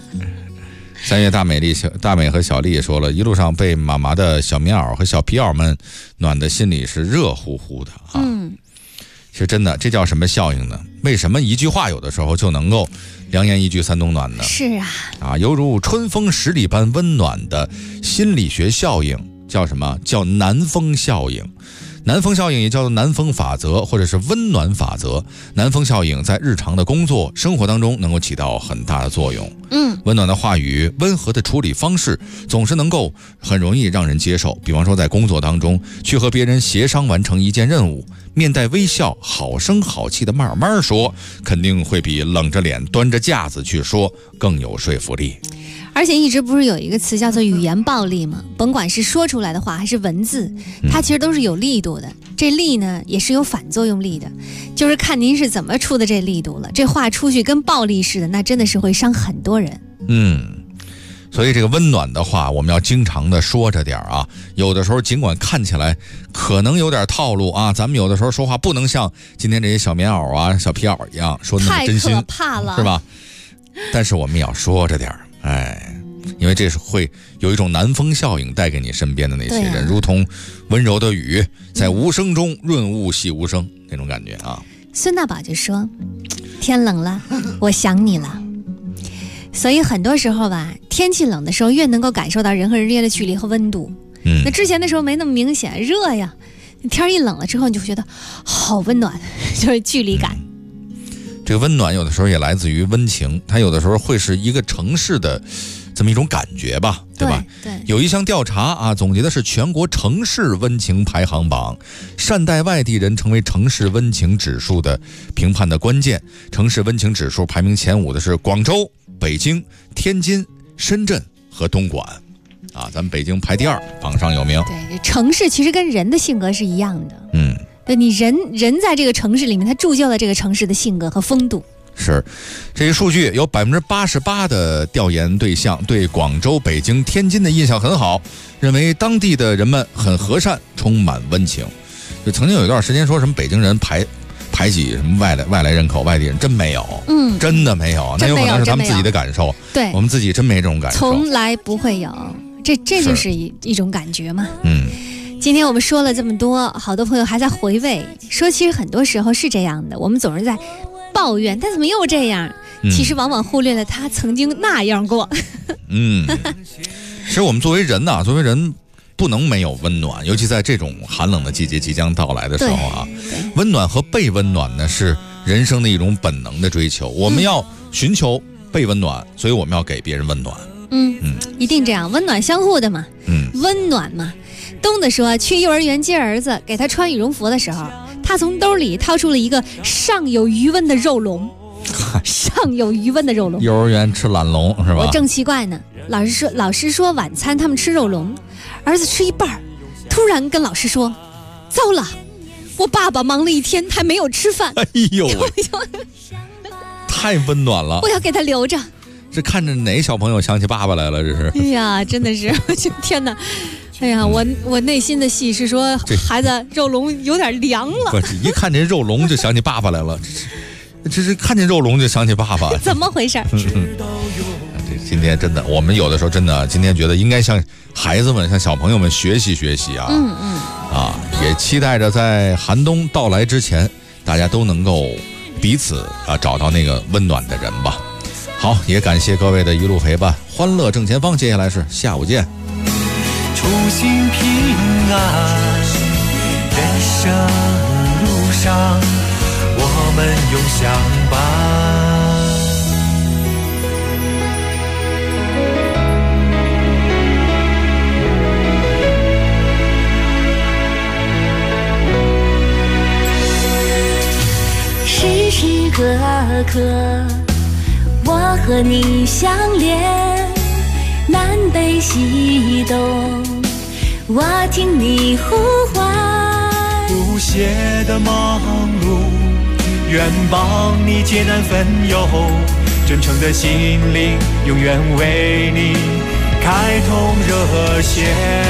3月大美和小丽也说了，一路上被妈妈的小棉袄和小皮袄们暖的心里是热乎乎的啊。其实真的，这叫什么效应呢？为什么一句话有的时候就能够良言一句三冬暖呢？ 是犹如春风10里般温暖的心理学效应，叫什么？叫南风效应。南风效应也叫做南风法则，或者是温暖法则。南风效应在日常的工作生活当中能够起到很大的作用。温暖的话语，温和的处理方式，总是能够很容易让人接受。比方说在工作当中去和别人协商完成一件任务，面带微笑，好声好气的慢慢说，肯定会比冷着脸端着架子去说更有说服力。 而且一直不是有一个词叫做语言暴力吗？甭管是说出来的话还是文字，它其实都是有力度的。这力呢也是有反作用力的，就是看您是怎么出的这力度了。这话出去跟暴力似的，那真的是会伤很多人。 所以这个温暖的话我们要经常的说着点啊。有的时候尽管看起来可能有点套路啊，咱们有的时候说话不能像今天这些小棉袄啊小皮袄一样说那么真心， 太可怕了， 是吧？但是我们也要说着点因为这是会有一种南风效应带给你身边的那些人，如同温柔的雨在无声中润物细无声那种感觉啊。 孙大宝就说天冷了我想你了。所以很多时候吧，天气冷的时候越能够感受到人和人之间的距离和温度。那之前的时候没那么明显，热呀，天一冷了之后你就会觉得好温暖，就是距离感。 这个温暖有的时候也来自于温情，它有的时候会是一个城市的这么一种感觉吧，对吧？ 对。 有一项调查总结的是全国城市温情排行榜，善待外地人成为城市温情指数的评判的关键。城市温情指数排名前5的是广州、北京、天津、深圳和东莞咱们北京排第2，榜上有名。 对，城市其实跟人的性格是一样的。 对你人在这个城市里面，他铸就了这个城市的性格和风度。 是，这个数据有88%的调研对象对广州、北京、天津的印象很好，认为当地的人们很和善，充满温情。就曾经有一段时间说什么北京人排挤什么外来人口、外地人，真没有，真的没有，那有可能是他们自己的感受。 对， 我们自己真没这种感受， 从来不会有，这就是一种感觉嘛。今天我们说了这么多，好多朋友还在回味，说其实很多时候是这样的，我们总是在抱怨他怎么又这样，其实往往忽略了他曾经那样过。 其实我们作为人呐，不能没有温暖，尤其在这种寒冷的季节即将到来的时候啊，温暖和被温暖呢是人生的一种本能的追求，我们要寻求被温暖，所以我们要给别人温暖。 一定这样，温暖相互的嘛。温暖嘛。东子说去幼儿园接儿子，给他穿羽绒服的时候，他从兜里掏出了一个上有余温的肉笼。上有余温的肉笼， 幼儿园吃懒笼是吧？ 我正奇怪呢，老师说晚餐他们吃肉笼，儿子吃一半，突然跟老师说：“糟了，我爸爸忙了一天还没有吃饭。” 哎呦喂，太温暖了！ 我要给他留着。 这看着哪小朋友想起爸爸来了？这是。 哎呀，真的是，天哪！哎呀，我内心的戏是说，孩子肉笼有点凉了。 不是，一看这肉笼就想起爸爸来了。这是看见肉笼就想起爸爸， 怎么回事？ 今天真的，我们有的时候真的，今天觉得应该向孩子们、向小朋友们学习学习啊！也期待着在寒冬到来之前，大家都能够彼此找到那个温暖的人吧。好，也感谢各位的一路陪伴，欢乐正前方。接下来是下午见。 初心平安，人生路上我们永相伴。 时时刻刻我和你相连，南北西东我听你呼唤， 不懈的忙碌愿帮你解难分忧，真诚的心灵永远为你开通热线。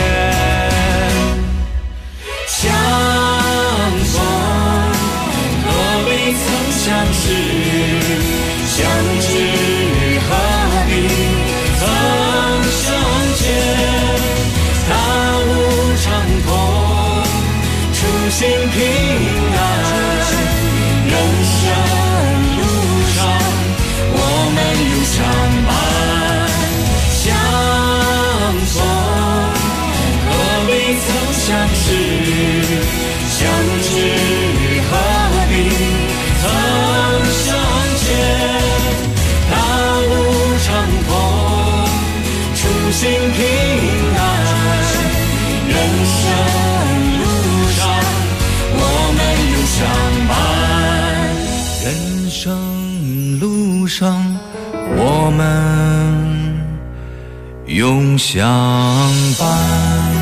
相逢何未曾相识，相知何必曾相见。大雾长空，初心平安，人生路上我们永相伴。相逢何未曾相识，相知何必曾相见。大雾长空，初心平安，人生路上我们永相伴。人生路上我们永相伴。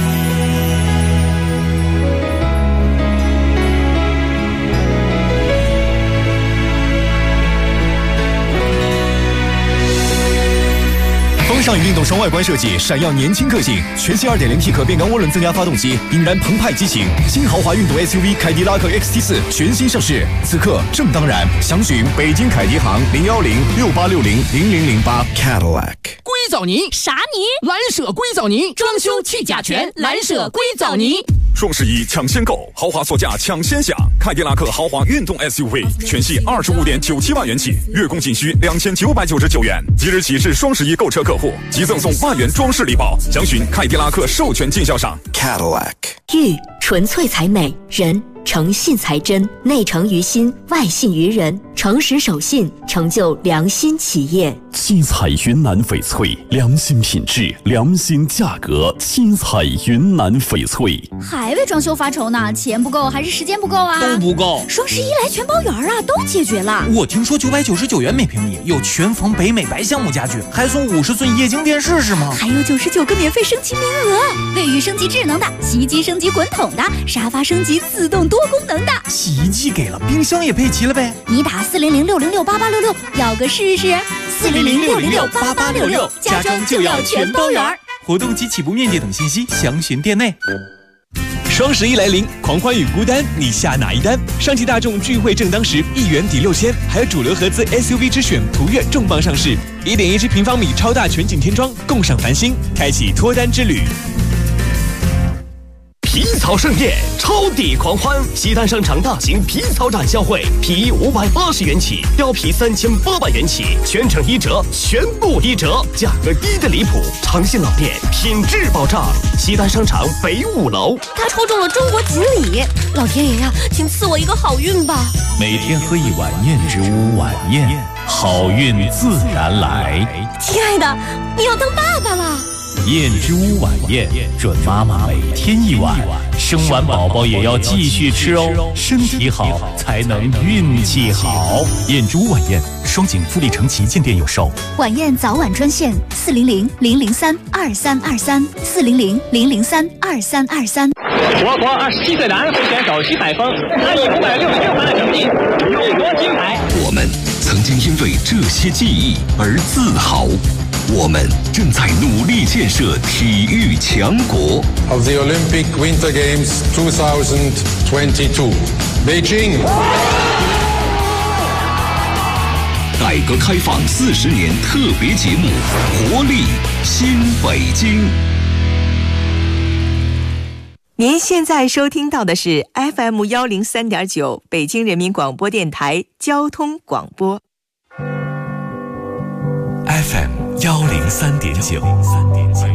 风尚与运动双外观设计，闪耀年轻个性。全新 2.0T 可变缸涡轮增压发动机，引燃澎湃激情。新豪华运动 SUV 凯迪拉克 XT4 全新上市，此刻正当然。详询北京凯迪行01068600008 Cadillac。 硅藻泥啥泥？ 蓝舍硅藻泥，装修去甲醛，蓝舍硅藻泥。 双11抢先购，豪华座驾抢先享。凯迪拉克豪华运动 SUV 全系25.97万元起，月供仅需2999元。即日起至双11购车客户即赠送万元装饰礼包，详询凯迪拉克授权经销商 Cadillac。 玉纯粹才美，人诚信才真，内诚于心，外信于人，诚实守信，成就良心企业。 七彩云南翡翠，良心品质，良心价格。七彩云南翡翠。 还为装修发愁呢？钱不够还是时间不够啊？ 都不够。 双11来全包圆啊，都解决了。 我听说999元每平米有全房北美白橡木家具，还送50寸液晶电视是吗？ 还有99个免费升级名额，卫浴升级智能的，洗衣机升级滚筒的，沙发升级自动多多功能的。 洗衣机给了，冰箱也配齐了呗。 你打400-606-8866，要个试试。400-606-8866，家装就要全包圆。 活动及起步面积等信息详询店内。 双11来临，狂欢与孤单，你下哪一单？上汽大众聚会正当时，1元抵6000，还有主流合资 SUV 之选途岳重磅上市，1.17平方米超大全景天窗，共赏繁星，开启脱单之旅。 皮草盛宴，超抵狂欢！西单商场大型皮草展销会，皮衣580元起，貂皮3800元起，全程1折，全部1折，价格低的离谱，长线老店，品质保障。西单商场北5楼。 他抽中了中国锦鲤，老天爷呀，请赐我一个好运吧！ 每天喝一碗燕之屋晚宴，好运自然来。 亲爱的，你要当爸爸了。 燕之屋晚宴，准妈妈每天一碗，生完宝宝也要继续吃哦，身体好才能运气好。燕之屋晚宴，双井富力城旗舰店有售。 晚宴早晚专线400-003-2323，400-003-2323。 我国27岁男会选手徐海峰，他以566分的成绩勇夺金牌。 我们曾经因为这些记忆而自豪。我们正在努力建设体育强国。 Of the Olympic Winter Games 2022, Beijing。 改革开放40年特别节目，活力新北京。 您现在收听到的是 FM 103.9北京人民广播电台交通广播。 FM 103.9。